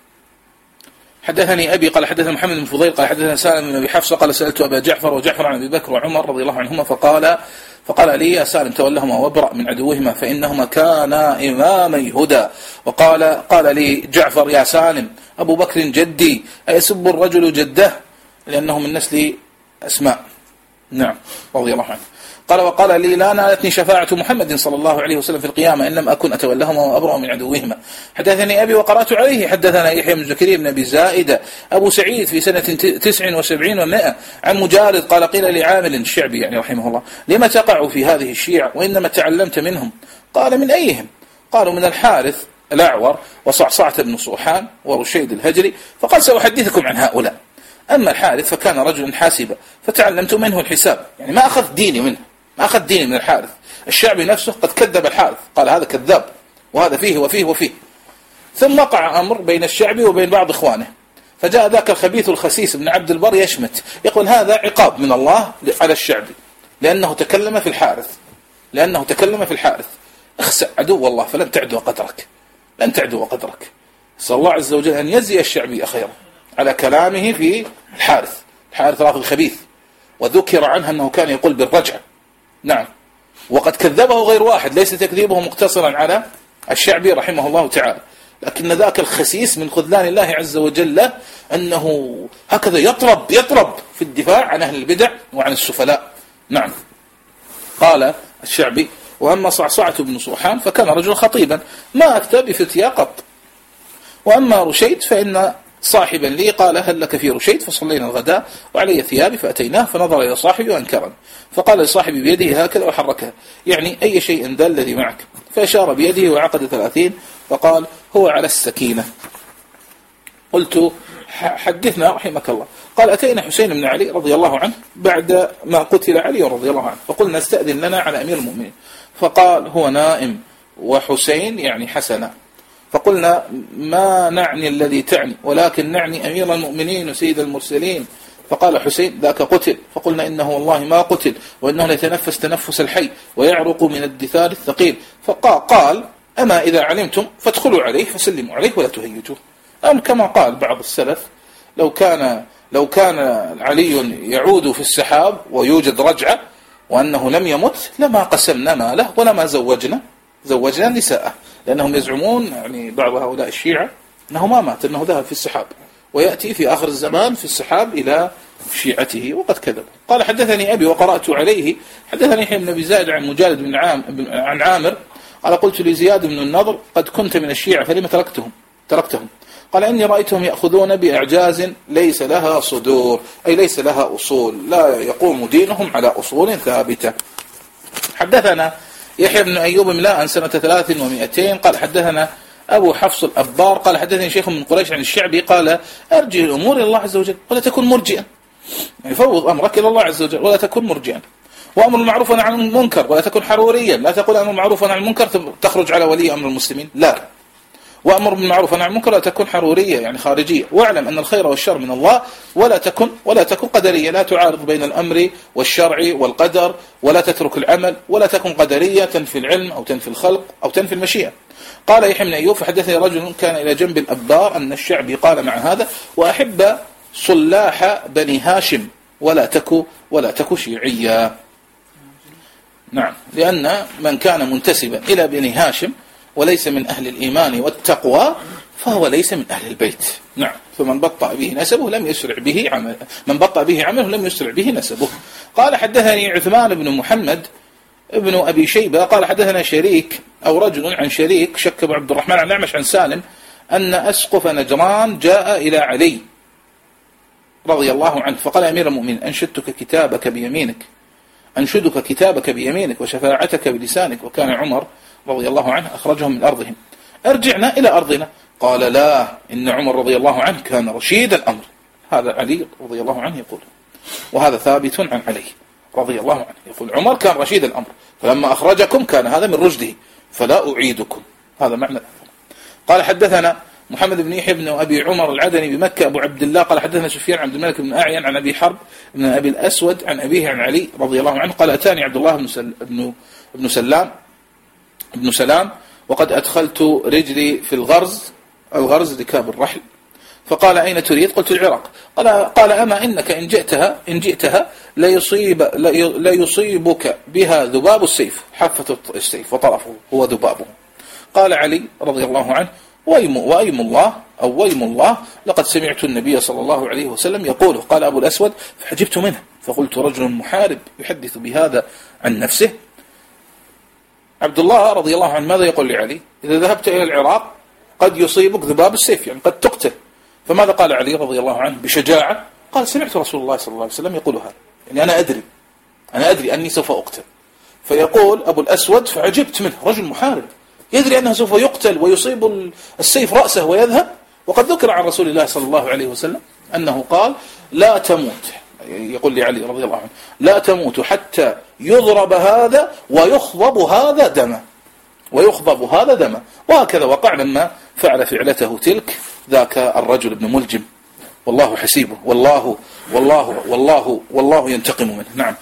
حدثني أبي قال حدثنا محمد بن فضيل قال حدثنا سالم بن أبي حفصة قال سألت أبا جعفر وجعفر عن أبي بكر وعمر رضي الله عنهما فقال فقال لي يا سالم تولهما وابرأ من عدوهما فإنهما كانا إمامي هدى. وقال قال لي جعفر يا سالم أبو بكر جدي أيسب الرجل جده لأنه من نسل أسماء نعم رضي الله عنه. قال وقال لي لا نالتني شفاعة محمد صلى الله عليه وسلم في القيامة إن لم أكن أتولهما وأبرأ من عدوهما. حدثني أبي وقرأت عليه حدثنا يحيى بن زكريا بن أبي زائدة أبو سعيد في سنة تسع وسبعين ومائة عن مجارد قال قيل لعامل الشعبي يعني رحمه الله لما تقع في هذه الشيعة وإنما تعلمت منهم؟ قال من أيهم؟ قالوا من الحارث الأعور وصعصعة بن صوحان ورشيد الهجري. فقال سأحدثكم عن هؤلاء. أما الحارث فكان رجل حاسبا فتعلمت منه الحساب، يعني ما أخذ ديني منه ما أخذ ديني من الحارث. الشعبي نفسه قد كذب الحارث قال هذا كذاب وهذا فيه وفيه وفيه. ثم وقع أمر بين الشعبي وبين بعض إخوانه فجاء ذاك الخبيث الخسيس بن عبد البر يشمت يقول هذا عقاب من الله على الشعبي لأنه تكلم في الحارث لأنه تكلم في الحارث. اخسأ عدو الله فلن تعدو قدرك لن تعدو قدرك. صلى الله عز وجل أن يجزي الشعبي خيرا على كلامه في الحارث. الحارث رافض خبيث وذكر عنه أنه كان يقول بالرجعة نعم وقد كذبه غير واحد ليس تكذيبه مقتصرا على الشعبي رحمه الله تعالى، لكن ذاك الخسيس من خذلان الله عز وجل أنه هكذا يطرب يطرب في الدفاع عن أهل البدع وعن السفلاء. نعم. قال الشعبي وأما صعصعة بن صوحان فكان رجل خطيبا ما أكتب بفتيا قط، وأما رشيد فإن صاحبا لي قال هل لك في رشيد فصلينا الغداء وعلي ثيابي فأتيناه فنظر إلى صاحبي وأنكرني فقال لصاحبي بيده هكذا وحركها يعني أي شيء ذا الذي معك فأشار بيده وعقد ثلاثين فقال هو على السكينة. قلت حدثنا رحمك الله. قال أتينا حسين بن علي رضي الله عنه بعد ما قتل علي رضي الله عنه فقلنا استأذن لنا على أمير المؤمنين فقال هو نائم وحسين يعني حسنا. فقلنا ما نعني الذي تعني ولكن نعني أمير المؤمنين وسيد المرسلين. فقال حسين ذاك قتل. فقلنا إنه والله ما قتل وإنه ليتنفس تنفس الحي ويعرق من الدثار الثقيل. فقال أما إذا علمتم فادخلوا عليه فسلموا عليه ولا تهيجوه. أم كما قال بعض السلف لو كان لو كان علي يعود في السحاب ويوجد رجعة وأنه لم يمت لما قسمنا ماله ولما زوجنا زوجنا نساءه، لأنهم يزعمون يعني بعض هؤلاء الشيعة أنه ما مات أنه ذهب في السحاب ويأتي في آخر الزمان في السحاب إلى شيعته وقد كذب. قال حدثني أبي وقرأت عليه حدثني يحيى بن أبي زائد عن مجالد بن عام عن عامر قال قلت لزياد بن النضر قد كنت من الشيعة فلما تركتهم تركتهم قال إني رأيتهم يأخذون بأعجاز ليس لها صدور أي ليس لها أصول لا يقوم دينهم على أصول ثابتة. حدثنا يحيى بن أيوب ملاء سنة ثلاث ومئتين قال حدثنا أبو حفص الأبار قال حدثني شيخ من قريش عن الشعبي قال أرجع الأمور إلى الله عز وجل ولا تكن مرجئا يعني فوض أمرك إلى الله عز وجل ولا تكن مرجئا. وأمر بالمعروف ونهي عن المنكر، ولا تكن حروريا، لا تقول أمر بالمعروف ونهي عن المنكر تخرج على ولي أمر المسلمين، لا. وأمر بالمعروف ونهي عن المنكر لا تكن حرورية يعني خارجية، واعلم أن الخير والشر من الله، ولا تكن ولا تكن قدرية، لا تعارض بين الأمر والشرع والقدر، ولا تترك العمل، ولا تكن قدرية تنفي العلم أو تنفي الخلق أو تنفي المشيئة. قال يحيى بن أيوب فحدثني رجل كان إلى جنب الأبدار أن الشعبي قال مع هذا: وأحب صلاح بني هاشم ولا تكو ولا تكو شيعيا. نعم، لأن من كان منتسبا إلى بني هاشم وليس من أهل الإيمان والتقوى فهو ليس من أهل البيت. نعم، فمن بطأ به نسبه لم يسرع به عمله، من بطأ به عمله لم يسرع به نسبه. قال حدثني عثمان بن محمد ابن أبي شيبة قال حدثنا شريك أو رجل عن شريك شك أبو عبد الرحمن عن نعمش عن سالم أن أسقف نجران جاء إلى علي رضي الله عنه فقال: أمير المؤمنين، أنشدتك كتابك بيمينك أنشدك كتابك بيمينك وشفاعتك بلسانك. وكان عمر رضي الله عنه أخرجهم من أرضهم، أرجعنا إلى أرضنا. قال: لا، إن عمر رضي الله عنه كان رشيد الأمر. هذا علي رضي الله عنه يقول، وهذا ثابت عن علي رضي الله عنه يقول: عمر كان رشيد الأمر، فلما أخرجكم كان هذا من رشده فلا أعيدكم. هذا معنى. قال حدثنا محمد بن يحيى بن أبي عمر العدني بمكة أبو عبد الله قال حدثنا سفيان عبد الملك بن أعين عن أبي حرب بن أبي الأسود عن أبيه عن علي رضي الله عنه قال: أتاني عبد الله بن, سل... بن... بن سلام بن سلام وقد أدخلت رجلي في الغرز الغرز ركاب الرحل، فقال: أين تريد؟ قلت: العراق. قال, قال أما إنك إن جئتها إن جئتها ليصيب ليصيبك بها ذباب السيف، حافة السيف وطرفه هو ذبابه. قال علي رضي الله عنه: ويم, وأيم الله أو ويم الله لقد سمعت النبي صلى الله عليه وسلم يقوله. قال أبو الأسود فحجبت منه فقلت: رجل محارب يحدث بهذا عن نفسه. عبد الله رضي الله عنه ماذا يقول لعلي؟ إذا ذهبت إلى العراق قد يصيبك ذباب السيف، يعني قد تقتل. فماذا قال علي رضي الله عنه بشجاعة؟ قال: سمعت رسول الله صلى الله عليه وسلم يقول هذا، يعني أنا أدري أنا أدري أني سوف أقتل. فيقول أبو الأسود فعجبت منه، رجل محارب يدري أنه سوف يقتل ويصيب السيف رأسه ويذهب. وقد ذكر عن رسول الله صلى الله عليه وسلم أنه قال: لا تموت، يقول لي علي رضي الله عنه: لا تموت حتى يضرب هذا ويخضب هذا دما ويخضب هذا دما. وهكذا وقع لما فعل فعلته تلك ذاك الرجل ابن ملجم، والله حسيبه، والله والله والله والله ينتقم منه. نعم.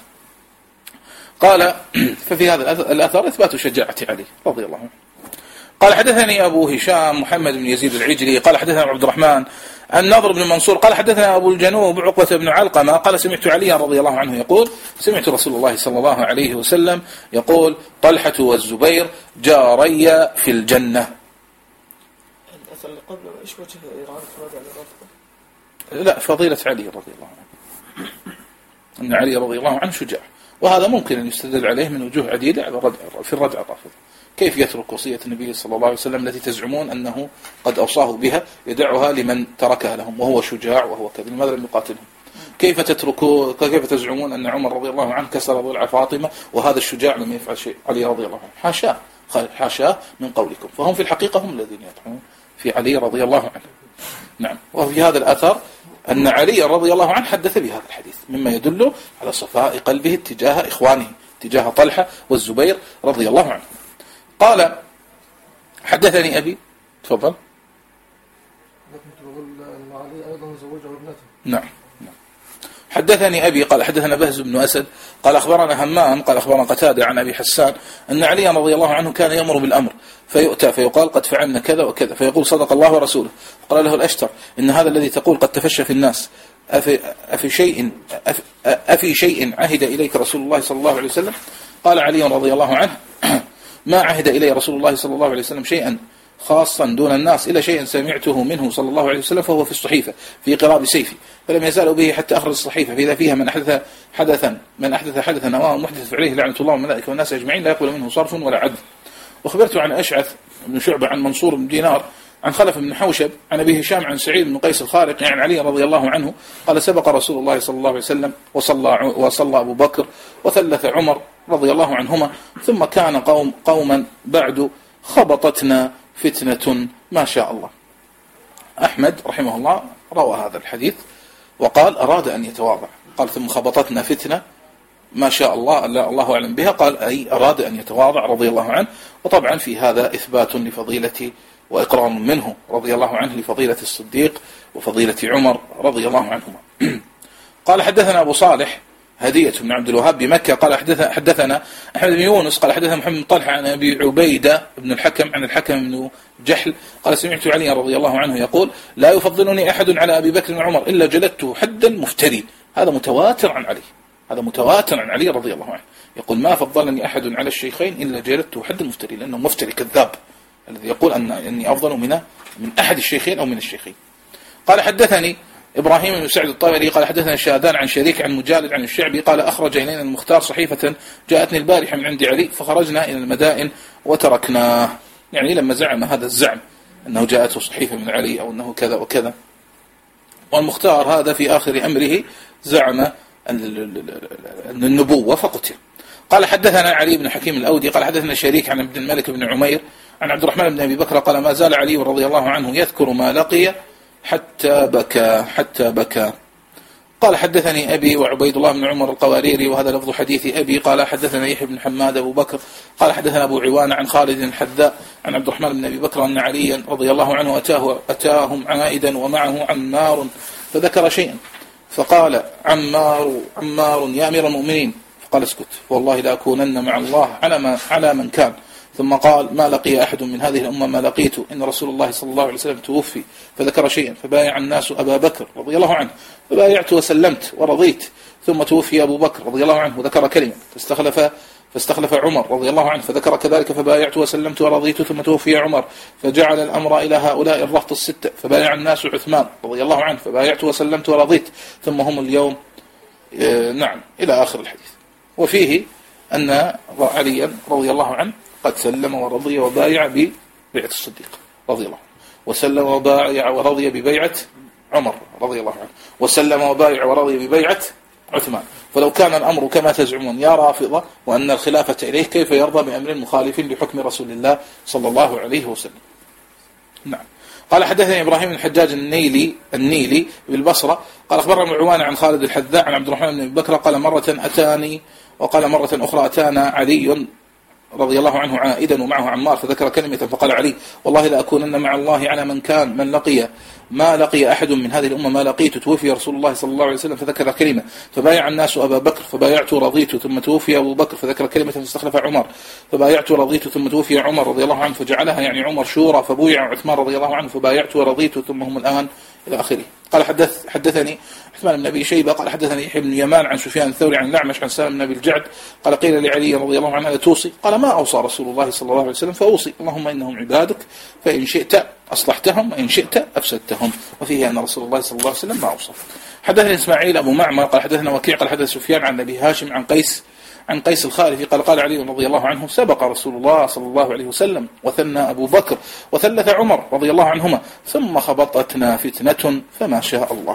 قال: ففي هذا الأثر إثبات شجاعة علي رضي الله عنه. قال حدثني أبو هشام محمد بن يزيد العجلي قال حدثنا عبد الرحمن النضر بن منصور قال حدثنا أبو الجنوب عقبة بن علقمة قال: سمعت علي رضي الله عنه يقول: سمعت رسول الله صلى الله عليه وسلم يقول: طلحة والزبير جاري في الجنة. الأثر اللي قبله إيش وجه إرادة على الرفض؟ لا، فضيلة علي رضي الله عنه، أن علي رضي الله عنه شجاع، وهذا ممكن أن يستدل عليه من وجوه عديدة على الردع في الردع الرافض. كيف يترك وصية النبي صلى الله عليه وسلم التي تزعمون أنه قد أوصاه بها يدعها لمن تركها لهم وهو شجاع وهو كذا، لماذا لم يقاتلهم؟ كيف تتركوا كيف تزعمون أن عمر رضي الله عنه كسر ضلع فاطمة وهذا الشجاع لم يفعل شيء؟ علي رضي الله عنه حاشاه حاشاه من قولكم، فهم في الحقيقة هم الذين يطعنون في علي رضي الله عنه. نعم. وفي هذا الأثر أن علي رضي الله عنه حدث بهذا الحديث مما يدل على صفاء قلبه تجاه إخوانه تجاه طلحة والزبير رضي الله عنه. قال: حدثني أبي. تفضل. علي أيضا زوجه ابنته. نعم. حدثني أبي قال حدثنا بهز بن أسد قال أخبرنا همام قال أخبرنا قتادة عن أبي حسان أن علي رضي الله عنه كان يأمر بالأمر فيؤتى فيقال: قد فعلنا كذا وكذا، فيقول: صدق الله ورسوله. قال له الأشتر: إن هذا الذي تقول قد تفشى في الناس، أفي, أفي, شيء أفي, أفي شيء عهد إليك رسول الله صلى الله عليه وسلم؟ قال علي رضي الله عنه: ما عهد إلي رسول الله صلى الله عليه وسلم شيئا خاصا دون الناس إلا شيئا سمعته منه صلى الله عليه وسلم فهو في الصحيفة في قراب سيفي، فلم يزالوا به حتى أخرج الصحيفة، فإذا فيها من أحدث حدثا من أحدث حدثا أو محدث عليه لعنة الله والملائكة والناس أجمعين لا يقبل منه صرف ولا عدل. وخبرت عن أشعث بن شعبة عن منصور بن دينار عن خلف بن حوشب عن أبي هشام عن سعيد بن قيس الخارقي عن علي رضي الله عنه قال: سبق رسول الله صلى الله عليه وسلم وصلى وصلى أبو بكر وثلث عمر رضي الله عنهما، ثم كان قوم قوما بعد خبطتنا فتنة ما شاء الله. أحمد رحمه الله روى هذا الحديث وقال: أراد أن يتواضع، قال: ثم خبطتنا فتنة ما شاء الله لا الله أعلم بها، قال أي أراد أن يتواضع رضي الله عنه. وطبعا في هذا إثبات لفضيلة وإقرام منه رضي الله عنه لفضيلة الصديق وفضيلة عمر رضي الله عنهما. قال حدثنا أبو صالح هدية بن عبد الوهاب بمكة قال حدثنا أحمد بن يونس قال حدثنا محمد بن طلحة عن أبي عبيدة بن الحكم عن الحكم بن جحل قال سمعت علي رضي الله عنه يقول لا يفضلني أحد على أبي بكر وعمر إلا جلدته حد المفتري. هذا متواتر عن علي، هذا متواتر عن علي رضي الله عنه، يقول ما فضلني أحد على الشيخين إلا جلدته حد المفتري، لأنه مفتري كذاب الذي يقول أن أني أفضل من من أحد الشيخين أو من الشيخين. قال حدثني إبراهيم بن سعد الطبري قال حدثنا شاذان عن شريك عن مجالد عن الشعبي قال أخرج إلينا المختار صحيفة جاءتني البارحة من عند علي فخرجنا إلى المدائن وتركناه، يعني لما زعم هذا الزعم أنه جاءته صحيفة من علي أو أنه كذا وكذا. والمختار هذا في آخر أمره زعم النبوة فقتل. قال حدثنا علي بن حكيم الأودي قال حدثنا شريك عن عبد الملك بن عمير عن عبد الرحمن بن أبي بكر قال ما زال علي رضي الله عنه يذكر ما لقي حتى بكى حتى بكى. قال حدثني أبي وعبيد الله بن عمر القواريري وهذا لفظ حديث أبي قال حدثنا يحيى بن حماد أبو بكر قال حدثنا أبو عوان عن خالد الحذاء عن عبد الرحمن بن أبي بكر أن عليا رضي الله عنه أتاه أتاهم عائدا ومعه عمار فذكر شيئا فقال عمار عمار يا أمير المؤمنين، فقال اسكت والله لا أكونن مع الله على ما على من كان. ثم قال ما لقي أحد من هذه الأمة ما لقيته إن رسول الله صلى الله عليه وسلم توفي، فذكر شيئا فبايع الناس أبا بكر رضي الله عنه فبايعت وسلمت ورضيت، ثم توفي أبو بكر رضي الله عنه وذكر كلمة فاستخلف فاستخلف عمر رضي الله عنه فذكر كذلك فبايعت وسلمت ورضيت، ثم توفي عمر فجعل الأمر إلى هؤلاء الرهط الستة فبايع الناس عثمان رضي الله عنه فبايعت وسلمت ورضيت، ثم هم اليوم نعم إلى آخر الحديث. وفيه أن عليا رضي الله عنه قد سلم ورضي وبايع ببيعة الصديق رضي الله عنه، وسلم وبايع ورضي ببيعة عمر رضي الله عنه، وسلم وبايع ورضي ببيعة عثمان. فلو كان الأمر كما تزعمون يا رافضة وأن الخلافة إليه كيف يرضى بأمر مخالف لحكم رسول الله صلى الله عليه وسلم. نعم. قال حدثني إبراهيم بن الحجاج النيلي النيلي بالبصرة قال أخبرنا معوان عن خالد الحذاء عن عبد الرحمن بن أبي بكر قال مرة أتاني وقال مرة أخرى أتانا علي رضي الله عنه عائدا ومعه عمار فذكر كلمة فقال علي والله لا أكونن مع الله على من كان من لقي ما لقي أحد من هذه الأمة ما لقيت توفي رسول الله صلى الله عليه وسلم فذكر كلمة فبايع الناس أبا بكر فبايعت ورضيت، ثم توفي أبو بكر فذكر كلمة فاستخلف عمر فبايعت ورضيت، ثم توفي عمر رضي الله عنه فجعلها يعني عمر شورى فبويع عثمان رضي الله عنه فبايعت ورضيت، ثم هم الآن إلى آخره. قال حدث حدثني عثمان بن أبي شيبة قال حدثني يحيى بن يمان عن سفيان الثوري عن الأعمش عن سالم بن أبي الجعد قال قيل لعلي رضي الله عنه توصي؟ قال ما أوصى رسول الله صلى الله عليه وسلم فأوصي اللهم إنهم عبادك فإن شئت أصلحتهم وإن شئت أفسدتهم. وفيه أن رسول الله صلى الله عليه وسلم ما أوصى. حدثني إسماعيل أبو معمر قال حدثنا وكيع قال حدث سفيان عن أبي هاشم عن قيس عن قيس الخارفي قال قال علي رضي الله عنه سبق رسول الله صلى الله عليه وسلم وثنى أبو بكر وثلث عمر رضي الله عنهما ثم خبطتنا فتنة فما شاء الله.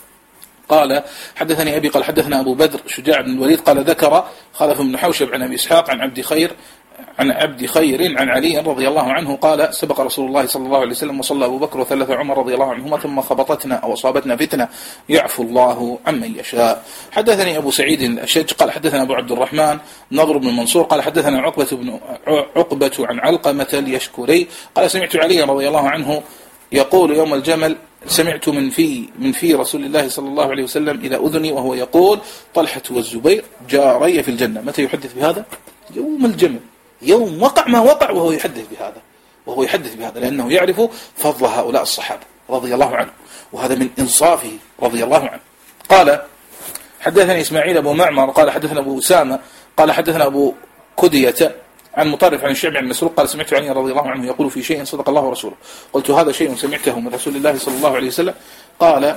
قال حدثني أبي قال حدثنا أبو بدر شجاع بن الوليد قال ذكر خلف بن حوشب عن أبي إسحاق عن عبد خير عن عبد خير عن علي رضي الله عنه قال سبق رسول الله صلى الله عليه وسلم وصلى أبو بكر وثلث عمر رضي الله عنهما ثم خبطتنا أو أصابتنا فتنة يعفو الله عمن يشاء. حدثني أبو سعيد الأشج قال حدثنا أبو عبد الرحمن نضر بن منصور قال حدثنا عقبة بن عقبة عن علقمة اليشكري قال سمعت علي رضي الله عنه يقول يوم الجمل سمعت من في من في رسول الله صلى الله عليه وسلم إلى أذني وهو يقول طلحة والزبير جاري في الجنة. متى يحدث بهذا؟ يوم الجمل، يوم وقع ما وقع وهو يحدث بهذا وهو يحدث بهذا لأنه يعرف فضل هؤلاء الصحابة رضي الله عنه، وهذا من إنصافه رضي الله عنه. قال حدثني إسماعيل أبو معمر قال حدثنا أبو أسامة قال حدثنا أبو كدية عن مطرف عن الشعبي عن مسروق قال سمعت علي رضي الله عنه يقول في شيء صدق الله ورسوله قلت هذا شيء سمعته من رسول الله صلى الله عليه وسلم قال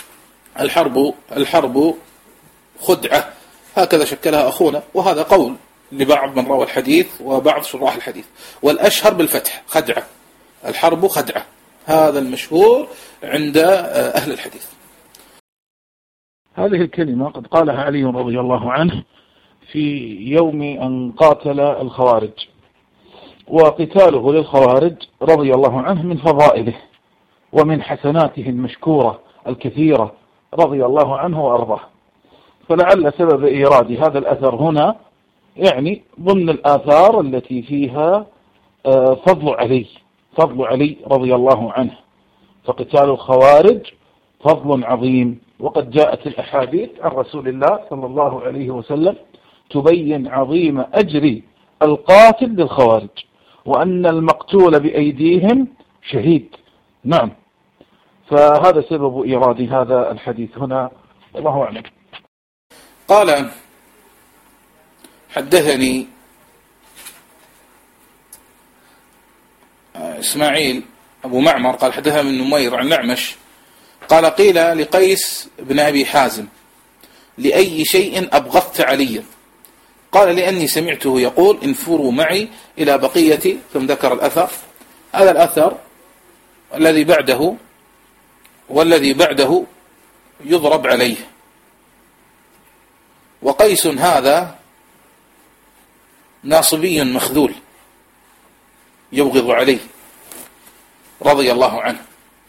الحرب الحرب خدعة هكذا شكلها أخونا، وهذا قول لبعض من روى الحديث وبعض شراح الحديث، والأشهر بالفتح خدعة، الحرب خدعة، هذا المشهور عند أهل الحديث. هذه الكلمة قد قالها علي رضي الله عنه في يوم أن قاتل الخوارج، وقتاله للخوارج رضي الله عنه من فضائله ومن حسناته المشكورة الكثيرة رضي الله عنه وأرضاه. فلعل سبب إيراد هذا الأثر هنا يعني ضمن الآثار التي فيها فضل علي فضل علي رضي الله عنه، فقتال الخوارج فضل عظيم. وقد جاءت الأحاديث عن رسول الله صلى الله عليه وسلم تبين عظيم أجر القاتل للخوارج، وأن المقتول بأيديهم شهيد. نعم، فهذا سبب إيراد هذا الحديث هنا، الله أعلم. قال حدثني إسماعيل أبو معمر قال حدثنا من نمير عن نعمش قال قيل لقيس بن أبي حازم لأي شيء أبغضت عليا؟ قال لأني سمعته يقول انفروا معي إلى بقية، ثم ذكر الأثر. هذا الأثر الذي بعده والذي بعده يضرب عليه. وقيس هذا ناصبي مخذول يبغض عليه رضي الله عنه.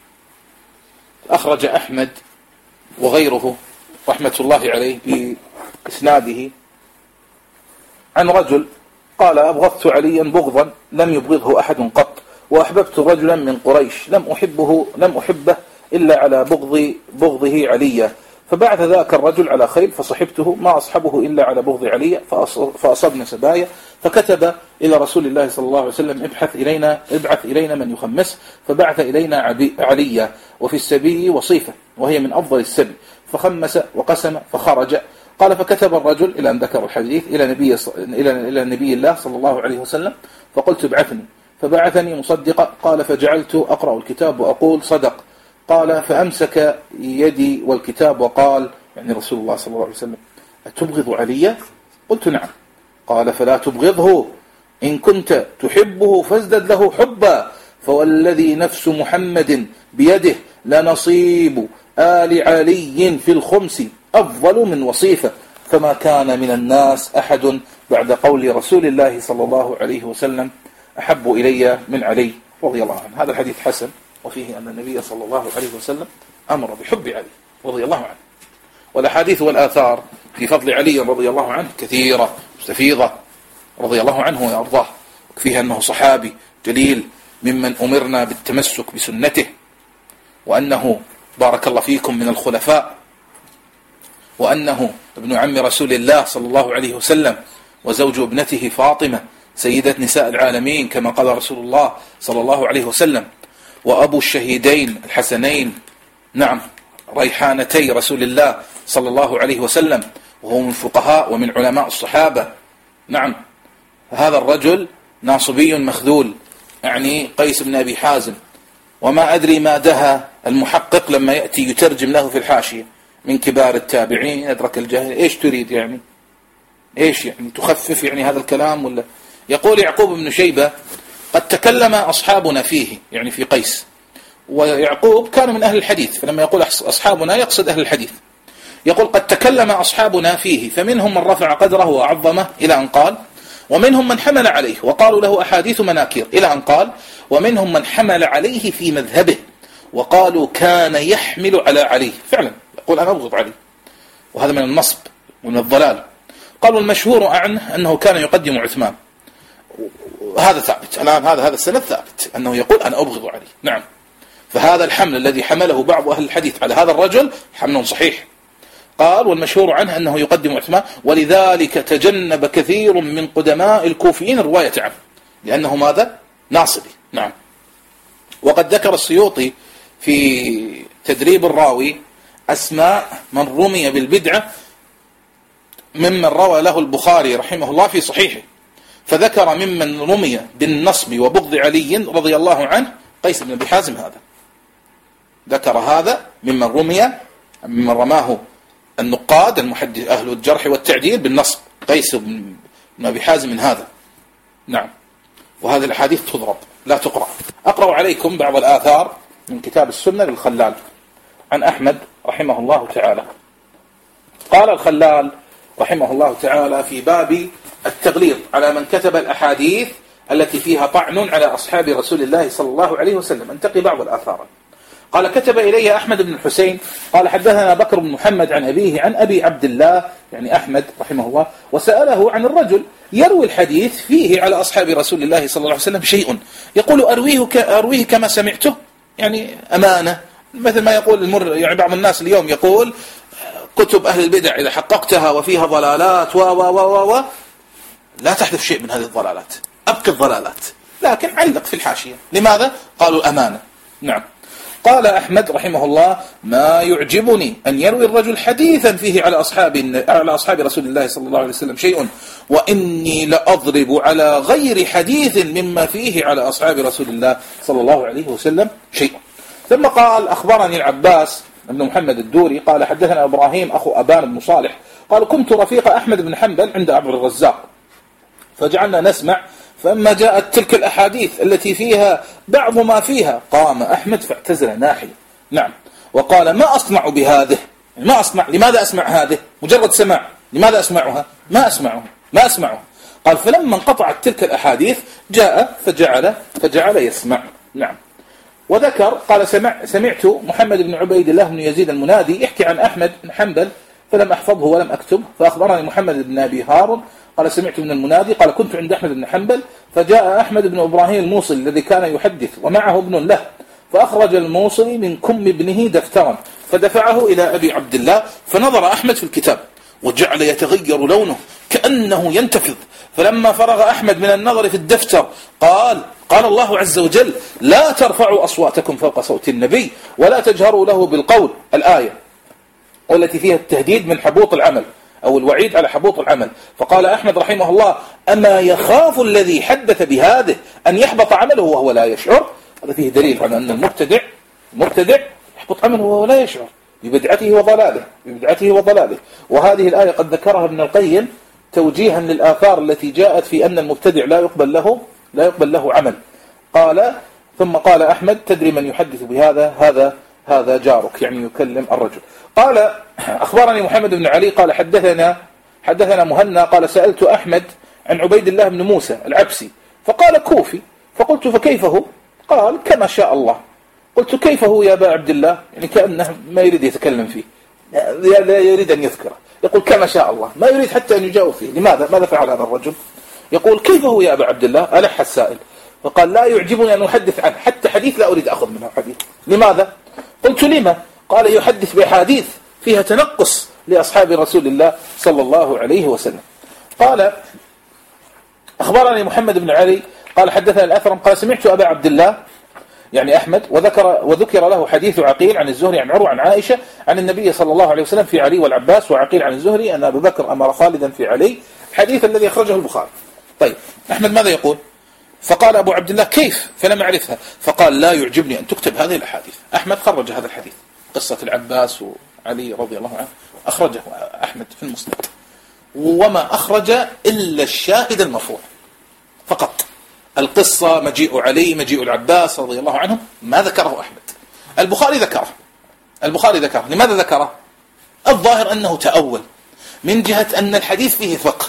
أخرج أحمد وغيره رحمة الله عليه بإسناده عن رجل قال أبغضت عليا بغضا لم يبغضه أحد قط، وأحببت رجلا من قريش لم أحبه لم أحبه إلا على بغض بغضه عليا، فبعث ذاك الرجل على خيل فصحبته ما أصحبه إلا على بغض عليا فأصبنا سبايا، فكتب إلى رسول الله صلى الله عليه وسلم ابحث إلينا ابعث إلينا من يخمس، فبعث إلينا عليا وفي السبي وصيفة وهي من أفضل السبي، فخمس وقسم فخرج. قال فكتب الرجل إلى أن ذكر الحديث إلى نبي إلى إلى نبي الله صلى الله عليه وسلم فقلت ابعثني، فبعثني مصدقا. قال فجعلت أقرأ الكتاب وأقول صدق. قال فأمسك يدي والكتاب وقال يعني رسول الله صلى الله عليه وسلم أتبغض علي؟ قلت نعم. قال فلا تبغضه، إن كنت تحبه فازدد له حبا، فوالذي نفس محمد بيده لنصيب آل علي في الخمس أفضل من وصيفة، فما كان من الناس أحد بعد قول رسول الله صلى الله عليه وسلم أحب إلي من علي رضي الله عنه. هذا الحديث حسن، وفيه أن النبي صلى الله عليه وسلم أمر بحب علي رضي الله عنه. والأحاديث والآثار في فضل علي رضي الله عنه كثيرة مستفيضة رضي الله عنه ويرضاه، فيها أنه صحابي جليل ممن أمرنا بالتمسك بسنته، وأنه بارك الله فيكم من الخلفاء، وأنه ابن عم رسول الله صلى الله عليه وسلم وزوج ابنته فاطمة سيدة نساء العالمين كما قال رسول الله صلى الله عليه وسلم، وأبو الشهيدين الحسنين نعم ريحانتي رسول الله صلى الله عليه وسلم، وهو من فقهاء ومن علماء الصحابة. نعم، هذا الرجل ناصبي مخذول يعني قيس بن أبي حازم، وما أدري ما دها المحقق لما يأتي يترجم له في الحاشية من كبار التابعين أدرك الجهل. إيش تريد يعني؟ إيش يعني تخفف يعني هذا الكلام ولا؟ يقول يعقوب بن شيبة قد تكلم أصحابنا فيه يعني في قيس، ويعقوب كان من أهل الحديث، فلما يقول أصحابنا يقصد أهل الحديث. يقول قد تكلم أصحابنا فيه فمنهم من رفع قدره وعظمه إلى أن قال، ومنهم من حمل عليه وقالوا له أحاديث مناكير إلى أن قال، ومنهم من حمل عليه في مذهبه وقالوا كان يحمل على عليه. فعلا يقول أنا أبغض علي، وهذا من النصب ومن الضلال. قالوا المشهور عنه أنه كان يقدم عثمان، هذا ثابت الآن، هذا هذا السند ثابت أنه يقول أنا أبغض علي. نعم، فهذا الحمل الذي حمله بعض أهل الحديث على هذا الرجل حمل صحيح. قال والمشهور عنه أنه يقدم عثمان، ولذلك تجنب كثير من قدماء الكوفيين الرواية عنه لأنه ماذا؟ ناصبي. نعم. وقد ذكر السيوطي في تدريب الراوي أسماء من رمي بالبدعة ممن روى له البخاري رحمه الله في صحيحه، فذكر ممن رمي بالنصب وبغض علي رضي الله عنه قيس بن أبي حازم. هذا ذكر هذا ممن رمي ممن رماه النقاد المحدث أهل الجرح والتعديل بالنصب، قيس بن أبي حازم من هذا. نعم، وهذه الأحاديث تضرب لا تقرأ. أقرأ عليكم بعض الآثار من كتاب السنة للخلال عن أحمد رحمه الله تعالى. قال الخلال رحمه الله تعالى في باب التغليظ على من كتب الأحاديث التي فيها طعن على أصحاب رسول الله صلى الله عليه وسلم، انتقي بعض الآثار. قال كتب إلي أحمد بن الحسين قال حدثنا بكر بن محمد عن أبيه عن أبي عبد الله يعني أحمد رحمه الله، وسأله عن الرجل يروي الحديث فيه على أصحاب رسول الله صلى الله عليه وسلم شيء يقول أرويه, أرويه كما سمعته، يعني أمانة، مثل ما يقول المر يعني بعض الناس اليوم يقول كتب أهل البدع إذا حققتها وفيها ضلالات و و و و لا تحذف شيء من هذه الضلالات، أبقي الضلالات لكن علق في الحاشية. لماذا؟ قالوا أمانة. نعم. قال أحمد رحمه الله ما يعجبني أن يروي الرجل حديثا فيه على أصحاب على أصحاب رسول الله صلى الله عليه وسلم شيء وإني لأضرب على غير حديث مما فيه على أصحاب رسول الله صلى الله عليه وسلم شيء. ثم قال أخبرني العباس بن محمد الدوري قال حدثنا إبراهيم أخو أبان بن صالح قال كنت رفيق أحمد بن حنبل عند عبد الرزاق فجعلنا نسمع، فلما جاءت تلك الأحاديث التي فيها بعض ما فيها قام أحمد فاعتزل ناحية. نعم. وقال ما أصنع بهذه، ما أصنع، لماذا أسمع هذه؟ مجرد سماع، لماذا أسمعها؟ ما أسمعها ما أسمعها. قال فلما انقطعت تلك الأحاديث جاء فجعل فجعل يسمع. نعم. وذكر قال سمع سمعت محمد بن عبيد الله بن يزيد المنادي يحكي عن أحمد بن حنبل فلم أحفظه ولم أكتب، فأخبرني محمد بن أبي هارون قال سمعت من المنادي قال كنت عند أحمد بن حنبل فجاء أحمد بن إبراهيم الموصلي الذي كان يحدث ومعه ابن له، فأخرج الموصلي من كم ابنه دفترا فدفعه إلى أبي عبد الله، فنظر أحمد في الكتاب وجعل يتغير لونه كأنه ينتفض، فلما فرغ أحمد من النظر في الدفتر قال قال الله عز وجل لا ترفعوا أصواتكم فوق صوت النبي ولا تجهروا له بالقول، الآية والتي فيها التهديد من حبوط العمل أو الوعيد على حبوط العمل. فقال أحمد رحمه الله أما يخاف الذي حدث بهذه أن يحبط عمله وهو لا يشعر؟ هذا فيه دليل على أن المبتدع المبتدع يحبط عمله وهو لا يشعر ببدعته وضلاله ببدعته وضلاله. وهذه الآية قد ذكرها ابن القيم توجيها للآثار التي جاءت في أن المبتدع لا يقبل له لا يقبل له عمل. قال ثم قال أحمد تدري من يحدث بهذا؟ هذا هذا جارك، يعني يكلم الرجل. قال أخبرني محمد بن علي قال حدثنا حدثنا مهنا قال سألت أحمد عن عبيد الله بن موسى العبسي فقال كوفي، فقلت فكيف هو؟ قال كما شاء الله. قلت كيف هو يا أبا عبد الله؟ يعني كأنه ما يريد يتكلم فيه، لا يريد أن يذكره، يقول كما شاء الله، ما يريد حتى أن يجاوب فيه. لماذا؟ ماذا فعل هذا الرجل؟ يقول كيف هو يا أبا عبد الله؟ ألح السائل. فقال لا يعجبني أن أحدث عنه، حتى حديث لا أريد أخذ منه حديث. لماذا؟ قلت لما؟ قال يحدث بحديث فيها تنقص لأصحاب رسول الله صلى الله عليه وسلم. قال أخبرني محمد بن علي قال حدثنا الأثرم قال سمعت أبا عبد الله يعني أحمد وذكر وذكر له حديث عقيل عن الزهري عن عروة عن عائشة عن النبي صلى الله عليه وسلم في علي والعباس، وعقيل عن الزهري أن أبو بكر أمر خالدا في علي، حديث الذي أخرجه البخاري. طيب أحمد ماذا يقول؟ فقال أبو عبد الله كيف؟ فلم أعرفها. فقال لا يعجبني أن تكتب هذه الأحاديث. أحمد خرج هذا الحديث قصة العباس وعلي رضي الله عنه، أخرجه أحمد في المسند، وما أخرج إلا الشاهد المرفوع فقط. القصة مجيء علي مجيء العباس رضي الله عنهم ما ذكره أحمد. البخاري ذكره البخاري ذكره لماذا ذكره؟ الظاهر أنه تأول من جهة أن الحديث فيه فقه،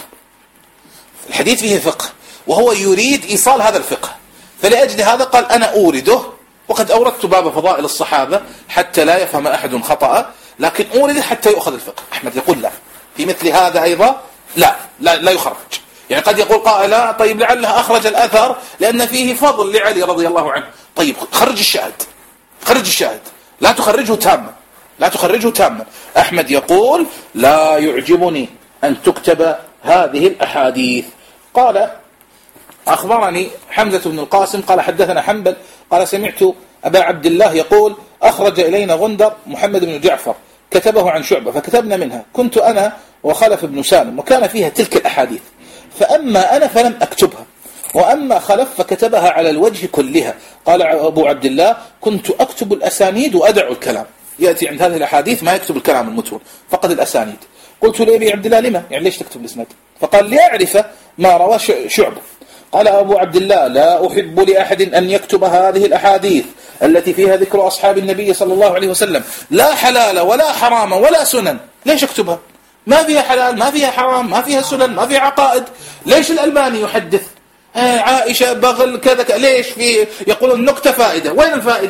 الحديث فيه فقه وهو يريد إيصال هذا الفقه، فلأجل هذا قال أنا أورده، وقد أوردت باب فضائل الصحابة حتى لا يفهم أحد خطأ، لكن أورده حتى يؤخذ الفقه. أحمد يقول لا في مثل هذا أيضا لا لا, لا يخرج. يعني قد يقول قائل طيب لعله أخرج الأثر لأن فيه فضل لعلي رضي الله عنه، طيب خرج الشاهد خرج الشاهد لا تخرجه تاما لا تخرجه تاما. أحمد يقول لا يعجبني أن تكتب هذه الأحاديث. قال أخبرني حمزة بن القاسم قال حدثنا حنبل قال سمعت أبا عبد الله يقول أخرج إلينا غندر محمد بن جعفر كتبه عن شعبة فكتبنا منها، كنت أنا وخلف بن سالم وكان فيها تلك الأحاديث، فأما أنا فلم أكتبها وأما خلف فكتبها على الوجه كلها. قال أبو عبد الله كنت أكتب الأسانيد وأدع الكلام، يأتي عند هذه الأحاديث ما يكتب الكلام المتون فقط الأسانيد. قلت لأبي عبد الله لما؟ يعني ليش تكتب الإسناد؟ فقال ليعرف ما روى شعبة. قال أبو عبد الله لا أحب لأحد أن يكتب هذه الأحاديث التي فيها ذكر أصحاب النبي صلى الله عليه وسلم لا حلال ولا حرام ولا سنن. ليش أكتبها؟ ما فيها حلال ما فيها حرام ما فيها سنن ما فيها عقائد. ليش الألباني يحدث آه عائشة بغل كذا؟ ليش في يقولون نكتة فائدة؟ وين الفائدة؟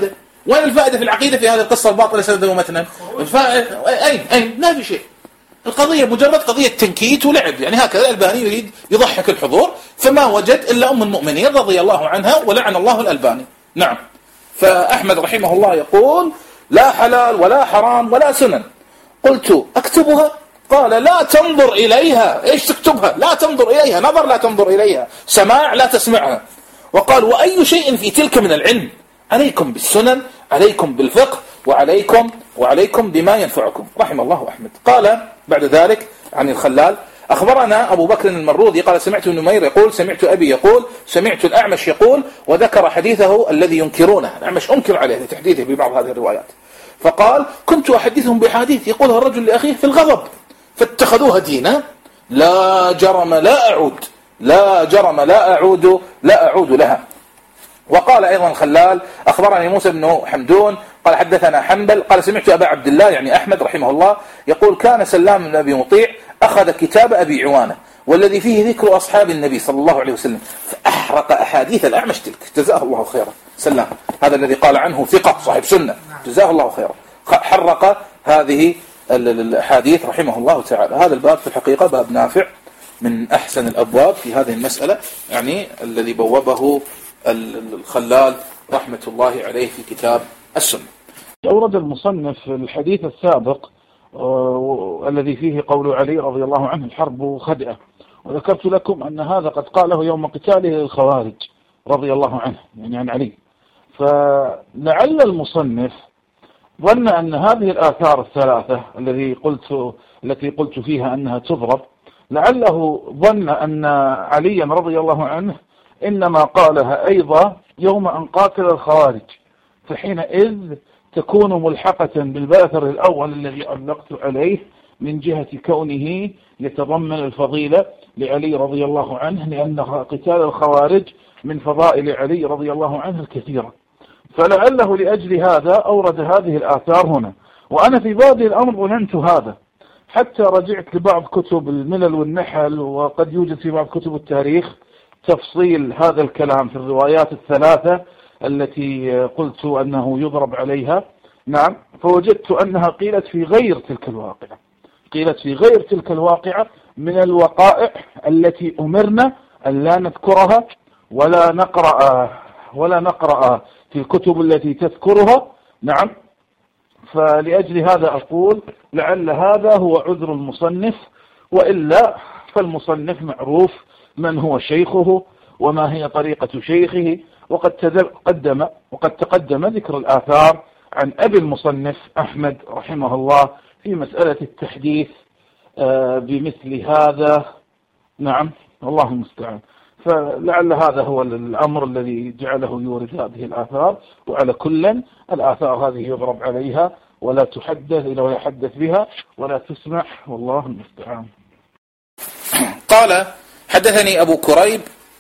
وين الفائدة في العقيدة في هذه القصة الباطلة سندا ومتنا؟ أين أين ما في شيء. القضية مجرد قضية تنكيت ولعب، يعني هكذا الألباني يريد يضحك الحضور، فما وجد إلا أم المؤمنين رضي الله عنها ولعن الله الألباني. نعم. فأحمد رحمه الله يقول لا حلال ولا حرام ولا سنن. قلت أكتبها؟ قال لا تنظر إليها. إيش تكتبها؟ لا تنظر إليها، نظر لا تنظر إليها، سماع لا تسمعها. وقال وأي شيء في تلك من العلم؟ عليكم بالسنن، عليكم بالفقه، وعليكم وعليكم بما ينفعكم. رحم الله أحمد. قال بعد ذلك عن الخلال أخبرنا أبو بكر المروذي قال سمعت النمير يقول سمعت أبي يقول سمعت الأعمش يقول، وذكر حديثه الذي ينكرونه. الأعمش أنكر عليه لتحديثه ببعض هذه الروايات، فقال كنت أحدثهم بحديث يقولها الرجل لأخيه في الغضب فاتخذوها دينا، لا جرم لا أعود لا جرم لا أعود لا أعود لها. وقال أيضا الخلال أخبرني موسى بن حمدون قال حدثنا حنبل قال سمعت أبا عبد الله يعني أحمد رحمه الله يقول كان سلام بن أبي مطيع أخذ كتاب أبي عوانة والذي فيه ذكر أصحاب النبي صلى الله عليه وسلم فأحرق أحاديث الأعمش تلك، جزاه الله خيرا. سلام هذا الذي قال عنه ثقة صاحب سنة، جزاه الله خيرا، حرق هذه الأحاديث رحمه الله تعالى. هذا الباب في الحقيقة باب نافع من أحسن الأبواب في هذه المسألة، يعني الذي بوابه الخلال رحمة الله عليه في كتاب السنة. أورد المصنف الحديث السابق آه الذي فيه قول علي رضي الله عنه الحرب خدئة، وذكرت لكم أن هذا قد قاله يوم قتاله للخوارج رضي الله عنه يعني عن علي. فلعل المصنف ظن أن هذه الآثار الثلاثة الذي قلت التي قلت فيها أنها تضرب، لعله ظن أن عليا رضي الله عنه إنما قالها أيضا يوم أن قاتل الخوارج، فحينئذ تكون ملحقة بالباثر الأول الذي أطلقت عليه من جهة كونه يتضمن الفضيلة لعلي رضي الله عنه، لأن قتال الخوارج من فضائل علي رضي الله عنه الكثيرة. فلعله لأجل هذا أورد هذه الآثار هنا. وأنا في بادئ الأمر ظننت هذا حتى رجعت لبعض كتب الملل والنحل، وقد يوجد في بعض كتب التاريخ تفصيل هذا الكلام في الروايات الثلاثة التي قلت أنه يضرب عليها. نعم، فوجدت أنها قيلت في غير تلك الواقعة، قيلت في غير تلك الواقعة من الوقائع التي أمرنا أن لا نذكرها ولا نقرأ ولا نقرأ في الكتب التي تذكرها. نعم، فلأجل هذا أقول لعل هذا هو عذر المصنف، وإلا فالمصنف معروف من هو شيخه وما هي طريقة شيخه، وقد تقدم وقد تقدم ذكر الآثار عن أبي المصنف أحمد رحمه الله في مسألة التحديث بمثل هذا. نعم، والله المستعان. فلعل هذا هو الأمر الذي جعله يورد هذه الآثار. وعلى كل الآثار هذه يضرب عليها ولا تحدث إلا ويحدث بها ولا تسمع، والله المستعان. قال حدثني أبو كريب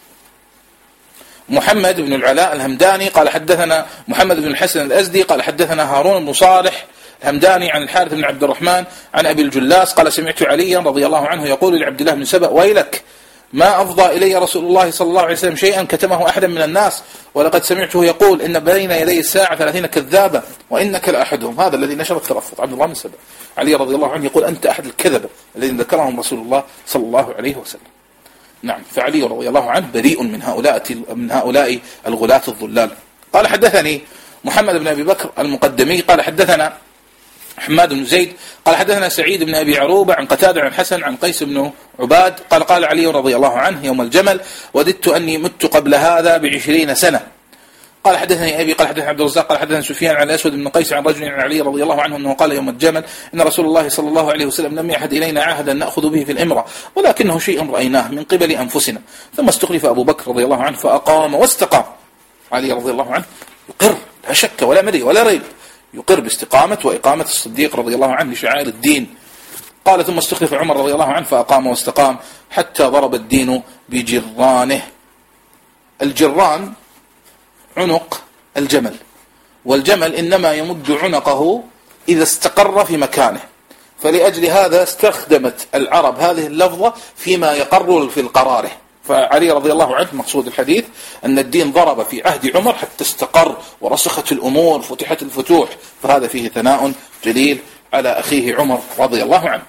محمد بن العلاء الهمداني قال حدثنا محمد بن الحسن الأزدي قال حدثنا هارون بن صالح الهمداني عن الحارث بن عبد الرحمن عن أبي الجلاس قال سمعت عليا رضي الله عنه يقول لعبد الله بن سبأ ويلك ما أفضى إلي رسول الله صلى الله عليه وسلم شيئا كتمه أحدا من الناس، ولقد سمعته يقول إن بين يدي الساعة ثلاثين كذابة وإنك لأحدهم. هذا الذي نشر الترفض عبد الله بن سبأ. علي رضي الله عنه يقول أنت أحد الكذبة الذين ذكرهم رسول الله صلى الله عليه وسلم. نعم، فعلي رضي الله عنه بريء من هؤلاء من هؤلاء الغلاة الضلال. قال حدثني محمد بن أبي بكر المقدمي قال حدثنا حماد بن زيد قال حدثنا سعيد بن أبي عروبة عن قتادة عن حسن عن قيس بن عباد قال قال علي رضي الله عنه يوم الجمل وددت أني مت قبل هذا بعشرين سنة. قال حدثني أبي قال حدثنا عبد الرزاق قال حدثنا سفيان عن الأسود بن قيس عن رجل عن علي رضي الله عنه أنه قال يوم الجمل إن رسول الله صلى الله عليه وسلم لم يعهد إلينا عهدا نأخذ به في الإمرة ولكنه شيء رأيناه من قبل أنفسنا. ثم استخلف أبو بكر رضي الله عنه فأقام واستقام. علي رضي الله عنه يقر لا شك ولا مري ولا ريب، يقر باستقامة وإقامة الصديق رضي الله عنه لشعائر الدين. قال ثم استخلف عمر رضي الله عنه فأقام واستقام حتى ضرب الدين بجرانه. الجران عنق الجمل، والجمل إنما يمد عنقه إذا استقر في مكانه، فلأجل هذا استخدمت العرب هذه اللفظة فيما يقر في القراره. فعلي رضي الله عنه مقصود الحديث أن الدين ضرب في عهد عمر حتى استقر ورسخت الأمور فتحت الفتوح، فهذا فيه ثناء جليل على أخيه عمر رضي الله عنه.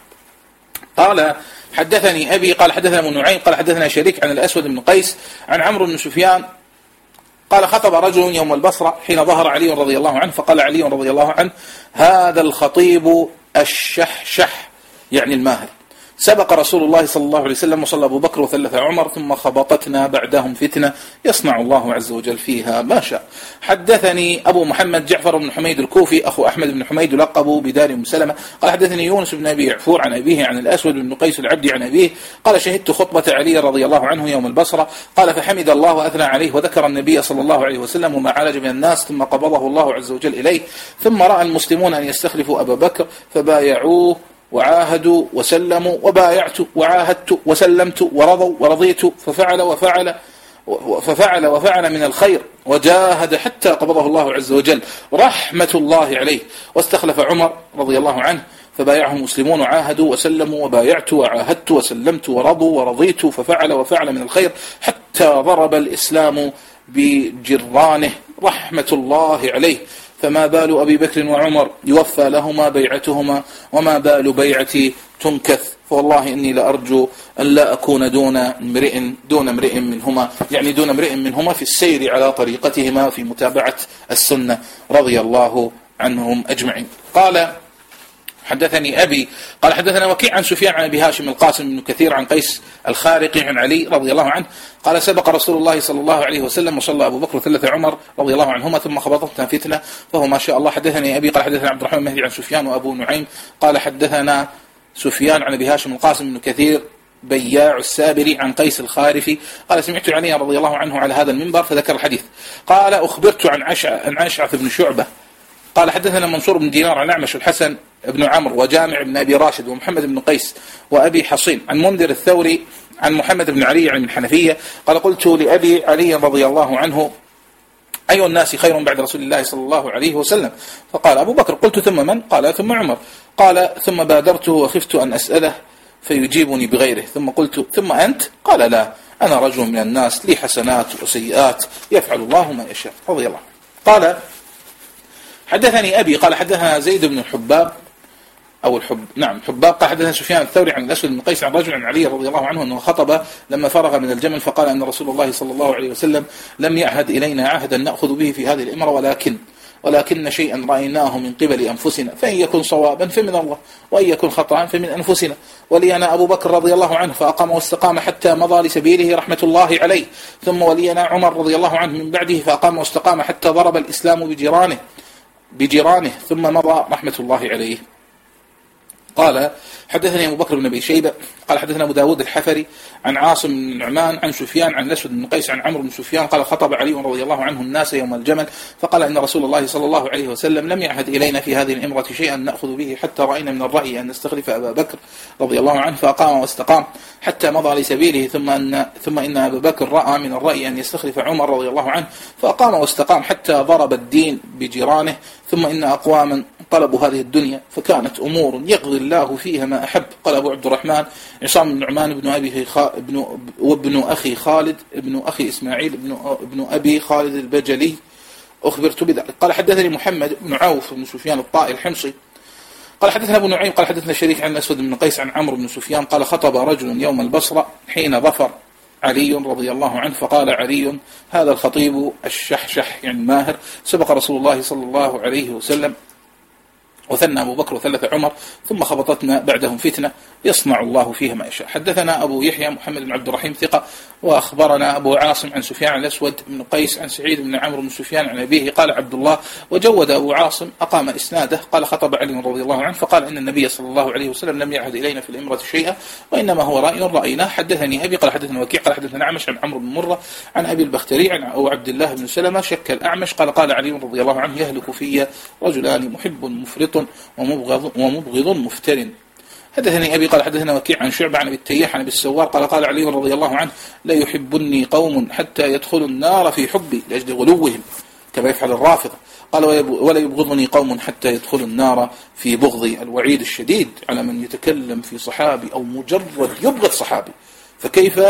قال حدثني أبي قال حدثنا ابن نعيم قال حدثنا شريك عن الأسود بن قيس عن عمرو بن سفيان قال خطب رجل يوم البصرة حين ظهر علي رضي الله عنه، فقال علي رضي الله عنه هذا الخطيب الشحشح يعني الماهر، سبق رسول الله صلى الله عليه وسلم وصلى أبو بكر وثلث عمر ثم خبطتنا بعدهم فتنة يصنع الله عز وجل فيها ما شاء. حدثني أبو محمد جعفر بن حميد الكوفي أخو أحمد بن حميد لقبه بدار أم سلمة قال حدثني يونس بن أبي عفور عن أبيه عن الأسود بن قيس العبدي عن أبيه قال شهدت خطبة علي رضي الله عنه يوم البصرة قال فحمد الله وأثنى عليه وذكر النبي صلى الله عليه وسلم وما عالج من الناس ثم قبضه الله عز وجل إليه، ثم رأى المسلمون أن يستخلفوا أبا بكر فبايعوه وعاهدوا وسلموا وبايعت وعاهدت وسلمت ورضوا ورضيت ففعل وفعل ففعل وفعل من الخير وجاهد حتى قبضه الله عز وجل رحمة الله عليه، واستخلف عمر رضي الله عنه فبايعه المسلمون وعاهدوا وسلموا وبايعت وعاهدت وسلمت ورضوا ورضيت ففعل وفعل من الخير حتى ضرب الإسلام بجرانه رحمة الله عليه، فما بال أبي بكر وعمر يوفى لهما بيعتهما وما بال بيعتي تنكث، فوالله إني لأرجو أن لا أكون دون امرئ دون امرئ منهما يعني دون امرئ منهما في السير على طريقتهما في متابعة السنة رضي الله عنهم أجمعين. قال حدثني أبي قال حدثنا وكيع عن سفيان عن أبي هاشم القاسم بن كثير عن قيس الخارقي عن علي رضي الله عنه قال سبق رسول الله صلى الله عليه وسلم وصلى أبو بكر ثلث عمر رضي الله عنهما ثم خبطتنا فتنة فهو ما شاء الله. حدثني أبي قال حدثنا عبد الرحمن المهدي عن سفيان وأبو نعيم قال حدثنا سفيان عن أبي هاشم القاسم بن كثير بياع السابري عن قيس الخارفي قال سمعت علي رضي الله عنه على هذا المنبر فذكر الحديث. قال أخبرت عن عن أشعث بن شعبة قال حدثنا منصور بن دينار عن أعمش الحسن ابن عمرو وجامع بن أبي راشد ومحمد بن قيس وأبي حصين عن منذر الثوري عن محمد بن علي عن الحنفية قال قلت لأبي علي رضي الله عنه أي الناس خير بعد رسول الله صلى الله عليه وسلم؟ فقال أبو بكر. قلت ثم من؟ قال ثم عمر. قال ثم بادرته وخفت أن أسأله فيجيبني بغيره ثم قلت ثم أنت؟ قال لا أنا رجل من الناس لي حسنات وسيئات يفعل الله ما يشاء رضي الله. قال حدثني أبي قال حدثنا زيد بن الحباب أو الحب نعم حباب قال حدثنا سفيان الثوري عن الأسود بن قيس عن رجل عن علي رضي الله عنه أنه خطب لما فرغ من الجمل فقال أن رسول الله صلى الله عليه وسلم لم يعهد إلينا عهدا نأخذ به في هذه الإمرة ولكن ولكن شيئا رأيناه من قبل أنفسنا فإن يكن صوابا فمن الله وإن يكن خطأ فمن أنفسنا ولينا أبو بكر رضي الله عنه فأقام واستقام حتى مضى لسبيله رحمة الله عليه ثم ولينا عمر رضي الله عنه من بعده فأقام واستقام حتى ضرب الإسلام بجيرانه بجيرانه ثم مضى رحمة الله عليه. قال حدثني أبو بكر بن أبي شيبة قال حدثنا أبو داود الحفري عن عاصم بن نعمان عن سفيان عن الأسود بن قيس عن عمرو بن سفيان قال خطب علي رضي الله عنه الناس يوم الجمل فقال إن رسول الله صلى الله عليه وسلم لم يعهد إلينا في هذه الإمرة شيئا نأخذ به حتى رأينا من الرأي أن نستخلف أبا بكر رضي الله عنه فأقام واستقام حتى مضى لسبيله ثم أن ثم إن أبا بكر رأى من الرأي أن يستخلف عمر رضي الله عنه فأقام واستقام حتى ضرب الدين بجيرانه ثم إن أقواما طلبوا هذه الدنيا فكانت أمور يقضي الله فيها ما أحب. قال أبو عبد الرحمن عصام بن نعمان بن أبي ابن وابن أخي خالد ابن أخي إسماعيل ابن ابن أبي خالد البجلي أخبرت بذلك. قال حدثني محمد بن عوف بن سفيان الطائي الحمصي قال حدثنا أبو نعيم قال حدثنا شريك عن الأسود بن قيس عن عمرو بن سفيان قال خطب رجل يوم البصرة حين ظفر علي رضي الله عنه فقال علي هذا الخطيب الشحشح يعني ماهر سبق رسول الله صلى الله عليه وسلم وثنى أبو بكر وثلث عمر ثم خبطتنا بعدهم فتنة يصنع الله فيها ما يشاء. حدثنا أبو يحيى محمد بن عبد الرحيم ثقة وأخبرنا أبو عاصم عن سفيان عن الأسود بن قيس عن سعيد بن عمرو بن سفيان عن أبيه قال عبد الله وجود أبو عاصم أقام إسناده قال خطب علي رضي الله عنه فقال إن النبي صلى الله عليه وسلم لم يعهد إلينا في الإمرة شيئا وإنما هو رأي رأيناه. حدثني أبي قال حدثنا وكيع قال حدثنا أعمش عن عمرو بن مرة عن أبي البختري عن أو عبد الله بن سلمة شك الأعمش قال قال علي رضي الله عنه يهلك في رجلان محب مفرط ومبغض, ومبغض مفتر. حدثني أبي قال حدثنا وكيع عن شعبة عن أبي التياح عن أبي السوار قال قال علي رضي الله عنه لا يحبني قوم حتى يدخلوا النار في حبي لأجل غلوهم كما يفعل الرافضة قال ولا يبغضني قوم حتى يدخلوا النار في بغضي. الوعيد الشديد على من يتكلم في صحابي أو مجرد يبغض صحابي فكيف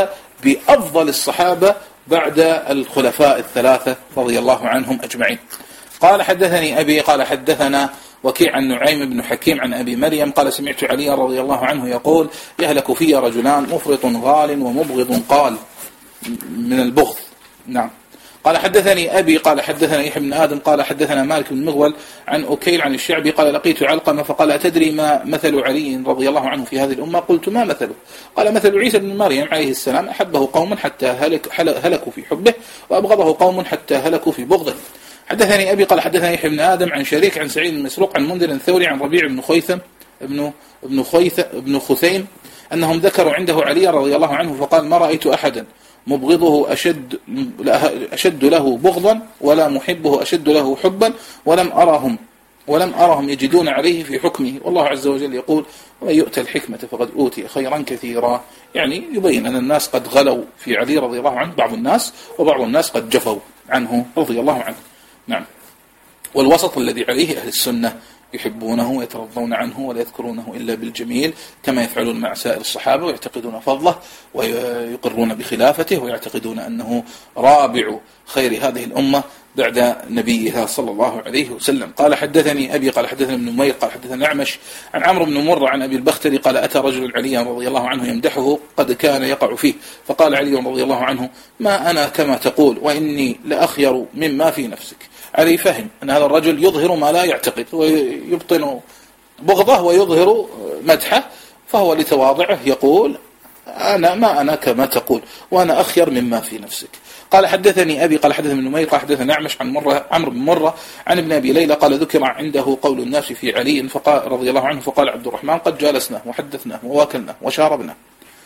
بأفضل الصحابة بعد الخلفاء الثلاثة رضي الله عنهم أجمعين. قال حدثني أبي قال حدثنا وكيع عن نعيم بن حكيم عن أبي مريم قال سمعت علي رضي الله عنه يقول يهلك في رجلان مفرط غال ومبغض قال من البغض. نعم. قال حدثني أبي قال حدثنا يحيى بن آدم قال حدثنا مالك بن مغول عن أكيل عن الشعبي قال لقيت علقمة فقال أتدري ما مثل علي رضي الله عنه في هذه الأمة؟ قلت ما مثله؟ قال مثل عيسى بن مريم عليه السلام أحبه قوم حتى هلك هلكوا في حبه وأبغضه قوم حتى هلكوا في بغضه. حدثني أبي قال حدثنا يحيى بن آدم عن شريك عن سعيد المسروق عن منذر الثوري عن ربيع بن خيثم ابن ابن خيث ابن خثيم أنهم ذكروا عنده علي رضي الله عنه فقال ما رأيت أحدا مبغضه أشد أشد له بغضا ولا محبه أشد له حبا ولم أرهم ولم أرهم يجدون عليه في حكمه. والله عز وجل يقول ومن يؤتى الحكمة فقد أوتي خيرا كثيرا، يعني يبين أن الناس قد غلوا في علي رضي الله عنه بعض الناس وبعض الناس قد جفوا عنه رضي الله عنه. نعم. والوسط الذي عليه أهل السنة يحبونه ويترضون عنه ولا يذكرونه إلا بالجميل كما يفعلون مع سائر الصحابة ويعتقدون فضله ويقرون بخلافته ويعتقدون أنه رابع خير هذه الأمة بعد نبيها صلى الله عليه وسلم. قال حدثني أبي قال حدثنا ابن نمير قال حدثنا أعمش عن عمرو بن مرة عن أبي البختري قال أتى رجل عليا رضي الله عنه يمدحه قد كان يقع فيه فقال علي رضي الله عنه ما أنا كما تقول وإني لأخير مما في نفسك. علي فهم أن هذا الرجل يظهر ما لا يعتقد ويبطن بغضه ويظهر مدحه، فهو لتواضعه يقول أنا ما أنا كما تقول وأنا أخير مما في نفسك. قال حدثني أبي قال حدثنا ابن نمير قال حدثنا أعمش عن مرة عمرو بن مرة عن ابن أبي ليلى قال ذكر عنده قول الناس في علي فقال رضي الله عنه فقال عبد الرحمن قد جالسناه وحدثناه وواكلناه وشاربناه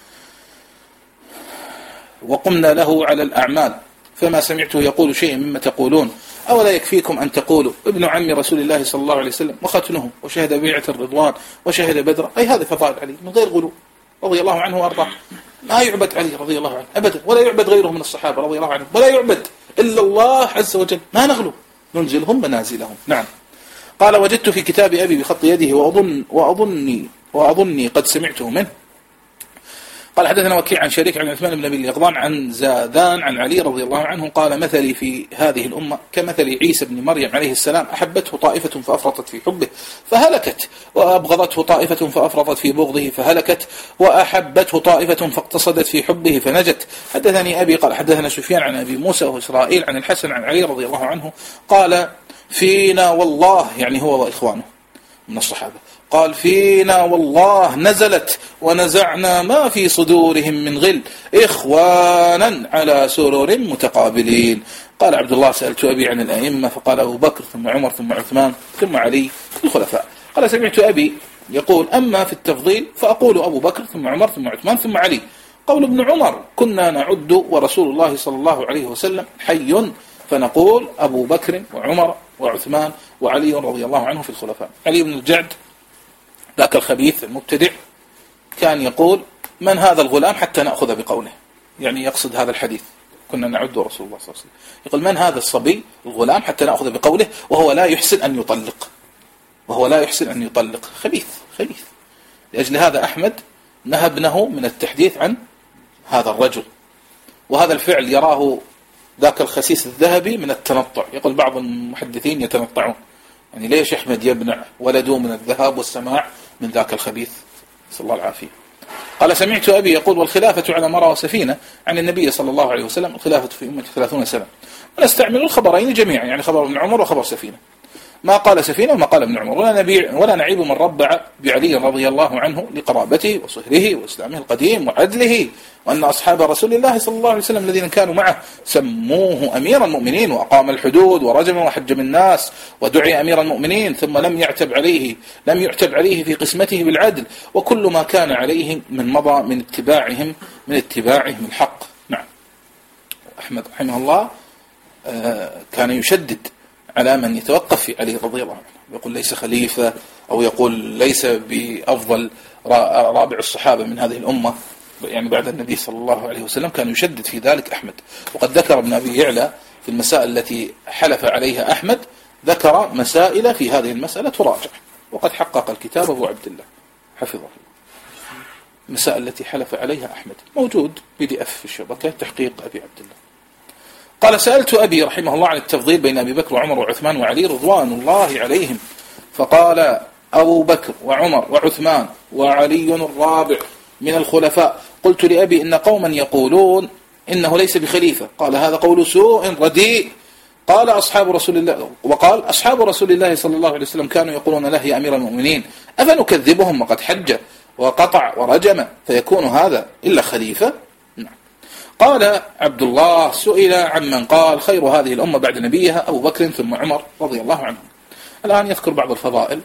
وقمنا له على الأعمال فما سمعته يقول شيء مما تقولون أولا يكفيكم أن تقولوا ابن عم رسول الله صلى الله عليه وسلم وختنه وشهد بيعة الرضوان وشهد بدر، أي هذا فضائل علي من غير غلو رضي الله عنه وأرضاه. ما يعبد علي رضي الله عنه أبدا ولا يعبد غيره من الصحابة رضي الله عنهم ولا يعبد إلا الله عز وجل، ما نغلو ننزلهم منازلهم. نعم. قال وجدت في كتاب أبي بخط يده وأظن وأظني وأظني قد سمعته منه. قال حدثنا وكيع عن شريك عن عثمان بن أبي اليقظان عن زادان عن علي رضي الله عنه قال مثلي في هذه الأمة كمثل عيسى بن مريم عليه السلام أحبته طائفة فأفرطت في حبه فهلكت وأبغضته طائفة فأفرطت في بغضه فهلكت وأحبته طائفة فاقتصدت في حبه فنجت. حدثني أبي قال حدثنا سفيان عن أبي موسى وإسرائيل عن الحسن عن علي رضي الله عنه قال فينا والله يعني هو وإخوانه من الصحابة قال فينا والله نزلت ونزعنا ما في صدورهم من غل إخوانا على سرور متقابلين. قال عبد الله سألت أبي عن الأئمة فقال أبو بكر ثم عمر ثم عثمان ثم علي الخلفاء. قال سمعت أبي يقول أما في التفضيل فأقول أبو بكر ثم عمر ثم عثمان ثم علي. قول ابن عمر كنا نعد ورسول الله صلى الله عليه وسلم حي فنقول أبو بكر وعمر وعثمان وعلي رضي الله عنه في الخلفاء. علي بن الجعد ذاك الخبيث المبتدع كان يقول من هذا الغلام حتى نأخذ بقوله، يعني يقصد هذا الحديث كنا نعد رسول الله صلى الله عليه وسلم يقول من هذا الصبي الغلام حتى نأخذ بقوله وهو لا يحسن أن يطلق وهو لا يحسن أن يطلق خبيث خبيث. لأجل هذا أحمد نهى ابنه من التحديث عن هذا الرجل، وهذا الفعل يراه ذاك الخسيس الذهبي من التنطع. يقول بعض المحدثين يتنطعون، يعني ليش أحمد يبنع ولده من الذهاب والسماع من ذاك الخبيث؟ صلى الله العافية. قال سمعت أبي يقول والخلافة على مرى وسفينة عن النبي صلى الله عليه وسلم الخلافة في أمة ثلاثون سنة ونستعمل الخبرين جميعا، يعني خبر ابن عمر وخبر سفينة، ما قال سفينة وما قال ابن عمر. ولا, نبيع ولا نعيب من ربع بعلي رضي الله عنه لقرابته وصهره وإسلامه القديم وعدله، وأن أصحاب رسول الله صلى الله عليه وسلم الذين كانوا معه سموه أمير المؤمنين وأقام الحدود ورجم وحجم الناس ودعي أمير المؤمنين ثم لم يعتب عليه لم يعتب عليه في قسمته بالعدل وكل ما كان عليه من مضى من اتباعهم من اتباعهم الحق. نعم. أحمد رحمه الله كان يشدد على من يتوقف في علي رضي الله عنه، يقول ليس خليفة أو يقول ليس بأفضل رابع الصحابة من هذه الأمة يعني بعد النبي صلى الله عليه وسلم، كان يشدد في ذلك أحمد. وقد ذكر ابن أبي يعلى في المسائل التي حلف عليها أحمد ذكر مسائل في هذه المسألة تراجع، وقد حقق الكتاب أبو عبد الله حفظه الله. المسائل التي حلف عليها أحمد، موجود بي دي اف في الشبكة، تحقيق أبي عبد الله. قال سألت أبي رحمه الله عن التفضيل بين أبي بكر وعمر وعثمان وعلي رضوان الله عليهم، فقال أبو بكر وعمر وعثمان وعلي الرابع من الخلفاء. قلت لأبي إن قوما يقولون إنه ليس بخليفة، قال هذا قول سوء رديء. قال أصحاب رسول الله وقال أصحاب رسول الله صلى الله عليه وسلم كانوا يقولون له يا أمير المؤمنين أفنكذبهم وقد حج وقطع ورجم فيكون هذا إلا خليفة؟ قال عبد الله سئل عمن قال خير هذه الأمة بعد نبيها أبو بكر ثم عمر رضي الله عنهم. الآن يذكر بعض الفضائل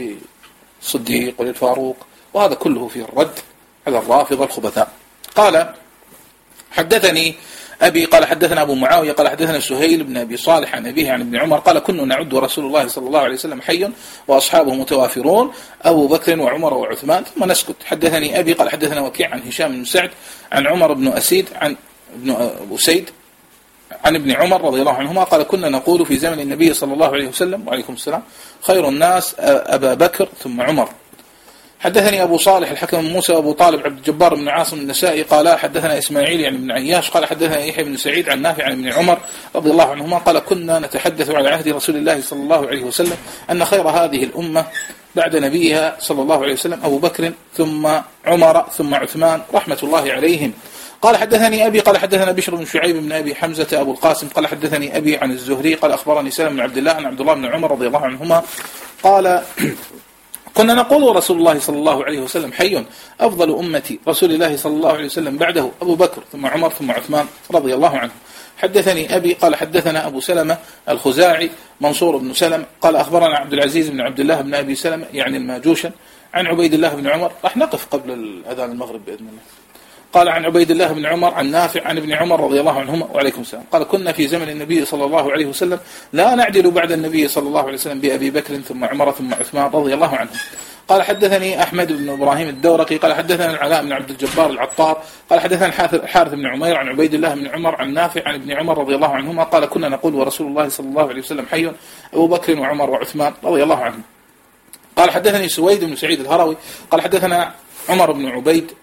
للصديق وللفاروق، وهذا كله في الرد على الرافضة الخبثاء. قال حدثني أبي قال حدثنا أبو معاوية قال حدثنا سهيل بن أبي صالح عن أبيه عن ابن عمر قال كنا نعد رسول الله صلى الله عليه وسلم حي وأصحابه متوافرون أبو بكر وعمر وعثمان ثم نسكت. حدثني أبي قال حدثنا وكيع عن هشام بن سعد عن عمر بن أسيد عن ابن أسيد عن ابن عمر رضي الله عنهما قال كنا نقول في زمن النبي صلى الله عليه وسلم وعليكم السلام خير الناس أبا بكر ثم عمر. حدثني أبو صالح الحكم بن موسى وأبو طالب عبد الجبار بن عاصم النسائي قال حدثنا إسماعيل يعني بن عياش قال حدثنا يحيى بن سعيد عن نافع عن ابن عمر رضي الله عنهما قال كنا نتحدث على عهد رسول الله صلى الله عليه وسلم أن خير هذه الأمة بعد نبيها صلى الله عليه وسلم أبو بكر ثم عمر ثم عثمان رحمة الله عليهم. قال حدثني أبي قال حدثنا بشر بن شعيب بن أبي حمزة أبو القاسم قال حدثني أبي عن الزهري قال أخبرني سلم بن عبد الله عن عبد الله بن عمر رضي الله عنهما قال كنا نقول رسول الله صلى الله عليه وسلم حي أفضل أمتي رسول الله صلى الله عليه وسلم بعده أبو بكر ثم عمر ثم عثمان رضي الله عنه. حدثني أبي قال حدثنا أبو سلمة الخزاعي منصور بن سلم قال أخبرنا عبد العزيز بن عبد الله بن أبي سلمة يعني الماجوشن عن عبيد الله بن عمر. راح نقف قبل أذان المغرب بإذن الله. قال عن عبيد الله بن عمر عن نافع عن ابن عمر رضي الله عنهما وعليكم السلام قال كنا في زمن النبي صلى الله عليه وسلم لا نعدل بعد النبي صلى الله عليه وسلم بأبي بكر ثم عمر ثم عثمان رضي الله عنهم. قال حدثني أحمد بن إبراهيم الدورقي قال حدثنا العلاء بن عبد الجبار العطار قال حدثنا الحارث بن عمير عن عبيد الله بن عمر عن نافع عن ابن عمر رضي الله عنهما قال كنا نقول ورسول الله صلى الله عليه وسلم حي أبو بكر وعمر وعثمان رضي الله عنهم. قال حدثني سويد بن سعيد الهروي قال حدثنا عمر بن عبيد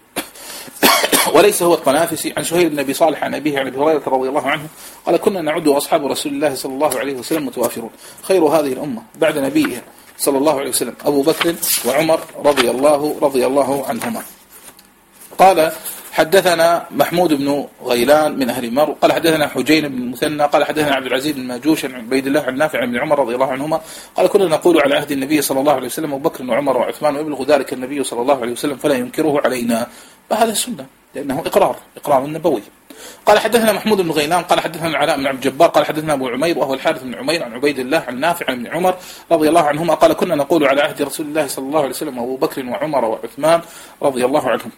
وليس هو الطنافسي عن سهيل بن أبي صالح عن أبيه عن أبي هريرة رضي الله عنه قال كنا نعد أصحاب رسول الله صلى الله عليه وسلم متوافرون خير هذه الأمة بعد نبيها صلى الله عليه وسلم أبو بكر وعمر رضي الله رضي الله عنهما. قال حدثنا محمود بن غيلان من أهل مر قال حدثنا حجين بن المثنى قال حدثنا عبد العزيز بن ماجوش عن عبيد الله عن نافع عن عمر رضي الله عنهما قال كنا نقول على عهد النبي صلى الله عليه وسلم أبو بكر وعمر وعثمان ويبلغ ذلك النبي صلى الله عليه وسلم فلا ينكره علينا، فهذا السنة لأنه إقرار إقرار النبوي. قال حدثنا محمود بن غيلان قال حدثنا العلاء بن عبد الجبار قال حدثنا أبو عمير وهو الحارث بن عمير عن عبيد الله عن نافع عن ابن عمر رضي الله عنهما قال كنا نقول على عهد رسول الله صلى الله عليه وسلم أبو بكر وعمر وعثمان رضي الله عنهم.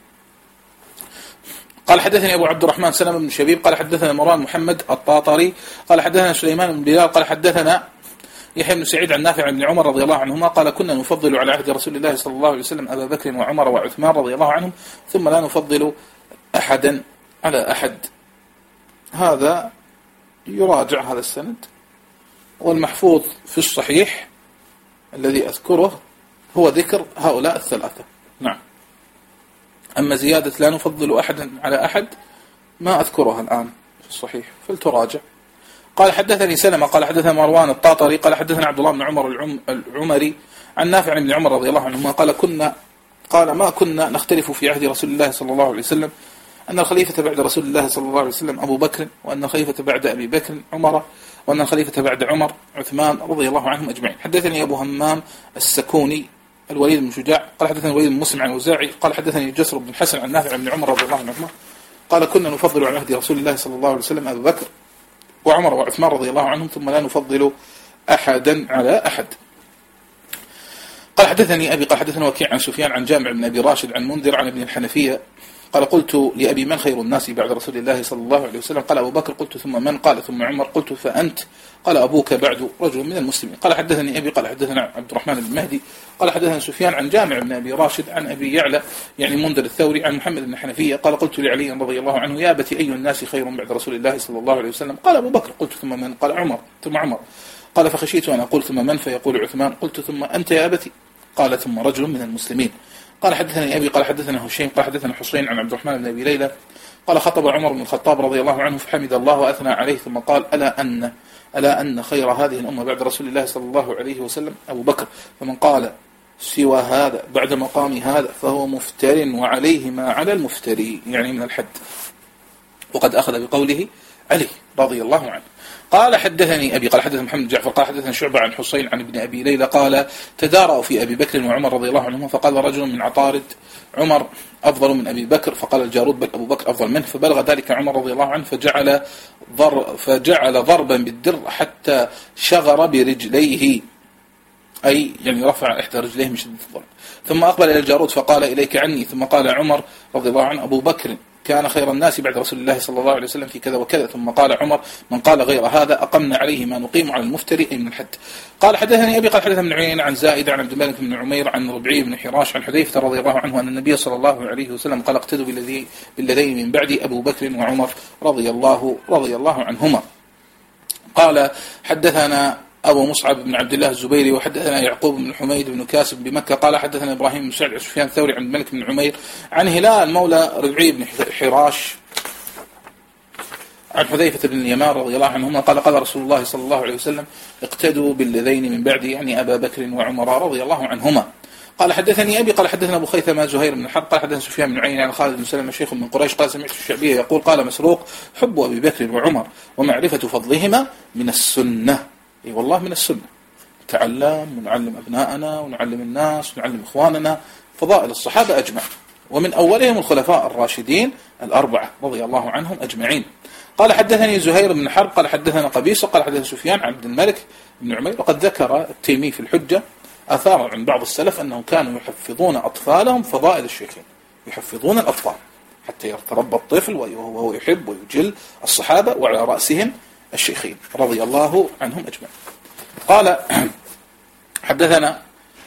قال حدثني أبو عبد الرحمن سلم بن شبيب قال حدثنا مروان محمد الطاطري قال حدثنا سليمان بن بلال قال حدثنا يحيى بن سعيد عن نافع عن ابن عمر رضي الله عنهما قال كنا نفضل على عهد رسول الله صلى الله عليه وسلم أبا بكر وعمر وعثمان رضي الله عنهم ثم لا نفضل أحدا على أحد. هذا يراجع هذا السند، والمحفوظ في الصحيح الذي أذكره هو ذكر هؤلاء الثلاثة. نعم، أما زيادة لا نفضل أحدا على أحد ما أذكرها الآن في الصحيح فلتراجع. قال حدثني سلمة قال حدثنا مروان الطاطري قال حدثنا عبد الله بن عمر العم العمري عن نافع عن ابن عمر رضي الله عنهما قال كنا قال ما كنا نختلف في عهد رسول الله صلى الله عليه وسلم أن الخليفة بعد رسول الله صلى الله عليه وسلم أبو بكر، وأن الخليفة بعد أبي بكر عمر، وأن الخليفة بعد عمر عثمان رضي الله عنهم أجمعين. حدثني أبو همام السكوني الوليد بن شجاع قال حدثني الوليد بن مسلم عن وزاعي قال حدثني جسر بن حسن عن نافع عن عمر رضي الله عنهما قال كنا نفضل على عهد رسول الله صلى الله عليه وسلم أبو بكر وعمر وعثمان رضي الله عنهم ثم لا نفضل أحدا على أحد. قال حدثني أبي قال حدثنا وكيع عن سفيان عن جامع بن أبي راشد عن منذر عن ابن الحنفية قال قلت لأبي من خير الناس بعد رسول الله صلى الله عليه وسلم قال أبو بكر قلت ثم من قال ثم عمر قلت فأنت قال أبوك بعد رجل من المسلمين. قال حدثني أبي قال حدثنا عبد الرحمن بن مهدي قال حدثنا سفيان عن جامع بن أبي راشد عن أبي يعلى يعني منذر الثوري عن محمد بن الحنفية قال قلت لعلي رضي الله عنه يا أبتي أي الناس خير بعد رسول الله صلى الله عليه وسلم قال أبو بكر قلت ثم من قال عمر ثم عمر قال فخشيت أن أقول ثم من فيقول عثمان قلت ثم أنت يا أبتي قال ثم رجل من المسلمين قال حدثني أبي قال حدثنا هشيم قال حدثنا حسين عن عبد الرحمن بن أبي ليلى قال خطب عمر بن الخطاب رضي الله عنه فحمد الله وأثنى عليه ثم قال ألا أن ألا أن خير هذه الأمة بعد رسول الله صلى الله عليه وسلم أبو بكر، فمن قال سوى هذا بعد مقام هذا فهو مفتر وعليه ما على المفتري، يعني من الحد، وقد أخذ بقوله علي رضي الله عنه. قال حدثني أبي قال حدثنا محمد جعفر قال حدثنا شعبة عن حسين عن ابن أبي ليلى قال تدارأوا في أبي بكر وعمر رضي الله عنهما، فقال رجل من عطارد عمر أفضل من أبي بكر، فقال الجارود بل أبو بكر أفضل منه، فبلغ ذلك عمر رضي الله عنه فجعل ضر فجعل ضربا بالدر حتى شغر برجليه، أي يعني رفع إحدى رجليه من شدة الضرب، ثم أقبل إلى الجارود فقال إليك عني، ثم قال عمر رضي الله عنه أبو بكر كان خير الناس بعد رسول الله صلى الله عليه وسلم في كذا وكذا، ثم قال عمر من قال غير هذا أقمنا عليه ما نقيم على المفتري أي من الحد. قال حدثني أبي قال حدثنا ابن عيينة عن زائد عن عبد الملك بن عمير عن ربعي بن حراش عن حذيفة رضي الله عنه أن النبي صلى الله عليه وسلم قال اقتدوا بالذي بالذين من بعدي أبو بكر وعمر رضي الله رضي الله عنهما. قال حدثنا أبو مصعب بن عبد الله الزبيري وحدثنا يعقوب بن حميد بن كاسب بمكة قال حدثنا إبراهيم بن سعد سفيان الثوري عن الملك بن عمير عن هلال مولى ربعي بن حراش عن حذيفة بن اليمان رضي الله عنهما قال قال رسول الله صلى الله عليه وسلم اقتدوا بالذين من بعدي يعني أبا بكر وعمر رضي الله عنهما. قال حدثني أبي قال حدثنا أبو خيثمة زهير بن حرب قال حدثنا سفيان بن عيينة عن خالد بن سلمة شيخ من قريش قال سمعت الشعبية يقول قال مسروق حب أبي بكر وعمر ومعرفة فضلهما من السنة، اي والله من السنة، نتعلم ونعلم أبناءنا ونعلم الناس ونعلم إخواننا فضائل الصحابة أجمع، ومن أولهم الخلفاء الراشدين الأربعة رضي الله عنهم أجمعين. قال حدثني زهير بن حرب قال حدثنا قبيصة قال حدثنا سفيان عن عبد الملك بن عمير. وقد ذكر التيمي في الحجة آثار عن بعض السلف أنهم كانوا يحفظون أطفالهم فضائل الشيخين، يحفظون الأطفال حتى يتربى الطفل وهو يحب ويجل الصحابة وعلى رأسهم الشيخين رضي الله عنهم أجمعين. قال حدثنا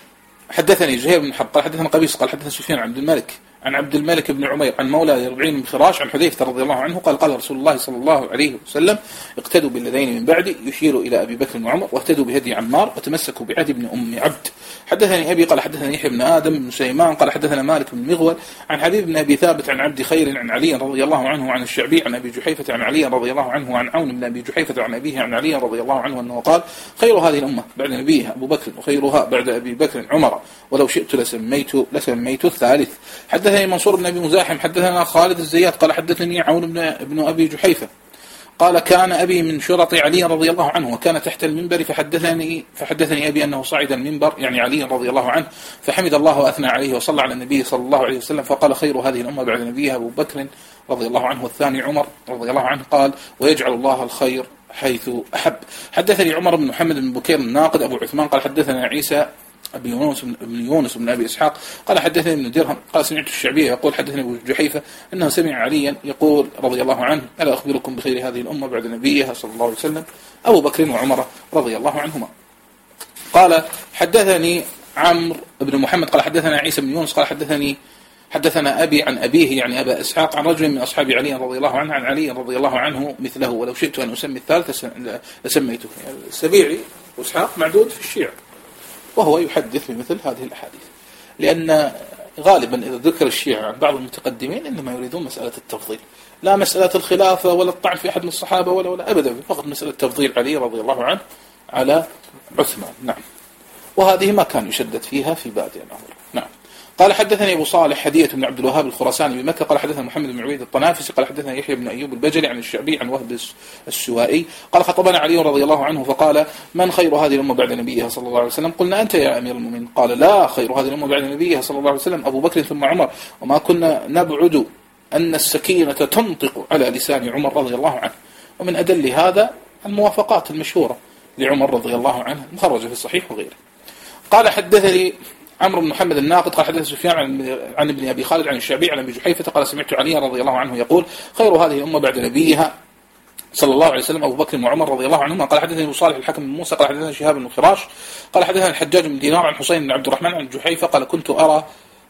حدثني زهير بن حرب قال حدثنا قبيصة قال حدثنا سفيان عن عبد الملك عن عبد الملك بن عمير عن مولى ربعين بن حراش عن حذيفة رضي الله عنه قال قال رسول الله صلى الله عليه وسلم اقتدوا بالذين من بعدي يشير إلى أبي بكر وعمر واهتدوا بهدي عمار وتمسكوا بعهد بن أم عبد. حدثني أبي قال حدثني يحيى بن آدم بن سليمان قال حدثنا مالك بن مغول عن حبيب بن أبي ثابت عن عبد خير عن علي رضي الله عنه وعن الشعبي عن أبي جحيفة عن علي رضي الله عنه وعن عون بن أبي جحيفة عن أبيه عن علي رضي الله عنه أنه قال خير هذه الأمة بعد نبيها أبو بكر وخيرها بعد أبي بكر عمر ولو شئت لسميت لسميت الثالث. حدثني منصور بن أبي مزاحم حدثنا خالد الزيات قال حدثني عون بن ابن أبي جحيفة قال كان أبي من شرط علي رضي الله عنه وكان تحت المنبر فحدثني فحدثني أبي أنه صعد المنبر يعني علي رضي الله عنه فحمد الله وأثنى عليه وصلى على النبي صلى الله عليه وسلم فقال خير هذه الأمة بعد نبيها أبو بكر رضي الله عنه والثاني عمر رضي الله عنه قال ويجعل الله الخير حيث أحب. حدثني عمر بن محمد بن بكير الناقد أبو عثمان قال حدثنا عيسى أبي يونس بن يونس بن أبي إسحاق قال حدثني ابن درهم قال سمعت الشعبية يقول حدثني أبو جحيفة أنه سمع عليا يقول رضي الله عنه ألا أخبركم بخير هذه الأمة بعد نبيها صلى الله عليه وسلم أبو بكر وعمر رضي الله عنهما. قال حدثني عمرو بن محمد قال حدثنا عيسى بن يونس قال حدثني حدثنا أبي عن أبيه يعني أبا إسحاق عن رجل من أصحاب علي رضي الله عنه عن علي رضي الله عنه مثله ولو شئت أن أسمي الثالث لسميته. يعني السبيعي وإسحاق معدود في الشيعة وهو يحدث بمثل هذه الأحاديث، لأن غالبا إذا ذكر الشيعة عن بعض المتقدمين إنما يريدون مسألة التفضيل، لا مسألة الخلافة ولا الطعن في أحد من الصحابة ولا ولا أبدا، فقط مسألة تفضيل علي رضي الله عنه على عثمان. نعم، وهذه ما كان يشدد فيها في بادئ الأمر. نعم. قال حدثني أبو صالح هدية بن عبد الوهاب الخراساني بمكة قال حدثنا محمد بن عبيد الطنافسي قال حدثنا يحيى بن أيوب البجلي عن الشعبي عن وهب السوائي قال خطبنا علي رضي الله عنه فقال من خير هذه الأمة بعد نبيها صلى الله عليه وسلم؟ قلنا أنت يا أمير المؤمنين. قال لا، خير هذه الأمة بعد نبيها صلى الله عليه وسلم أبو بكر ثم عمر، وما كنا نبعد أن السكينة تنطق على لسان عمر رضي الله عنه. ومن أدل هذا الموافقات المشهورة لعمر رضي الله عنه مخرجة في الصحيح وغيره. قال حدثني عمرو بن محمد الناقد قال حدث سفيان عن, عن ابن أبي خالد عن الشعبي عن أبي جحيفة قال سمعت علي رضي الله عنه يقول خير هذه الأمة بعد نبيها صلى الله عليه وسلم أبو بكر وعمر رضي الله عنهما. قال حدثني أبو صالح الحكم بن موسى قال حدثنا شهاب بن فراش قال حدثنا الحجاج بن دينار عن حسين بن عبد الرحمن عن جحيفة قال كنت أرى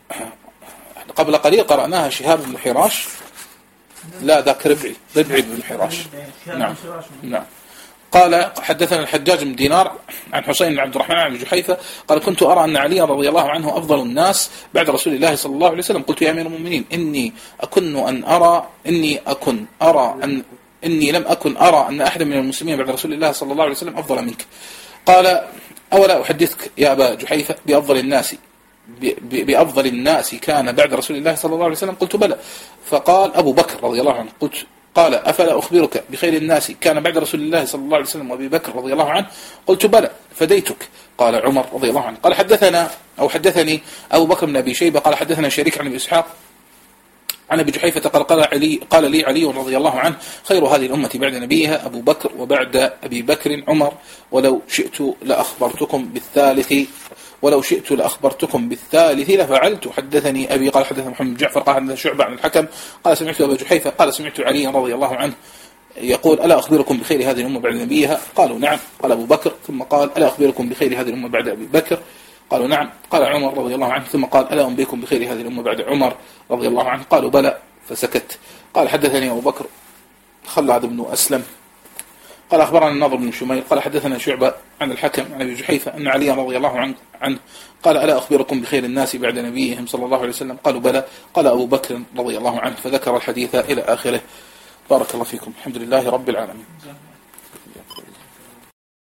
قبل قليل قرأناها شهاب بن حراش لا ذاك ربعي ربعي بن حراش. نعم نعم. قال حدثنا الحجاج بن دينار عن حسين بن عبد الرحمن عن جحيفة قال كنت أرى أن علي رضي الله عنه أفضل الناس بعد رسول الله صلى الله عليه وسلم. قلت يا أمير المؤمنين إني أكن أن أرى إني أكن أرى أن إني لم أكن أرى أن أحد من المسلمين بعد رسول الله صلى الله عليه وسلم أفضل منك. قال أولا أحدثك يا أبا جحيفة بأفضل الناس بأفضل الناس كان بعد رسول الله صلى الله عليه وسلم؟ قلت بلى. فقال أبو بكر رضي الله عنه. قلت قال أفلا أخبرك بخير الناس كان بعد رسول الله صلى الله عليه وسلم وأبي بكر رضي الله عنه؟ قلت بلى فديتك. قال عمر رضي الله عنه. قال حدثنا أو حدثني أبو بكر بن أبي شيبة قال حدثنا شريك عن أبي إسحاق عن أبي جحيفة قال قال, علي قال لي علي رضي الله عنه خير هذه الأمة بعد نبيها أبو بكر وبعد أبي بكر عمر ولو شئت لأخبرتكم بالثالث ولو شئت لأخبرتكم بالثالث لفعلت. حدثني أبي قال حدثنا محمد جعفر قال حدثنا شعبة عن الحكم قال سمعت أبا جحيفة قال سمعت علي رضي الله عنه يقول ألا أخبركم بخير هذه الأمة بعد نبيها؟ قالوا نعم. قال أبو بكر ثم قال ألا أخبركم بخير هذه الأمة بعد أبي بكر؟ قالوا نعم. قال عمر رضي الله عنه ثم قال ألا أنبئكم بخير هذه الأمة بعد عمر رضي الله عنه؟ قالوا بلى فسكت. قال حدثني أبو بكر خلاد بن أسلم قال أخبرنا النضر بن شميل قال حدثنا شعبة عن الحكم عن أبي جحيفة أن علي رضي الله عنه, عنه قال ألا أخبركم بخير الناس بعد نبيهم صلى الله عليه وسلم؟ قالوا بلى. قال أبو بكر رضي الله عنه فذكر الحديث إلى آخره. بارك الله فيكم. الحمد لله رب العالمين.